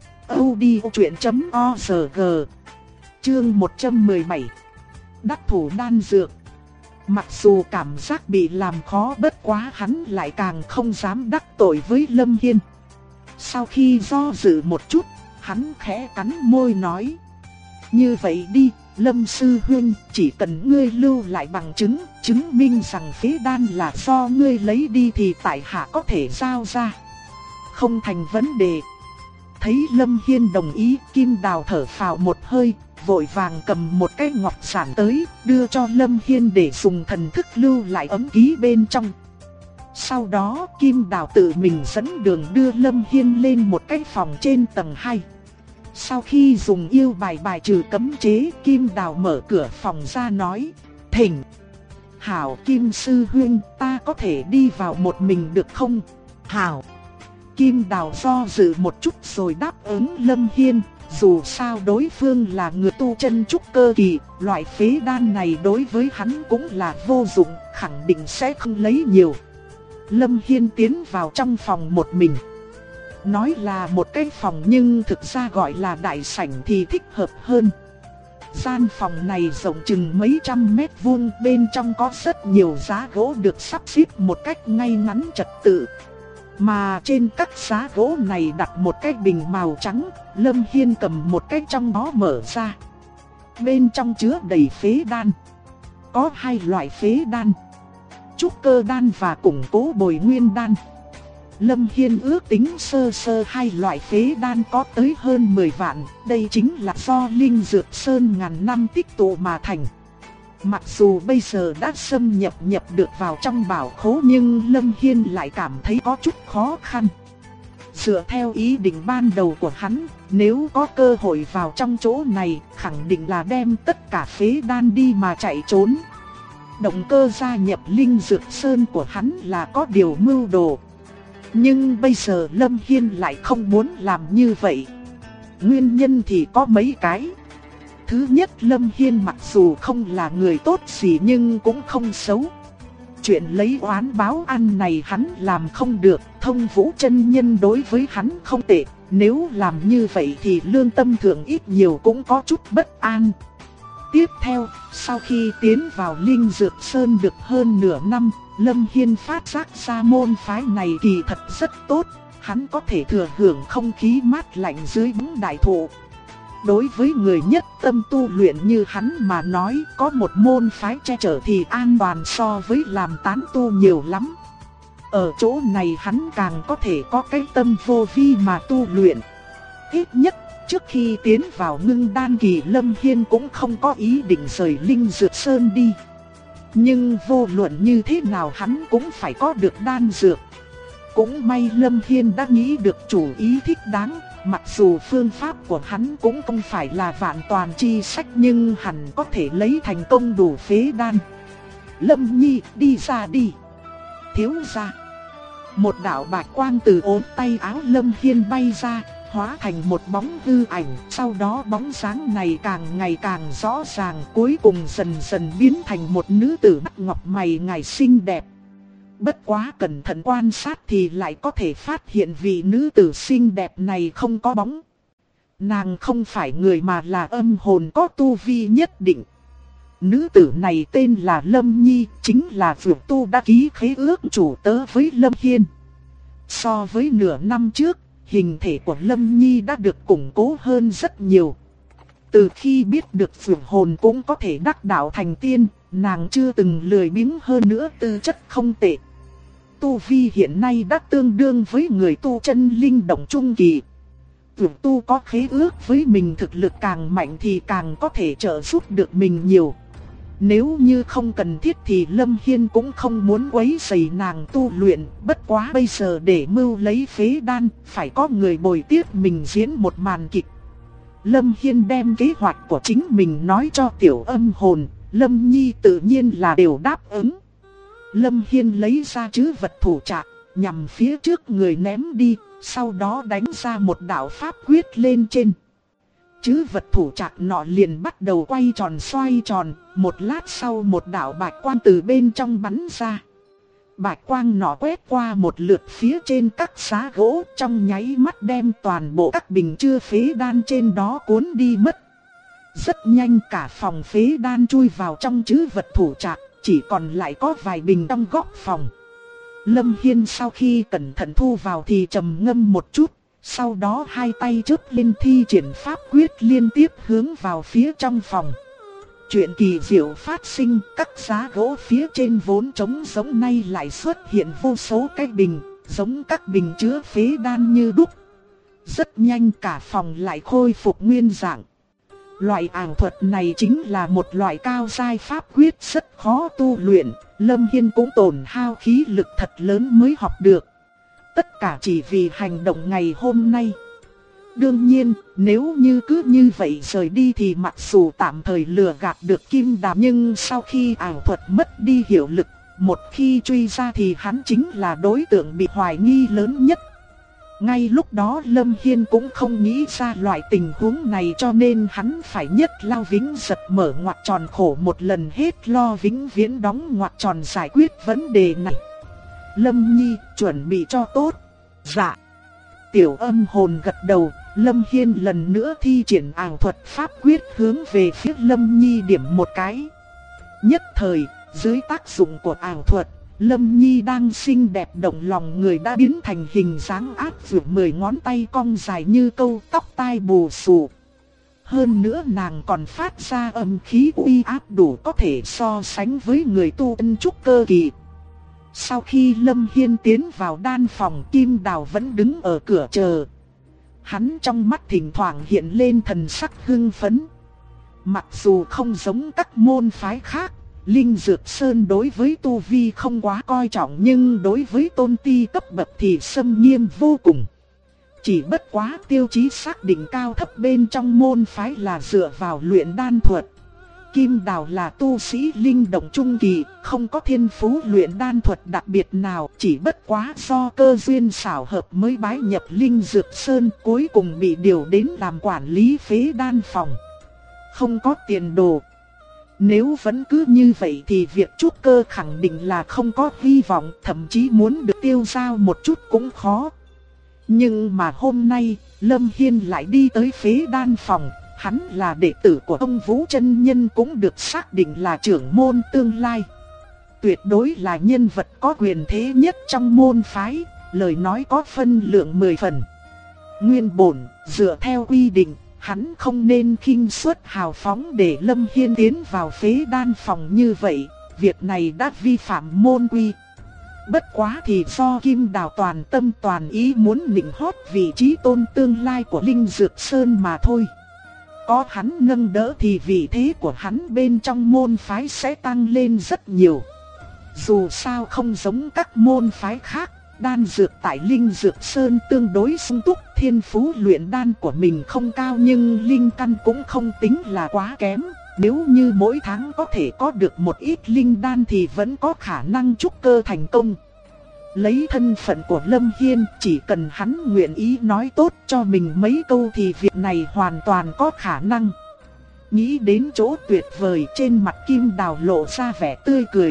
audiochuyện.org. Chương 117. Đắc thủ đan dược. Mặc dù cảm giác bị làm khó, bất quá hắn lại càng không dám đắc tội với Lâm Hiên. Sau khi do dự một chút, hắn khẽ cắn môi nói: như vậy đi, Lâm sư huynh, chỉ cần ngươi lưu lại bằng chứng, chứng minh rằng phế đan là do ngươi lấy đi thì tại hạ có thể giao ra. Không thành vấn đề. Thấy Lâm Hiên đồng ý, Kim Đào thở phào một hơi, vội vàng cầm một cái ngọc giản tới, đưa cho Lâm Hiên để dùng thần thức lưu lại ấm ký bên trong. Sau đó Kim Đào tự mình dẫn đường đưa Lâm Hiên lên một cái phòng trên tầng 2. Sau khi dùng yêu bài bài trừ cấm chế, Kim Đào mở cửa phòng ra nói: thỉnh. Hảo Kim sư huynh, ta có thể đi vào một mình được không? Hảo. Kim Đào do dự một chút rồi đáp ứng Lâm Hiên. Dù sao đối phương là người tu chân trúc cơ kỳ, loại phế đan này đối với hắn cũng là vô dụng, khẳng định sẽ không lấy nhiều. Lâm Hiên tiến vào trong phòng một mình. Nói là một cái phòng nhưng thực ra gọi là đại sảnh thì thích hợp hơn. Gian phòng này rộng chừng mấy trăm mét vuông, bên trong có rất nhiều giá gỗ được sắp xếp một cách ngay ngắn trật tự. Mà trên các giá gỗ này đặt một cái bình màu trắng, Lâm Hiên cầm một cái trong đó mở ra. Bên trong chứa đầy phế đan. Có hai loại phế đan: trúc cơ đan và củng cố bồi nguyên đan. Lâm Hiên ước tính sơ sơ hai loại phế đan có tới hơn 10 vạn, đây chính là do Linh Dược Sơn ngàn năm tích tụ mà thành. Mặc dù bây giờ đã xâm nhập được vào trong bảo khố, nhưng Lâm Hiên lại cảm thấy có chút khó khăn. Dựa theo ý định ban đầu của hắn, nếu có cơ hội vào trong chỗ này, khẳng định là đem tất cả phế đan đi mà chạy trốn. Động cơ gia nhập Linh Dược Sơn của hắn là có điều mưu đồ. Nhưng bây giờ Lâm Hiên lại không muốn làm như vậy. Nguyên nhân thì có mấy cái. Thứ nhất, Lâm Hiên mặc dù không là người tốt gì nhưng cũng không xấu. Chuyện lấy oán báo ăn này hắn làm không được. Thông Vũ chân nhân đối với hắn không tệ, nếu làm như vậy thì lương tâm thượng ít nhiều cũng có chút bất an. Tiếp theo, sau khi tiến vào Linh Dược Sơn được hơn nửa năm, Lâm Hiên phát giác ra môn phái này kỳ thật rất tốt. Hắn có thể thừa hưởng không khí mát lạnh dưới bóng đại thụ. Đối với người nhất tâm tu luyện như hắn mà nói, có một môn phái che chở thì an toàn so với làm tán tu nhiều lắm. Ở chỗ này hắn càng có thể có cái tâm vô vi mà tu luyện. Ít nhất, trước khi tiến vào ngưng đan kỳ, Lâm Hiên cũng không có ý định rời Linh Dược Sơn đi. Nhưng vô luận như thế nào hắn cũng phải có được đan dược. Cũng may Lâm Hiên đã nghĩ được chủ ý thích đáng. Mặc dù phương pháp của hắn cũng không phải là vạn toàn chi sách, nhưng hẳn có thể lấy thành công đủ phế đan. Lâm Nhi, đi ra đi. Thiếu gia. Một đạo bạch quang từ ốm tay áo Lâm Hiên bay ra, hóa thành một bóng hư ảnh. Sau đó bóng dáng này càng ngày càng rõ ràng, cuối cùng dần dần biến thành một nữ tử mắt ngọc mày ngài xinh đẹp. Bất quá cẩn thận quan sát thì lại có thể phát hiện vị nữ tử xinh đẹp này không có bóng. Nàng không phải người mà là âm hồn có tu vi nhất định. Nữ tử này tên là Lâm Nhi, chính là vượt tu đã ký khế ước chủ tớ với Lâm Hiên. So với nửa năm trước, hình thể của Lâm Nhi đã được củng cố hơn rất nhiều. Từ khi biết được Phượng hồn cũng có thể đắc đạo thành tiên, nàng chưa từng lười biếng, hơn nữa tư chất không tệ. Tu vi hiện nay đã tương đương với người tu chân linh động trung kỳ. Phượng tu có khế ước với mình, thực lực càng mạnh thì càng có thể trợ giúp được mình nhiều. Nếu như không cần thiết thì Lâm Hiên cũng không muốn quấy rầy nàng tu luyện, bất quá bây giờ để mưu lấy phế đan, phải có người bồi tiếp mình diễn một màn kịch. Lâm Hiên đem kế hoạch của chính mình nói cho Tiểu Âm Hồn, Lâm Nhi tự nhiên là đều đáp ứng. Lâm Hiên lấy ra trữ vật thủ trạc, nhằm phía trước người ném đi, sau đó đánh ra một đạo pháp quyết lên trên. Trữ vật thủ trạc nọ liền bắt đầu quay tròn xoay tròn, một lát sau một đạo bạch quang từ bên trong bắn ra. Bạch quang nọ quét qua một lượt phía trên các giá gỗ, trong nháy mắt đem toàn bộ các bình chưa phế đan trên đó cuốn đi mất. Rất nhanh cả phòng phế đan chui vào trong trữ vật thủ trạc, chỉ còn lại có vài bình trong góc phòng. Lâm Hiên sau khi cẩn thận thu vào thì trầm ngâm một chút, sau đó hai tay chớp lên thi triển pháp quyết liên tiếp hướng vào phía trong phòng. Chuyện kỳ diệu phát sinh, các giá gỗ phía trên vốn trống rỗng nay lại xuất hiện vô số cái bình, giống các bình chứa phế đan như đúc. Rất nhanh cả phòng lại khôi phục nguyên dạng. Loại ảo thuật này chính là một loại cao giai pháp quyết rất khó tu luyện, Lâm Hiên cũng tổn hao khí lực thật lớn mới học được. Tất cả chỉ vì hành động ngày hôm nay. Đương nhiên, nếu như cứ như vậy rời đi thì mặc dù tạm thời lừa gạt được Kim Đàm, nhưng sau khi ảo thuật mất đi hiệu lực, một khi truy ra thì hắn chính là đối tượng bị hoài nghi lớn nhất. Ngay lúc đó Lâm Hiên cũng không nghĩ ra loại tình huống này, cho nên hắn phải nhất lao vĩnh giật mở ngoặc tròn khổ một lần hết lo vĩnh viễn đóng ngoặc tròn giải quyết vấn đề này. Lâm Nhi chuẩn bị cho tốt. Dạ. Tiểu Âm Hồn gật đầu. Lâm Hiên lần nữa thi triển ảo thuật pháp quyết hướng về phía Lâm Nhi điểm một cái. Nhất thời, dưới tác dụng của ảo thuật, Lâm Nhi đang xinh đẹp động lòng người đã biến thành hình dáng áp vượt 10 ngón tay cong dài như câu, tóc tai bù xù. Hơn nữa nàng còn phát ra âm khí uy áp đủ có thể so sánh với người tu chân trúc cơ kỳ. Sau khi Lâm Hiên tiến vào đan phòng, Kim Đào vẫn đứng ở cửa chờ. Hắn trong mắt thỉnh thoảng hiện lên thần sắc hưng phấn. Mặc dù không giống các môn phái khác, Linh Dược Sơn đối với tu vi không quá coi trọng, nhưng đối với tôn ti cấp bậc thì xâm nghiêm vô cùng. Chỉ bất quá tiêu chí xác định cao thấp bên trong môn phái là dựa vào luyện đan thuật. Kim Đào là tu sĩ linh động trung kỳ, không có thiên phú luyện đan thuật đặc biệt nào, chỉ bất quá do cơ duyên xảo hợp mới bái nhập Linh Dược Sơn, cuối cùng bị điều đến làm quản lý phế đan phòng. Không có tiền đồ. Nếu vẫn cứ như vậy thì việc trúc cơ khẳng định là không có hy vọng, thậm chí muốn được tiêu dao một chút cũng khó. Nhưng mà hôm nay, Lâm Hiên lại đi tới phế đan phòng. Hắn là đệ tử của ông Vũ Chân Nhân, cũng được xác định là trưởng môn tương lai. Tuyệt đối là nhân vật có quyền thế nhất trong môn phái, lời nói có phân lượng 10 phần. Nguyên bổn, dựa theo quy định, hắn không nên khinh suất hào phóng để Lâm Hiên tiến vào phế đan phòng như vậy, việc này đã vi phạm môn quy. Bất quá thì do Kim Đào toàn tâm toàn ý muốn nịnh hót vị trí tôn tương lai của Linh Dược Sơn mà thôi. Có hắn nâng đỡ thì vị thế của hắn bên trong môn phái sẽ tăng lên rất nhiều. Dù sao không giống các môn phái khác, đan dược tại Linh Dược Sơn tương đối sung túc, thiên phú luyện đan của mình không cao nhưng linh căn cũng không tính là quá kém. Nếu như mỗi tháng có thể có được một ít linh đan thì vẫn có khả năng trúc cơ thành công. Lấy thân phận của Lâm Hiên, chỉ cần hắn nguyện ý nói tốt cho mình mấy câu thì việc này hoàn toàn có khả năng. Nghĩ đến chỗ tuyệt vời, trên mặt Kim Đào lộ ra vẻ tươi cười.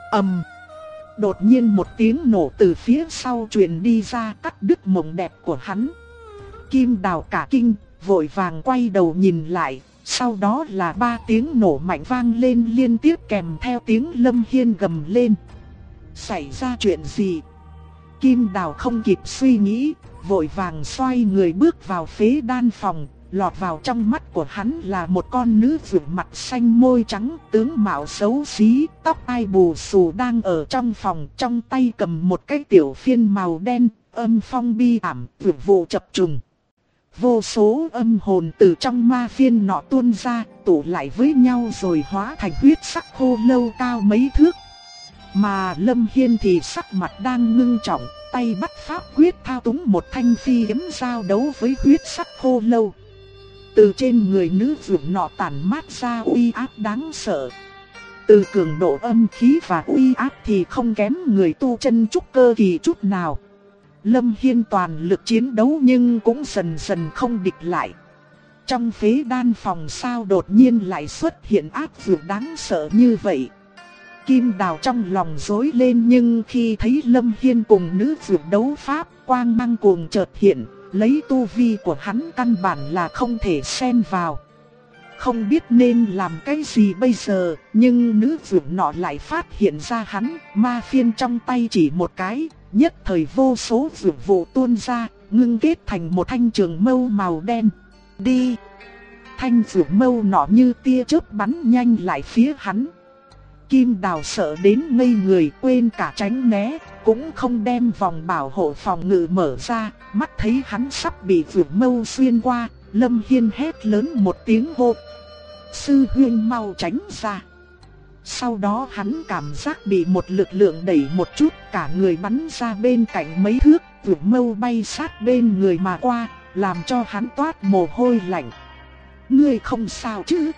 Đột nhiên một tiếng nổ từ phía sau truyền đi ra, cắt đứt mộng đẹp của hắn. Kim Đào cả kinh, vội vàng quay đầu nhìn lại, sau đó là 3 tiếng nổ mạnh vang lên liên tiếp kèm theo tiếng Lâm Hiên gầm lên. Xảy ra chuyện gì? Kim Đào không kịp suy nghĩ, vội vàng xoay người bước vào phế đan phòng, lọt vào trong mắt của hắn là một con nữ vượn mặt xanh môi trắng, tướng mạo xấu xí, tóc tai bù xù đang ở trong phòng, trong tay cầm một cái tiểu phiên màu đen, âm phong bi ảm, vượn vụ chập trùng. Vô số âm hồn từ trong ma phiên nọ tuôn ra, tụ lại với nhau rồi hóa thành huyết sắc khô lâu cao mấy thước. Mà Lâm Hiên thì sắc mặt đang ngưng trọng, tay bắt pháp quyết thao túng một thanh phi kiếm giao đấu với huyết sắc khô lâu. Từ trên người nữ vượn nọ tản mát ra uy áp đáng sợ. Từ cường độ âm khí và uy áp thì không kém người tu chân trúc cơ kỳ chút nào. Lâm Hiên toàn lực chiến đấu nhưng cũng dần dần không địch lại. Trong phế đan phòng sao đột nhiên lại xuất hiện ác vượn đáng sợ như vậy. Kim Đào trong lòng rối lên, nhưng khi thấy Lâm Hiên cùng nữ vượn đấu pháp, quang mang cuồng chợt hiện, lấy tu vi của hắn căn bản là không thể xen vào. Không biết nên làm cái gì bây giờ, nhưng nữ vượn nọ lại phát hiện ra hắn, ma phiên trong tay chỉ một cái, nhất thời vô số vượn vụ tuôn ra, ngưng kết thành một thanh trường mâu màu đen. Đi! Thanh vượn mâu nọ như tia chớp bắn nhanh lại phía hắn. Kim Đào sợ đến ngây người, quên cả tránh né, cũng không đem vòng bảo hộ phòng ngự mở ra, mắt thấy hắn sắp bị vượn mâu xuyên qua, Lâm Hiên hét lớn một tiếng hô. Sư huynh mau tránh ra. Sau đó hắn cảm giác bị một lực lượng đẩy một chút, cả người bắn ra bên cạnh mấy thước, vượn mâu bay sát bên người mà qua, làm cho hắn toát mồ hôi lạnh. Ngươi không sao chứ?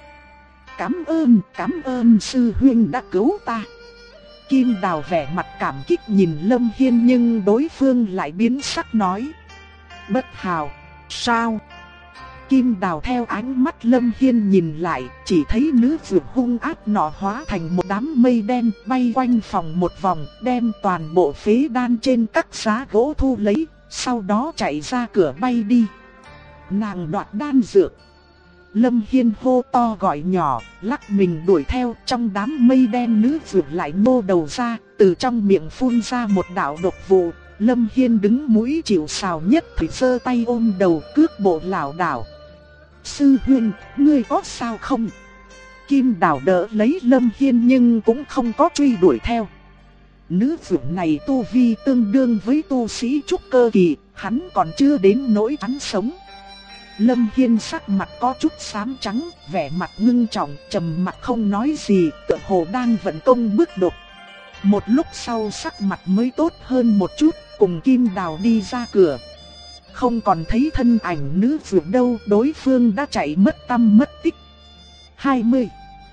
Cảm ơn sư huynh đã cứu ta. Kim Đào vẻ mặt cảm kích nhìn Lâm Hiên, nhưng đối phương lại biến sắc nói. Bất hào, sao? Kim Đào theo ánh mắt Lâm Hiên nhìn lại, chỉ thấy nữ vượn hung ác nọ hóa thành một đám mây đen bay quanh phòng một vòng, đem toàn bộ phế đan trên các giá gỗ thu lấy, sau đó chạy ra cửa bay đi. Nàng đoạt đan dược. Lâm Hiên hô to gọi nhỏ, lắc mình đuổi theo, trong đám mây đen nữ vượn lại nhô đầu ra, từ trong miệng phun ra một đạo độc vụ. Lâm Hiên đứng mũi chịu sào nhất thời giơ tay ôm đầu cước bộ lảo đảo. Sư huynh, ngươi có sao không? Kim Đào đỡ lấy Lâm Hiên nhưng cũng không có truy đuổi theo. Nữ vượn này tu vi tương đương với tu sĩ trúc cơ kỳ, hắn còn chưa đến nỗi hắn sống. Lâm Hiên sắc mặt có chút xám trắng, vẻ mặt ngưng trọng, trầm mặt không nói gì, tựa hồ đang vận công bước đột. Một lúc sau sắc mặt mới tốt hơn một chút, cùng Kim Đào đi ra cửa. Không còn thấy thân ảnh nữ vượn đâu, đối phương đã chạy mất tăm mất tích. 20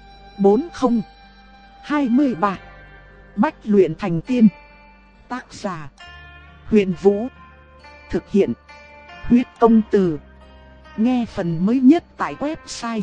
40 23 Bách luyện thành tiên. Tác giả Huyền Vũ. Thực hiện Huyết Công Từ. Nghe phần mới nhất tại website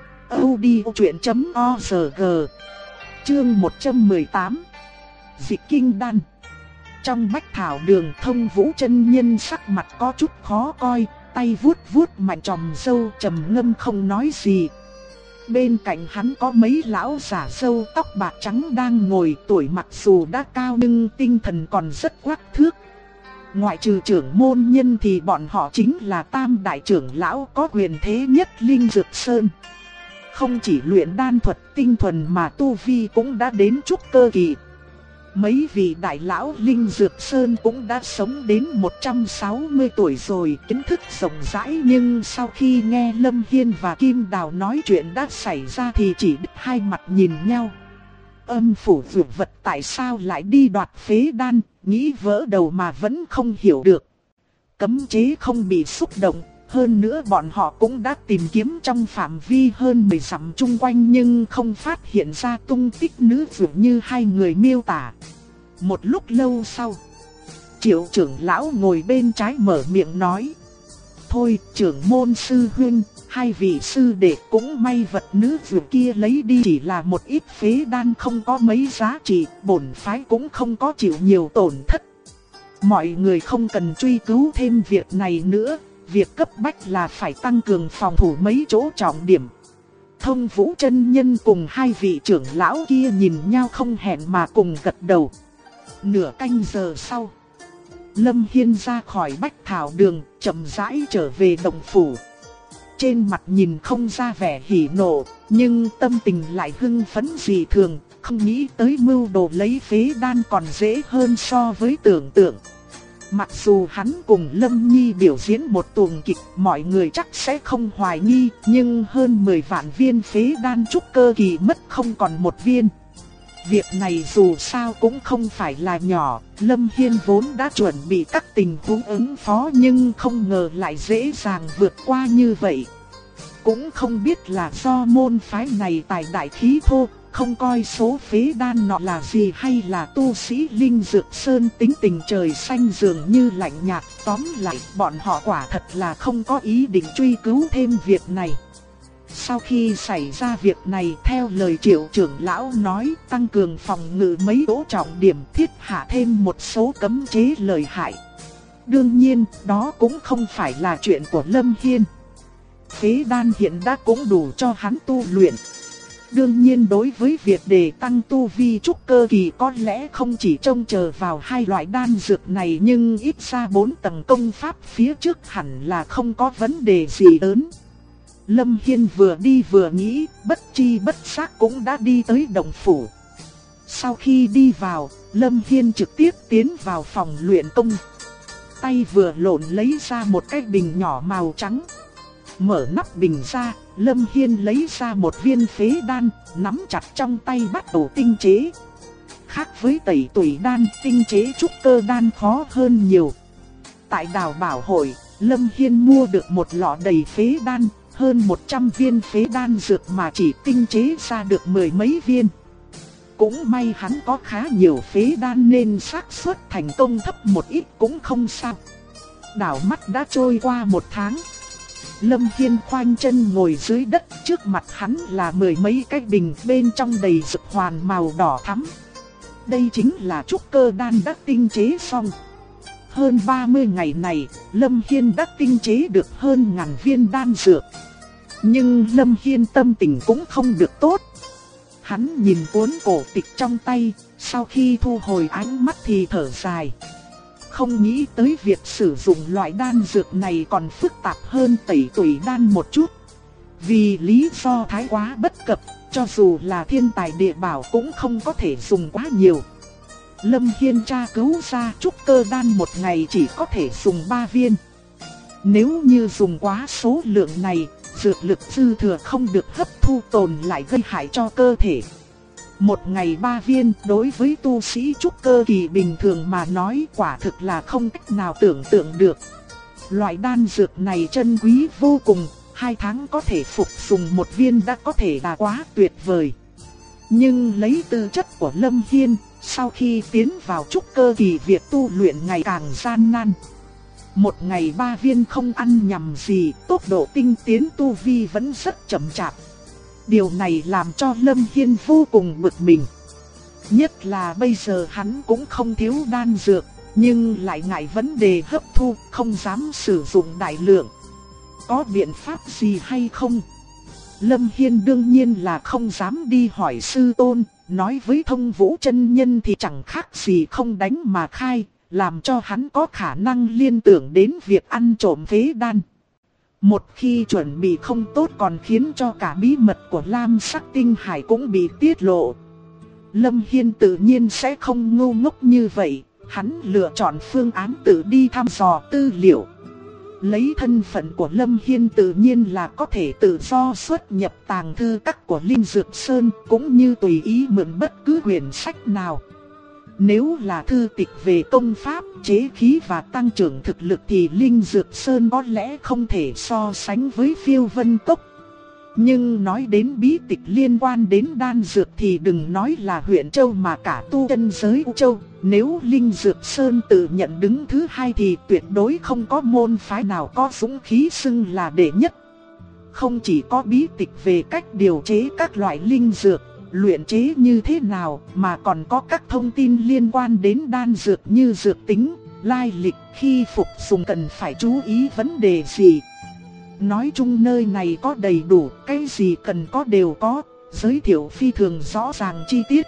audiochuyện.org. Chương 118. Dịch kinh đan. Trong bách thảo đường, Thông Vũ chân nhân sắc mặt có chút khó coi, tay vuốt vuốt mạnh tròm râu trầm ngâm không nói gì. Bên cạnh hắn có mấy lão giả râu tóc bạc trắng đang ngồi, tuổi mặc dù đã cao nhưng tinh thần còn rất quắc thước. Ngoại trừ trưởng môn nhân thì bọn họ chính là tam đại trưởng lão có quyền thế nhất Linh Dược Sơn. Không chỉ luyện đan thuật tinh thuần mà tu vi cũng đã đến trúc cơ kỳ. Mấy vị đại lão Linh Dược Sơn cũng đã sống đến 160 tuổi rồi, kiến thức rộng rãi, nhưng sau khi nghe Lâm Hiên và Kim Đào nói chuyện đã xảy ra thì chỉ đứt hai mặt nhìn nhau. Âm phủ vượt vật tại sao lại đi đoạt phế đan, nghĩ vỡ đầu mà vẫn không hiểu được. Cấm chế không bị xúc động, hơn nữa bọn họ cũng đã tìm kiếm trong phạm vi hơn 10 dặm chung quanh nhưng không phát hiện ra tung tích nữ vượn như hai người miêu tả. Một lúc lâu sau, Triệu trưởng lão ngồi bên trái mở miệng nói. Thôi trưởng môn sư huynh, hai vị sư đệ cũng may vật nữ vượn kia lấy đi chỉ là một ít phế đan không có mấy giá trị, bổn phái cũng không có chịu nhiều tổn thất. Mọi người không cần truy cứu thêm việc này nữa, việc cấp bách là phải tăng cường phòng thủ mấy chỗ trọng điểm. Thông Vũ chân nhân cùng hai vị trưởng lão kia nhìn nhau không hẹn mà cùng gật đầu. Nửa canh giờ sau, Lâm Hiên ra khỏi bách thảo đường, chậm rãi trở về động phủ. trên mặt nhìn không ra vẻ hỉ nộ, nhưng tâm tình lại hưng phấn dị thường, không nghĩ tới mưu đồ lấy phế đan còn dễ hơn so với tưởng tượng. Mặc dù hắn cùng Lâm Nhi biểu diễn một tuồng kịch, mọi người chắc sẽ không hoài nghi, nhưng hơn 10 vạn viên phế đan trúc cơ kỳ mất không còn một viên. Việc này dù sao cũng không phải là nhỏ, Lâm Hiên vốn đã chuẩn bị các tình huống ứng phó nhưng không ngờ lại dễ dàng vượt qua như vậy. Cũng không biết là do môn phái này tài đại khí thô, không coi số phế đan nọ là gì, hay là tu sĩ Linh Dược Sơn tính tình trời xanh dường như lạnh nhạt. Tóm lại bọn họ quả thật là không có ý định truy cứu thêm việc này. Sau khi xảy ra việc này, theo lời Triệu trưởng lão nói, tăng cường phòng ngự mấy chỗ trọng điểm, thiết hạ thêm một số cấm chế lợi hại. Đương nhiên, đó cũng không phải là chuyện của Lâm Hiên. Phế đan hiện đã cũng đủ cho hắn tu luyện. Đương nhiên đối với việc để tăng tu vi trúc cơ kỳ có lẽ không chỉ trông chờ vào hai loại đan dược này, nhưng ít ra 4 tầng công pháp phía trước hẳn là không có vấn đề gì lớn. Lâm Hiên vừa đi vừa nghĩ, bất chi bất giác cũng đã đi tới động phủ. Sau khi đi vào, Lâm Hiên trực tiếp tiến vào phòng luyện công. Tay vừa lộn lấy ra một cái bình nhỏ màu trắng. Mở nắp bình ra, Lâm Hiên lấy ra một viên phế đan, nắm chặt trong tay bắt đầu tinh chế. Khác với tẩy tủy đan, tinh chế trúc cơ đan khó hơn nhiều. Tại đào bảo hội, Lâm Hiên mua được một lọ đầy phế đan, hơn 100 viên phế đan dược mà chỉ tinh chế ra được 10 mấy viên. Cũng may hắn có khá nhiều phế đan nên xác suất thành công thấp một ít cũng không sao. Đảo mắt đã trôi qua 1 tháng. Lâm Hiên khoanh chân ngồi dưới đất, trước mặt hắn là 10 mấy cái bình bên trong đầy dược hoàn màu đỏ thắm. Đây chính là trúc cơ đan đã tinh chế xong. Hơn 30 ngày này, Lâm Hiên đã tinh chế được hơn 1000 viên đan dược. Nhưng Lâm Hiên tâm tình cũng không được tốt. Hắn nhìn cuốn cổ tịch trong tay, sau khi thu hồi ánh mắt thì thở dài. Không nghĩ tới việc sử dụng loại đan dược này còn phức tạp hơn tẩy tủy đan một chút. Vì lý do thái quá bất cập, cho dù là thiên tài địa bảo cũng không có thể dùng quá nhiều. Lâm Hiên tra cứu ra trúc cơ đan một ngày chỉ có thể dùng 3 viên. Nếu như dùng quá số lượng này, dược lực dư thừa không được hấp thu tồn lại gây hại cho cơ thể. Một ngày 3 viên đối với tu sĩ trúc cơ kỳ bình thường mà nói quả thực là không cách nào tưởng tượng được. Loại đan dược này chân quý vô cùng, 2 tháng có thể phục dùng 1 viên đã có thể là quá tuyệt vời. Nhưng lấy tư chất của Lâm Hiên, sau khi tiến vào trúc cơ kỳ việc tu luyện ngày càng gian nan. Một ngày 3 viên không ăn nhầm gì, tốc độ tinh tiến tu vi vẫn rất chậm chạp. Điều này làm cho Lâm Hiên vô cùng bực mình. Nhất là bây giờ hắn cũng không thiếu đan dược, nhưng lại ngại vấn đề hấp thu, không dám sử dụng đại lượng. Có biện pháp gì hay không? Lâm Hiên đương nhiên là không dám đi hỏi sư tôn, nói với Thông Vũ chân nhân thì chẳng khác gì không đánh mà khai, làm cho hắn có khả năng liên tưởng đến việc ăn trộm phế đan. Một khi chuẩn bị không tốt còn khiến cho cả bí mật của Lam Sắc Tinh Hải cũng bị tiết lộ. Lâm Hiên tự nhiên sẽ không ngu ngốc như vậy, hắn lựa chọn phương án tự đi thăm dò tư liệu. Lấy thân phận của Lâm Hiên tự nhiên là có thể tự do xuất nhập tàng thư các của Linh Dược Sơn, cũng như tùy ý mượn bất cứ quyển sách nào. Nếu là thư tịch về công pháp, chế khí và tăng trưởng thực lực thì Linh Dược Sơn có lẽ không thể so sánh với Phiêu Vân Cốc. Nhưng nói đến bí tịch liên quan đến đan dược thì đừng nói là huyện châu mà cả tu chân giới U Châu. Nếu Linh Dược Sơn tự nhận đứng thứ 2 thì tuyệt đối không có môn phái nào có dũng khí xưng là đệ nhất. Không chỉ có bí tịch về cách điều chế các loại linh dược, luyện chế như thế nào, mà còn có các thông tin liên quan đến đan dược như dược tính, lai lịch, khi phục dùng cần phải chú ý vấn đề gì. Nói chung nơi này có đầy đủ, cái gì cần có đều có, giới thiệu phi thường rõ ràng chi tiết.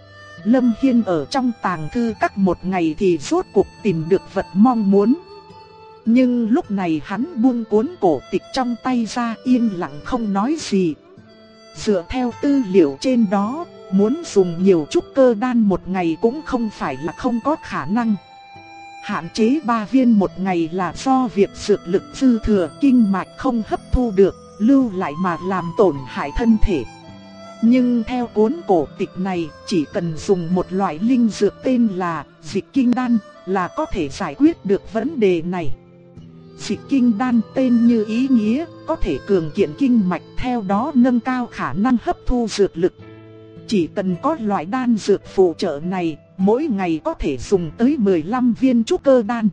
Lâm Hiên ở trong tàng thư các một ngày thì rốt cuộc tìm được vật mong muốn. Nhưng lúc này hắn buông cuốn cổ tịch trong tay ra, yên lặng không nói gì. Dựa theo tư liệu trên đó, muốn dùng nhiều trúc cơ đan một ngày cũng không phải là không có khả năng. Hạn chế 3 viên một ngày là do việc dược lực dư thừa, kinh mạch không hấp thu được, lưu lại mà làm tổn hại thân thể. Nhưng theo cuốn cổ tịch này, chỉ cần dùng một loại linh dược tên là dịch kinh đan là có thể giải quyết được vấn đề này. Dịch kinh đan tên như ý nghĩa, có thể cường kiện kinh mạch, theo đó nâng cao khả năng hấp thu dược lực. Chỉ cần có loại đan dược phụ trợ này, mỗi ngày có thể dùng tới 15 viên trúc cơ đan.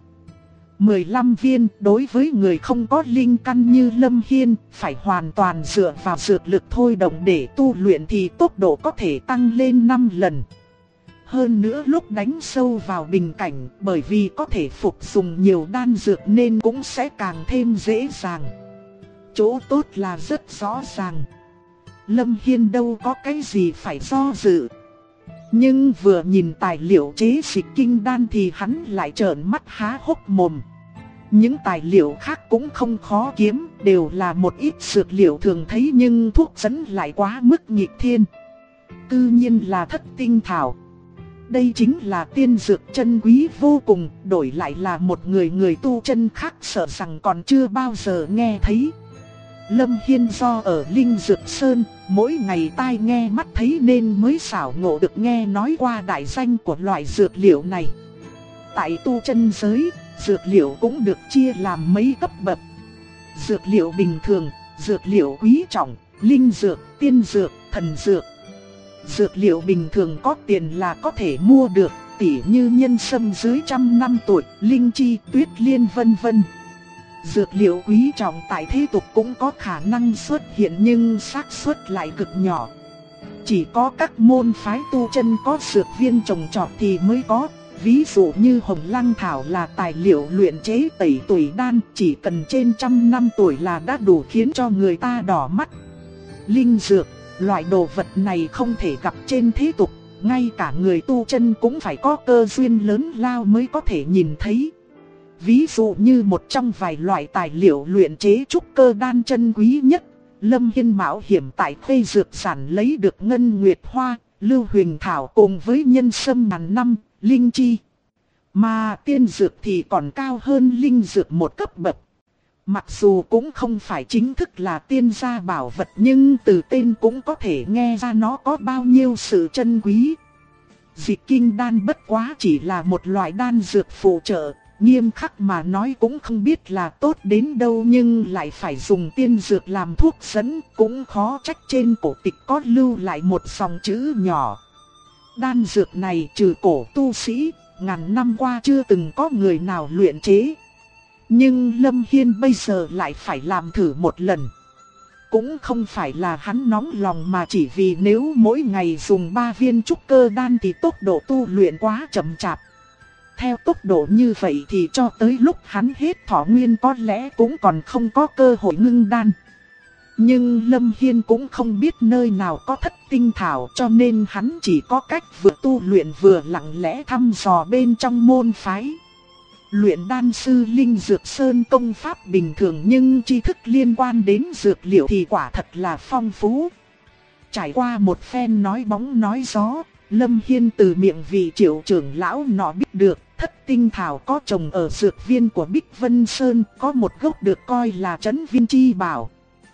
15 viên đối với người không có linh căn như Lâm Hiên, phải hoàn toàn dựa vào dược lực thôi động để tu luyện thì tốc độ có thể tăng lên 5 lần. Hơn nữa lúc đánh sâu vào bình cảnh, bởi vì có thể phục dùng nhiều đan dược nên cũng sẽ càng thêm dễ dàng. Chỗ tốt là rất rõ ràng. Lâm Hiên đâu có cái gì phải do dự. Nhưng vừa nhìn tài liệu chế dịch kinh đan thì hắn lại trợn mắt há hốc mồm. Những tài liệu khác cũng không khó kiếm, đều là một ít dược liệu thường thấy nhưng thuốc dẫn lại quá mức nghịch thiên. Tự nhiên là thất tinh thảo. Đây chính là tiên dược chân quý vô cùng, đổi lại là một người tu chân khác sợ rằng còn chưa bao giờ nghe thấy. Lâm Hiên do ở Linh Dược Sơn, mỗi ngày tai nghe mắt thấy nên mới xảo ngộ được nghe nói qua đại danh của loại dược liệu này. Tại tu chân giới, dược liệu cũng được chia làm mấy cấp bậc. Dược liệu bình thường, dược liệu quý trọng, linh dược, tiên dược, thần dược. Dược liệu bình thường có tiền là có thể mua được, tỉ như nhân sâm dưới 100 năm tuổi, linh chi, tuyết liên vân vân. Dược liệu quý trọng tại thế tục cũng có khả năng xuất hiện nhưng xác suất lại cực nhỏ. Chỉ có các môn phái tu chân có dược viên trồng trọt thì mới có. Ví dụ như hồng lăng thảo là tài liệu luyện chế tẩy tuổi đan, chỉ cần trên 100 năm tuổi là đã đủ khiến cho người ta đỏ mắt. Linh dược, loại đồ vật này không thể gặp trên thế tục, ngay cả người tu chân cũng phải có cơ duyên lớn lao mới có thể nhìn thấy. Ví dụ như một trong vài loại tài liệu luyện chế trúc cơ đan chân quý nhất, Lâm Hiên mạo hiểm tại Khuê Dược Sản lấy được ngân nguyệt hoa, lưu huỳnh thảo cùng với nhân sâm ngàn năm, linh chi. Mà tiên dược thì còn cao hơn linh dược một cấp bậc. Mặc dù cũng không phải chính thức là tiên gia bảo vật nhưng từ tên cũng có thể nghe ra nó có bao nhiêu sự chân quý. Dịch kinh đan bất quá chỉ là một loại đan dược phụ trợ, nghiêm khắc mà nói cũng không biết là tốt đến đâu nhưng lại phải dùng tiên dược làm thuốc dẫn, cũng khó trách trên cổ tịch có lưu lại một dòng chữ nhỏ. Đan dược này trừ cổ tu sĩ, ngàn năm qua chưa từng có người nào luyện chế. Nhưng Lâm Hiên bây giờ lại phải làm thử một lần. Cũng không phải là hắn nóng lòng mà chỉ vì nếu mỗi ngày dùng 3 viên trúc cơ đan thì tốc độ tu luyện quá chậm chạp. Theo tốc độ như vậy thì cho tới lúc hắn hết thọ nguyên có lẽ cũng còn không có cơ hội ngưng đan. Nhưng Lâm Hiên cũng không biết nơi nào có thất tinh thảo cho nên hắn chỉ có cách vừa tu luyện vừa lặng lẽ thăm dò bên trong môn phái. Luyện đan sư Linh Dược Sơn công pháp bình thường nhưng tri thức liên quan đến dược liệu thì quả thật là phong phú. Trải qua một phen nói bóng nói gió, Lâm Hiên từ miệng vị Triệu trưởng lão nọ biết được thất tinh thảo có trồng ở dược viên của Bích Vân Sơn, có một gốc được coi là trấn viên chi bảo.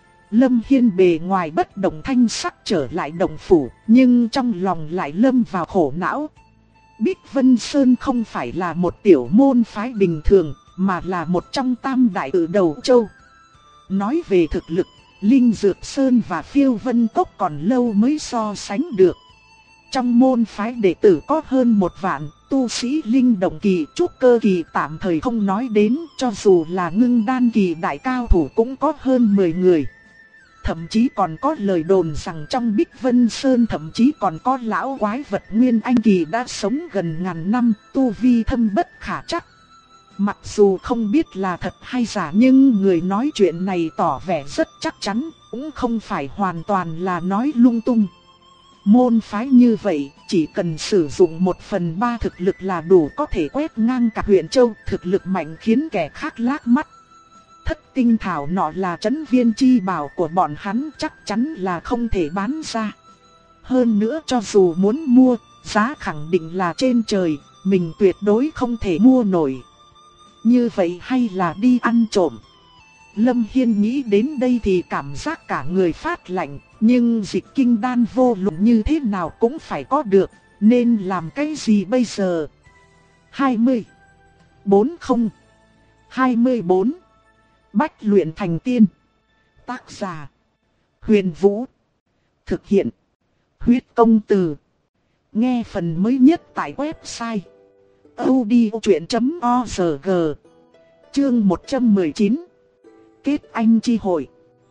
Lâm Hiên bề ngoài bất động thanh sắc trở lại động phủ, nhưng trong lòng lại lâm vào khổ não. Bích Vân Sơn không phải là một tiểu môn phái bình thường, mà là một trong tam đại tự đầu châu. Nói về thực lực, Linh Dược Sơn và Phiêu Vân Cốc còn lâu mới so sánh được. Trong môn phái đệ tử có hơn 1 vạn, tu sĩ linh động kỳ, trúc cơ kỳ tạm thời không nói đến, cho dù là ngưng đan kỳ đại cao thủ cũng có hơn 10 người. Thậm chí còn có lời đồn rằng trong Bích Vân Sơn thậm chí còn có lão quái vật Nguyên Anh kỳ đã sống gần ngàn năm, tu vi thâm bất khả trắc. Mặc dù không biết là thật hay giả nhưng người nói chuyện này tỏ vẻ rất chắc chắn, cũng không phải hoàn toàn là nói lung tung. Môn phái như vậy, chỉ cần sử dụng 1/3 thực lực là đủ có thể quét ngang cả huyện Châu, thực lực mạnh khiến kẻ khác lác mắt. Thất tinh thảo nọ là trấn viên chi bảo của bọn hắn, chắc chắn là không thể bán ra. Hơn nữa cho dù muốn mua, giá khẳng định là trên trời, mình tuyệt đối không thể mua nổi. Như vậy hay là đi ăn trộm? Lâm Hiên nghĩ đến đây thì cảm giác cả người phát lạnh, nhưng dịch kinh đan vô luận như thế nào cũng phải có được, nên làm cái gì bây giờ? 24 Bách luyện thành tiên. Tác giả: Huyền Vũ. Thực hiện: Huyết Công Từ. Nghe phần mới nhất tại website audiochuyện.org. Chương 119. Kết anh chi hội.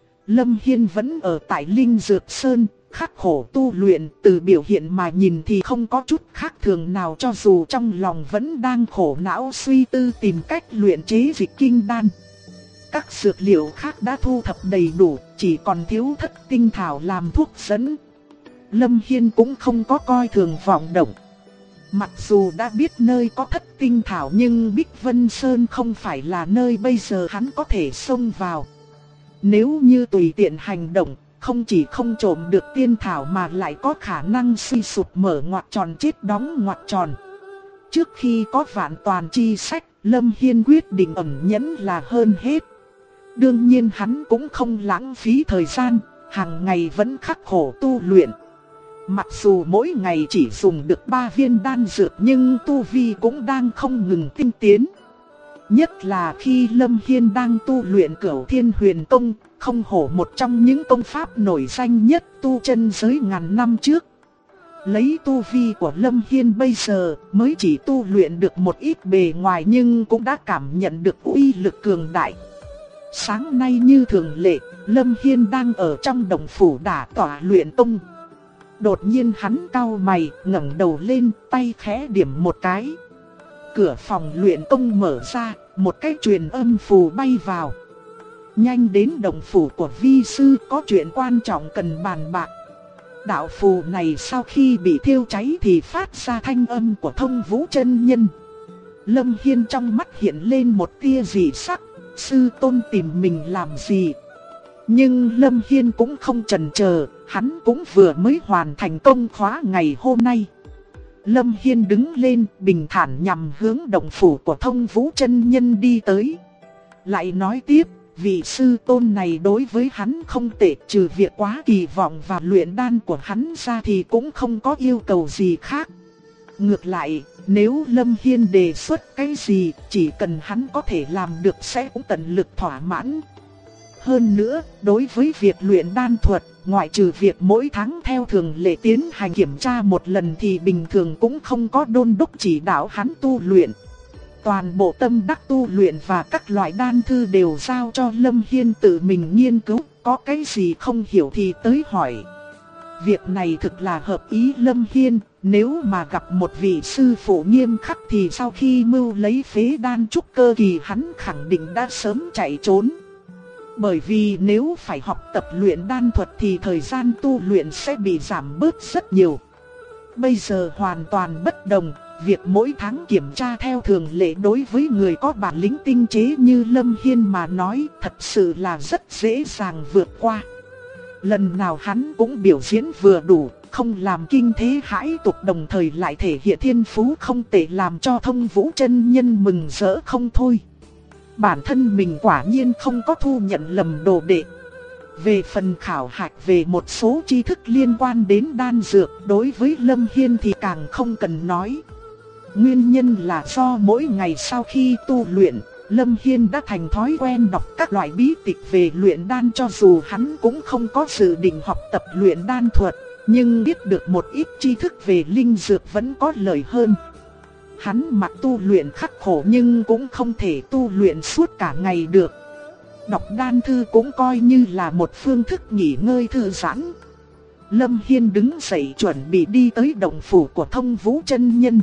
Lâm Hiên vẫn ở tại Linh Dược Sơn, khắc khổ tu luyện, từ biểu hiện mà nhìn thì không có chút khác thường nào, cho dù trong lòng vẫn đang khổ não suy tư tìm cách luyện chế dịch kinh đan. Các dược liệu khác đã thu thập đầy đủ, chỉ còn thiếu thất tinh thảo làm thuốc dẫn. Lâm Hiên cũng không có coi thường vọng động. Mặc dù đã biết nơi có thất tinh thảo nhưng Bích Vân Sơn không phải là nơi bây giờ hắn có thể xông vào. Nếu như tùy tiện hành động, không chỉ không trộm được tiên thảo mà lại có khả năng suy sụp mở ngoặc tròn chết đóng ngoặc tròn. Trước khi có vạn toàn chi sách, Lâm Hiên quyết định ẩn nhẫn là hơn hết. Đương nhiên hắn cũng không lãng phí thời gian, hàng ngày vẫn khắc khổ tu luyện. Mặc dù mỗi ngày chỉ dùng được 3 viên đan dược nhưng tu vi cũng đang không ngừng tinh tiến. Nhất là khi Lâm Hiên đang tu luyện Cửu Thiên Huyền Công, không hổ một trong những công pháp nổi danh nhất tu chân giới ngàn năm trước. Lấy tu vi của Lâm Hiên bây giờ mới chỉ tu luyện được một ít bề ngoài nhưng cũng đã cảm nhận được uy lực cường đại. Sáng nay như thường lệ, Lâm Hiên đang ở trong động phủ đả tỏa luyện tông. Đột nhiên hắn cau mày, ngẩng đầu lên, tay khẽ điểm một cái. Cửa phòng luyện công mở ra, một cái truyền âm phù bay vào. Nhanh đến động phủ của vi sư, có chuyện quan trọng cần bàn bạc. Đạo phù này sau khi bị thiêu cháy thì phát ra thanh âm của Thông Vũ chân nhân. Lâm Hiên trong mắt hiện lên một tia dị sắc, sư tôn tìm mình làm gì? Nhưng Lâm Hiên cũng không chần chờ, hắn cũng vừa mới hoàn thành công khóa ngày hôm nay. Lâm Hiên đứng lên, bình thản nhằm hướng động phủ của Thông Vũ chân nhân đi tới. Lại nói tiếp, vị sư tôn này đối với hắn không tệ, trừ việc quá kỳ vọng vào luyện đan của hắn ra thì cũng không có yêu cầu gì khác. Ngược lại, nếu Lâm Hiên đề xuất cái gì, chỉ cần hắn có thể làm được sẽ cũng tận lực thỏa mãn. Hơn nữa, đối với việc luyện đan thuật, ngoại trừ việc mỗi tháng theo thường lệ tiến hành kiểm tra một lần thì bình thường cũng không có đôn đốc chỉ đạo hắn tu luyện. Toàn bộ tâm đắc tu luyện và các loại đan thư đều giao cho Lâm Hiên tự mình nghiên cứu, có cái gì không hiểu thì tới hỏi. Việc này thực là hợp ý Lâm Hiên, nếu mà gặp một vị sư phụ nghiêm khắc thì sau khi mưu lấy phế đan trúc cơ kỳ hắn khẳng định đã sớm chạy trốn. Bởi vì nếu phải học tập luyện đan thuật thì thời gian tu luyện sẽ bị giảm bớt rất nhiều. Bây giờ hoàn toàn bất đồng, việc mỗi tháng kiểm tra theo thường lệ đối với người có bản lĩnh tinh chế như Lâm Hiên mà nói thật sự là rất dễ dàng vượt qua. Lần nào hắn cũng biểu diễn vừa đủ, không làm kinh thế hãi tục, đồng thời lại thể hiện thiên phú không tệ, làm cho Thông Vũ chân nhân mừng rỡ không thôi. Bản thân mình quả nhiên không có thu nhận lầm đồ đệ. Về phần khảo hạch về một số tri thức liên quan đến đan dược, đối với Lâm Hiên thì càng không cần nói. Nguyên nhân là do mỗi ngày sau khi tu luyện, Lâm Hiên đã thành thói quen đọc các loại bí tịch về luyện đan, cho dù hắn cũng không có dự định học tập luyện đan thuật, nhưng biết được một ít tri thức về linh dược vẫn có lợi hơn. Hắn mặc tu luyện khắc khổ nhưng cũng không thể tu luyện suốt cả ngày được. Đọc đan thư cũng coi như là một phương thức nghỉ ngơi thư giãn. Lâm Hiên đứng dậy chuẩn bị đi tới động phủ của Thông Vũ chân nhân.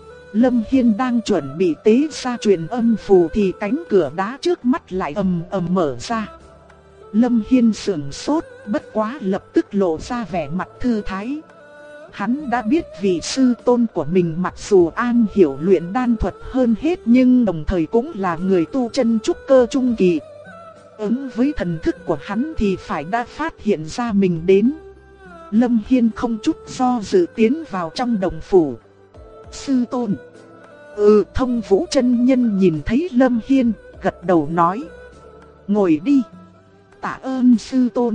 Lâm Hiên đang chuẩn bị tế ra truyền âm phù thì cánh cửa đá trước mắt lại ầm ầm mở ra. Lâm Hiên sững sốt, bất quá lập tức lộ ra vẻ mặt thư thái. Hắn đã biết vị sư tôn của mình mặc dù an hiểu luyện đan thuật hơn hết nhưng đồng thời cũng là người tu chân trúc cơ trung kỳ. Ứng với thần thức của hắn thì phải đã phát hiện ra mình đến. Lâm Hiên không chút do dự tiến vào trong đồng phủ. Sư tôn. Thông Vũ chân nhân nhìn thấy Lâm Hiên, gật đầu nói. Ngồi đi. Tạ ơn sư tôn.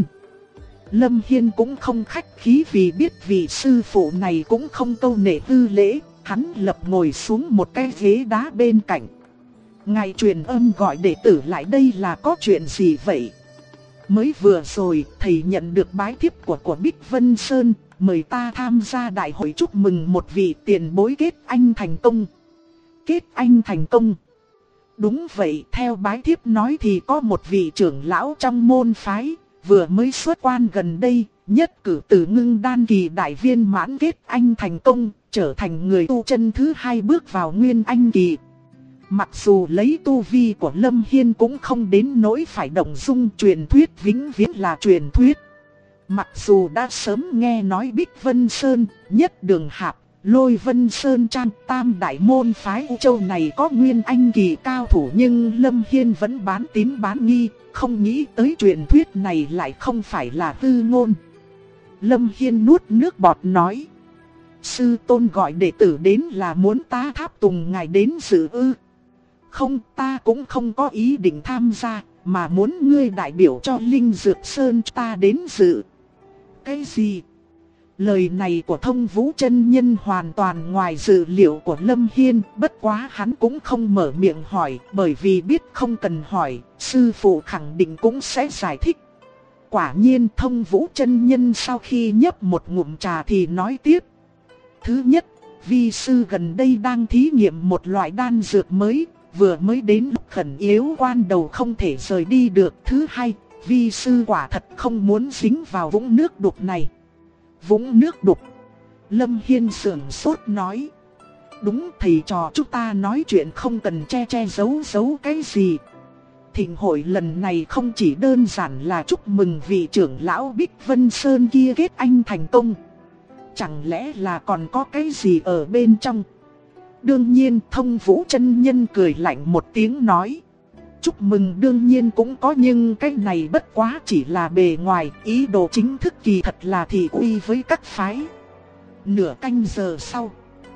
Lâm Hiên cũng không khách khí vì biết vị sư phụ này cũng không câu nệ tư lễ. Hắn lập ngồi xuống một cái ghế đá bên cạnh. Ngài truyền âm gọi đệ tử lại đây là có chuyện gì vậy? Mới vừa rồi thầy nhận được bái thiếp của Bích Vân Sơn, mời ta tham gia đại hội chúc mừng một vị tiền bối kết anh thành công. Kết anh thành công? Đúng vậy, theo bái thiếp nói thì có một vị trưởng lão trong môn phái, vừa mới xuất quan gần đây, nhất cử từ ngưng đan kỳ đại viên mãn kết anh thành công, trở thành người tu chân thứ hai bước vào nguyên anh kỳ. Mặc dù lấy tu vi của Lâm Hiên cũng không đến nỗi phải động dung, truyền thuyết vĩnh viễn là truyền thuyết. Mặc dù đã sớm nghe nói Bích Vân Sơn, Nhất Đường Hạp, Lôi Vân Sơn Trang, tam đại môn phái U Châu này có nguyên anh kỳ cao thủ, nhưng Lâm Hiên vẫn bán tín bán nghi, không nghĩ tới truyền thuyết này lại không phải là hư ngôn. Lâm Hiên nuốt nước bọt nói. Sư tôn gọi đệ tử đến là muốn ta tháp tùng ngài đến dự ư? Không, ta cũng không có ý định tham gia, mà muốn ngươi đại biểu cho Linh Dược Sơn ta đến dự. Cái gì? Lời này của Thông Vũ chân nhân hoàn toàn ngoài dự liệu của Lâm Hiên, bất quá hắn cũng không mở miệng hỏi, bởi vì biết không cần hỏi, sư phụ khẳng định cũng sẽ giải thích. Quả nhiên Thông Vũ chân nhân sau khi nhấp một ngụm trà thì nói tiếp. Thứ nhất, vi sư gần đây đang thí nghiệm một loại đan dược mới, vừa mới đến lúc khẩn yếu quan đầu không thể rời đi được. Thứ hai, vi sư quả thật không muốn dính vào vũng nước đục này. Vũng nước đục? Lâm Hiên sườn sốt nói. Đúng, thầy trò chúng ta nói chuyện không cần che che giấu giấu cái gì. Thịnh hội lần này không chỉ đơn giản là chúc mừng vị trưởng lão Bích Vân Sơn kia kết anh thành công. Chẳng lẽ là còn có cái gì ở bên trong? Đương nhiên, Thông Vũ chân nhân cười lạnh một tiếng nói. Chúc mừng đương nhiên cũng có, nhưng cái này bất quá chỉ là bề ngoài, ý đồ chính thức kỳ thật là thị uy với các phái. Nửa canh giờ sau,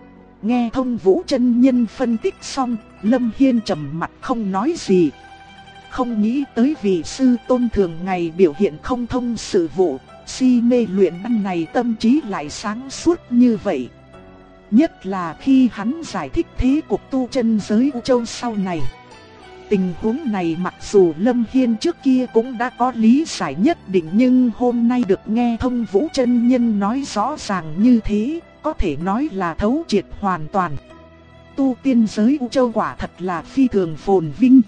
nghe Thông Vũ chân nhân phân tích xong, Lâm Hiên trầm mặt không nói gì. Không nghĩ tới vị sư tôn thường ngày biểu hiện không thông sự vụ, si mê luyện đan này tâm trí lại sáng suốt như vậy. Nhất là khi hắn giải thích thế cục tu chân giới U Châu sau này. Tình huống này mặc dù Lâm Hiên trước kia cũng đã có lý giải nhất định, nhưng hôm nay được nghe Thông Vũ chân nhân nói rõ ràng như thế, có thể nói là thấu triệt hoàn toàn. Tu tiên giới U Châu quả thật là phi thường phồn vinh.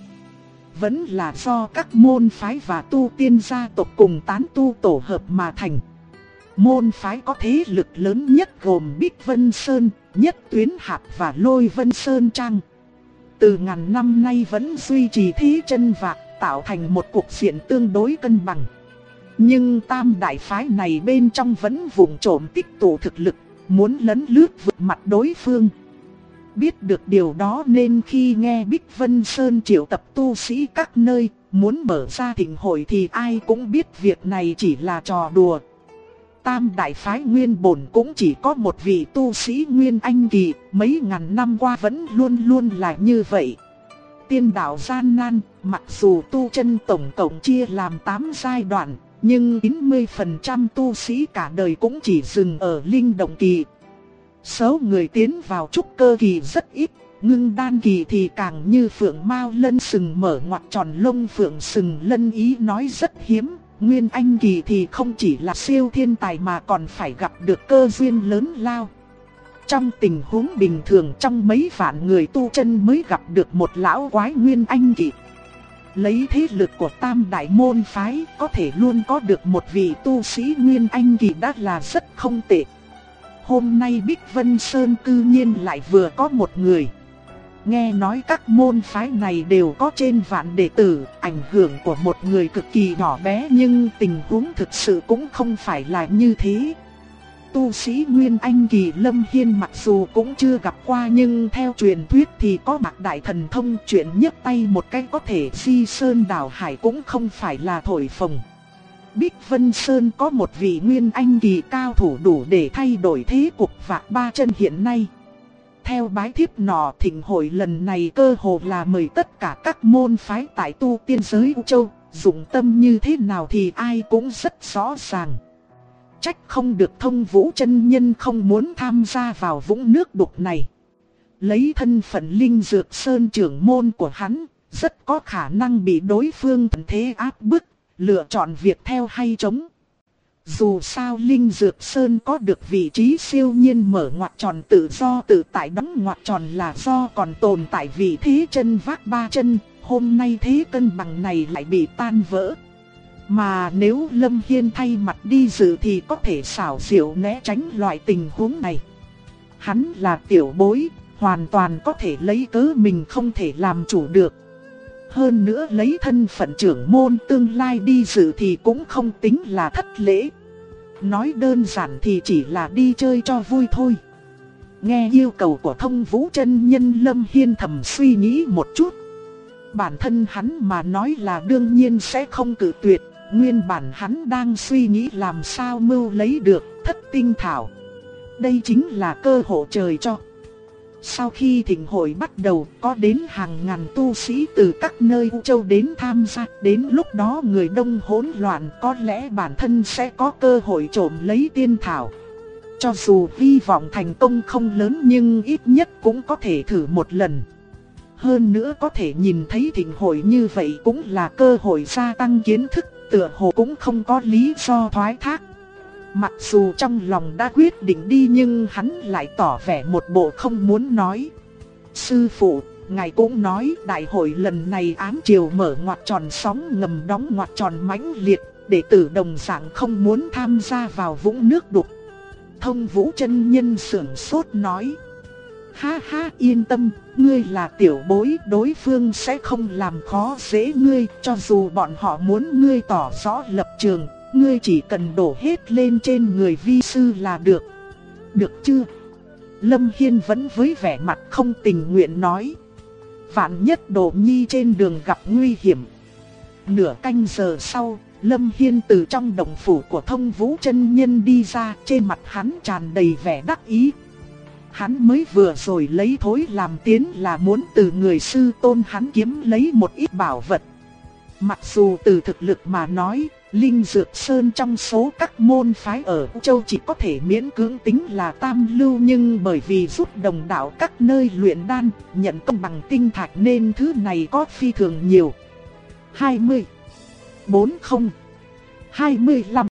Vẫn là do các môn phái và tu tiên gia tộc cùng tán tu tổ hợp mà thành. Môn phái có thế lực lớn nhất gồm Bích Vân Sơn, Nhất Tuyến Hạp và Lôi Vân Sơn Trang. Từ ngàn năm nay vẫn duy trì thế chân vạc, tạo thành một cục diện tương đối cân bằng. Nhưng tam đại phái này bên trong vẫn vụng trộm tích tụ thực lực, muốn lấn lướt vượt mặt đối phương. Biết được điều đó nên khi nghe Bích Vân Sơn triệu tập tu sĩ các nơi, muốn mở ra thịnh hội thì ai cũng biết việc này chỉ là trò đùa. Tam đại phái nguyên bổn cũng chỉ có một vị tu sĩ nguyên anh kỳ, mấy ngàn năm qua vẫn luôn luôn là như vậy. Tiên đạo gian nan, mặc dù tu chân tổng cộng chia làm 8 giai đoạn, nhưng 90% tu sĩ cả đời cũng chỉ dừng ở linh động kỳ. Số người tiến vào trúc cơ kỳ rất ít, ngưng đan kỳ thì càng như phượng mao lân sừng mở ngoặt tròn lông phượng sừng lân, ý nói rất hiếm. Nguyên anh kỳ thì không chỉ là siêu thiên tài mà còn phải gặp được cơ duyên lớn lao. Trong tình huống bình thường, trong mấy vạn người tu chân mới gặp được một lão quái nguyên anh kỳ. Lấy thế lực của tam đại môn phái, có thể luôn có được một vị tu sĩ nguyên anh kỳ đã là rất không tệ. Hôm nay Bích Vân Sơn cư nhiên lại vừa có một người. Nghe nói các môn phái này đều có trên vạn đệ tử, ảnh hưởng của một người cực kỳ nhỏ bé, nhưng tình huống thực sự cũng không phải là như thế. tu sĩ Nguyên Anh kỳ Lâm Hiên mặc dù cũng chưa gặp qua, nhưng theo truyền thuyết thì có bạc đại thần thông, chuyện nhấc tay một cái có thể di sơn đảo hải cũng không phải là thổi phồng. Bích Vân Sơn có một vị Nguyên Anh kỳ cao thủ đủ để thay đổi thế cục vạc ba chân hiện nay. Theo bái thiếp nọ, thịnh hội lần này cơ hồ là mời tất cả các môn phái tại tu tiên giới U Châu, dụng tâm như thế nào thì ai cũng rất rõ ràng. Trách không được Thông Vũ chân nhân không muốn tham gia vào vũng nước đục này. Lấy thân phận Linh Dược Sơn trưởng môn của hắn, rất có khả năng bị đối phương thần thế áp bức, lựa chọn việc theo hay chống. Dù sao Linh Dược Sơn có được vị trí siêu nhiên mở ngoặc tròn tự do tự tại, đóng ngoặc tròn là do còn tồn tại vị thế chân vác ba chân, hôm nay thế cân bằng này lại bị tan vỡ. Mà nếu Lâm Hiên thay mặt đi dự thì có thể xảo diệu né tránh loại tình huống này. Hắn là tiểu bối, hoàn toàn có thể lấy cớ mình không thể làm chủ được. Hơn nữa lấy thân phận trưởng môn tương lai đi dự thì cũng không tính là thất lễ. Nói đơn giản thì chỉ là đi chơi cho vui thôi. Nghe yêu cầu của Thông Vũ chân nhân, Lâm Hiên thầm suy nghĩ một chút. Bản thân hắn mà nói là đương nhiên sẽ không cự tuyệt. Nguyên bản hắn đang suy nghĩ làm sao mưu lấy được Thất Tinh Thảo. Đây chính là cơ hội trời cho. Sau khi thịnh hội bắt đầu, có đến hàng ngàn tu sĩ từ các nơi U Châu đến tham gia. Đến lúc đó người đông hỗn loạn, có lẽ bản thân sẽ có cơ hội trộm lấy tiên thảo. Cho dù hy vọng thành công không lớn nhưng ít nhất cũng có thể thử một lần. Hơn nữa có thể nhìn thấy thịnh hội như vậy cũng là cơ hội gia tăng kiến thức, tựa hồ cũng không có lý do thoái thác. Mặc dù trong lòng đã quyết định đi nhưng hắn lại tỏ vẻ một bộ không muốn nói. Sư phụ, ngài cũng nói đại hội lần này ám triều mở ngoặc tròn sóng ngầm đóng ngoặc tròn mãnh liệt, đệ tử đồng dạng không muốn tham gia vào vũng nước đục. Thông Vũ chân nhân sưởng sốt nói. Ha ha, yên tâm, ngươi là tiểu bối, đối phương sẽ không làm khó dễ ngươi, cho dù bọn họ muốn ngươi tỏ rõ lập trường, ngươi chỉ cần đổ hết lên trên người vi sư là được. Được chưa? Lâm Hiên vẫn với vẻ mặt không tình nguyện nói. Vạn nhất Đồ Nhi trên đường gặp nguy hiểm. Nửa canh giờ sau, Lâm Hiên từ trong động phủ của Thông Vũ chân nhân đi ra, trên mặt hắn tràn đầy vẻ đắc ý. Hắn mới vừa rồi lấy thối làm tiến là muốn từ người sư tôn hắn kiếm lấy một ít bảo vật. Mặc dù từ thực lực mà nói, Linh Dược Sơn trong số các môn phái ở U Châu chỉ có thể miễn cưỡng tính là tam lưu, nhưng bởi vì rút đồng đạo các nơi luyện đan, nhận công bằng tinh thạch nên thứ này có phi thường nhiều. 20, 40, 25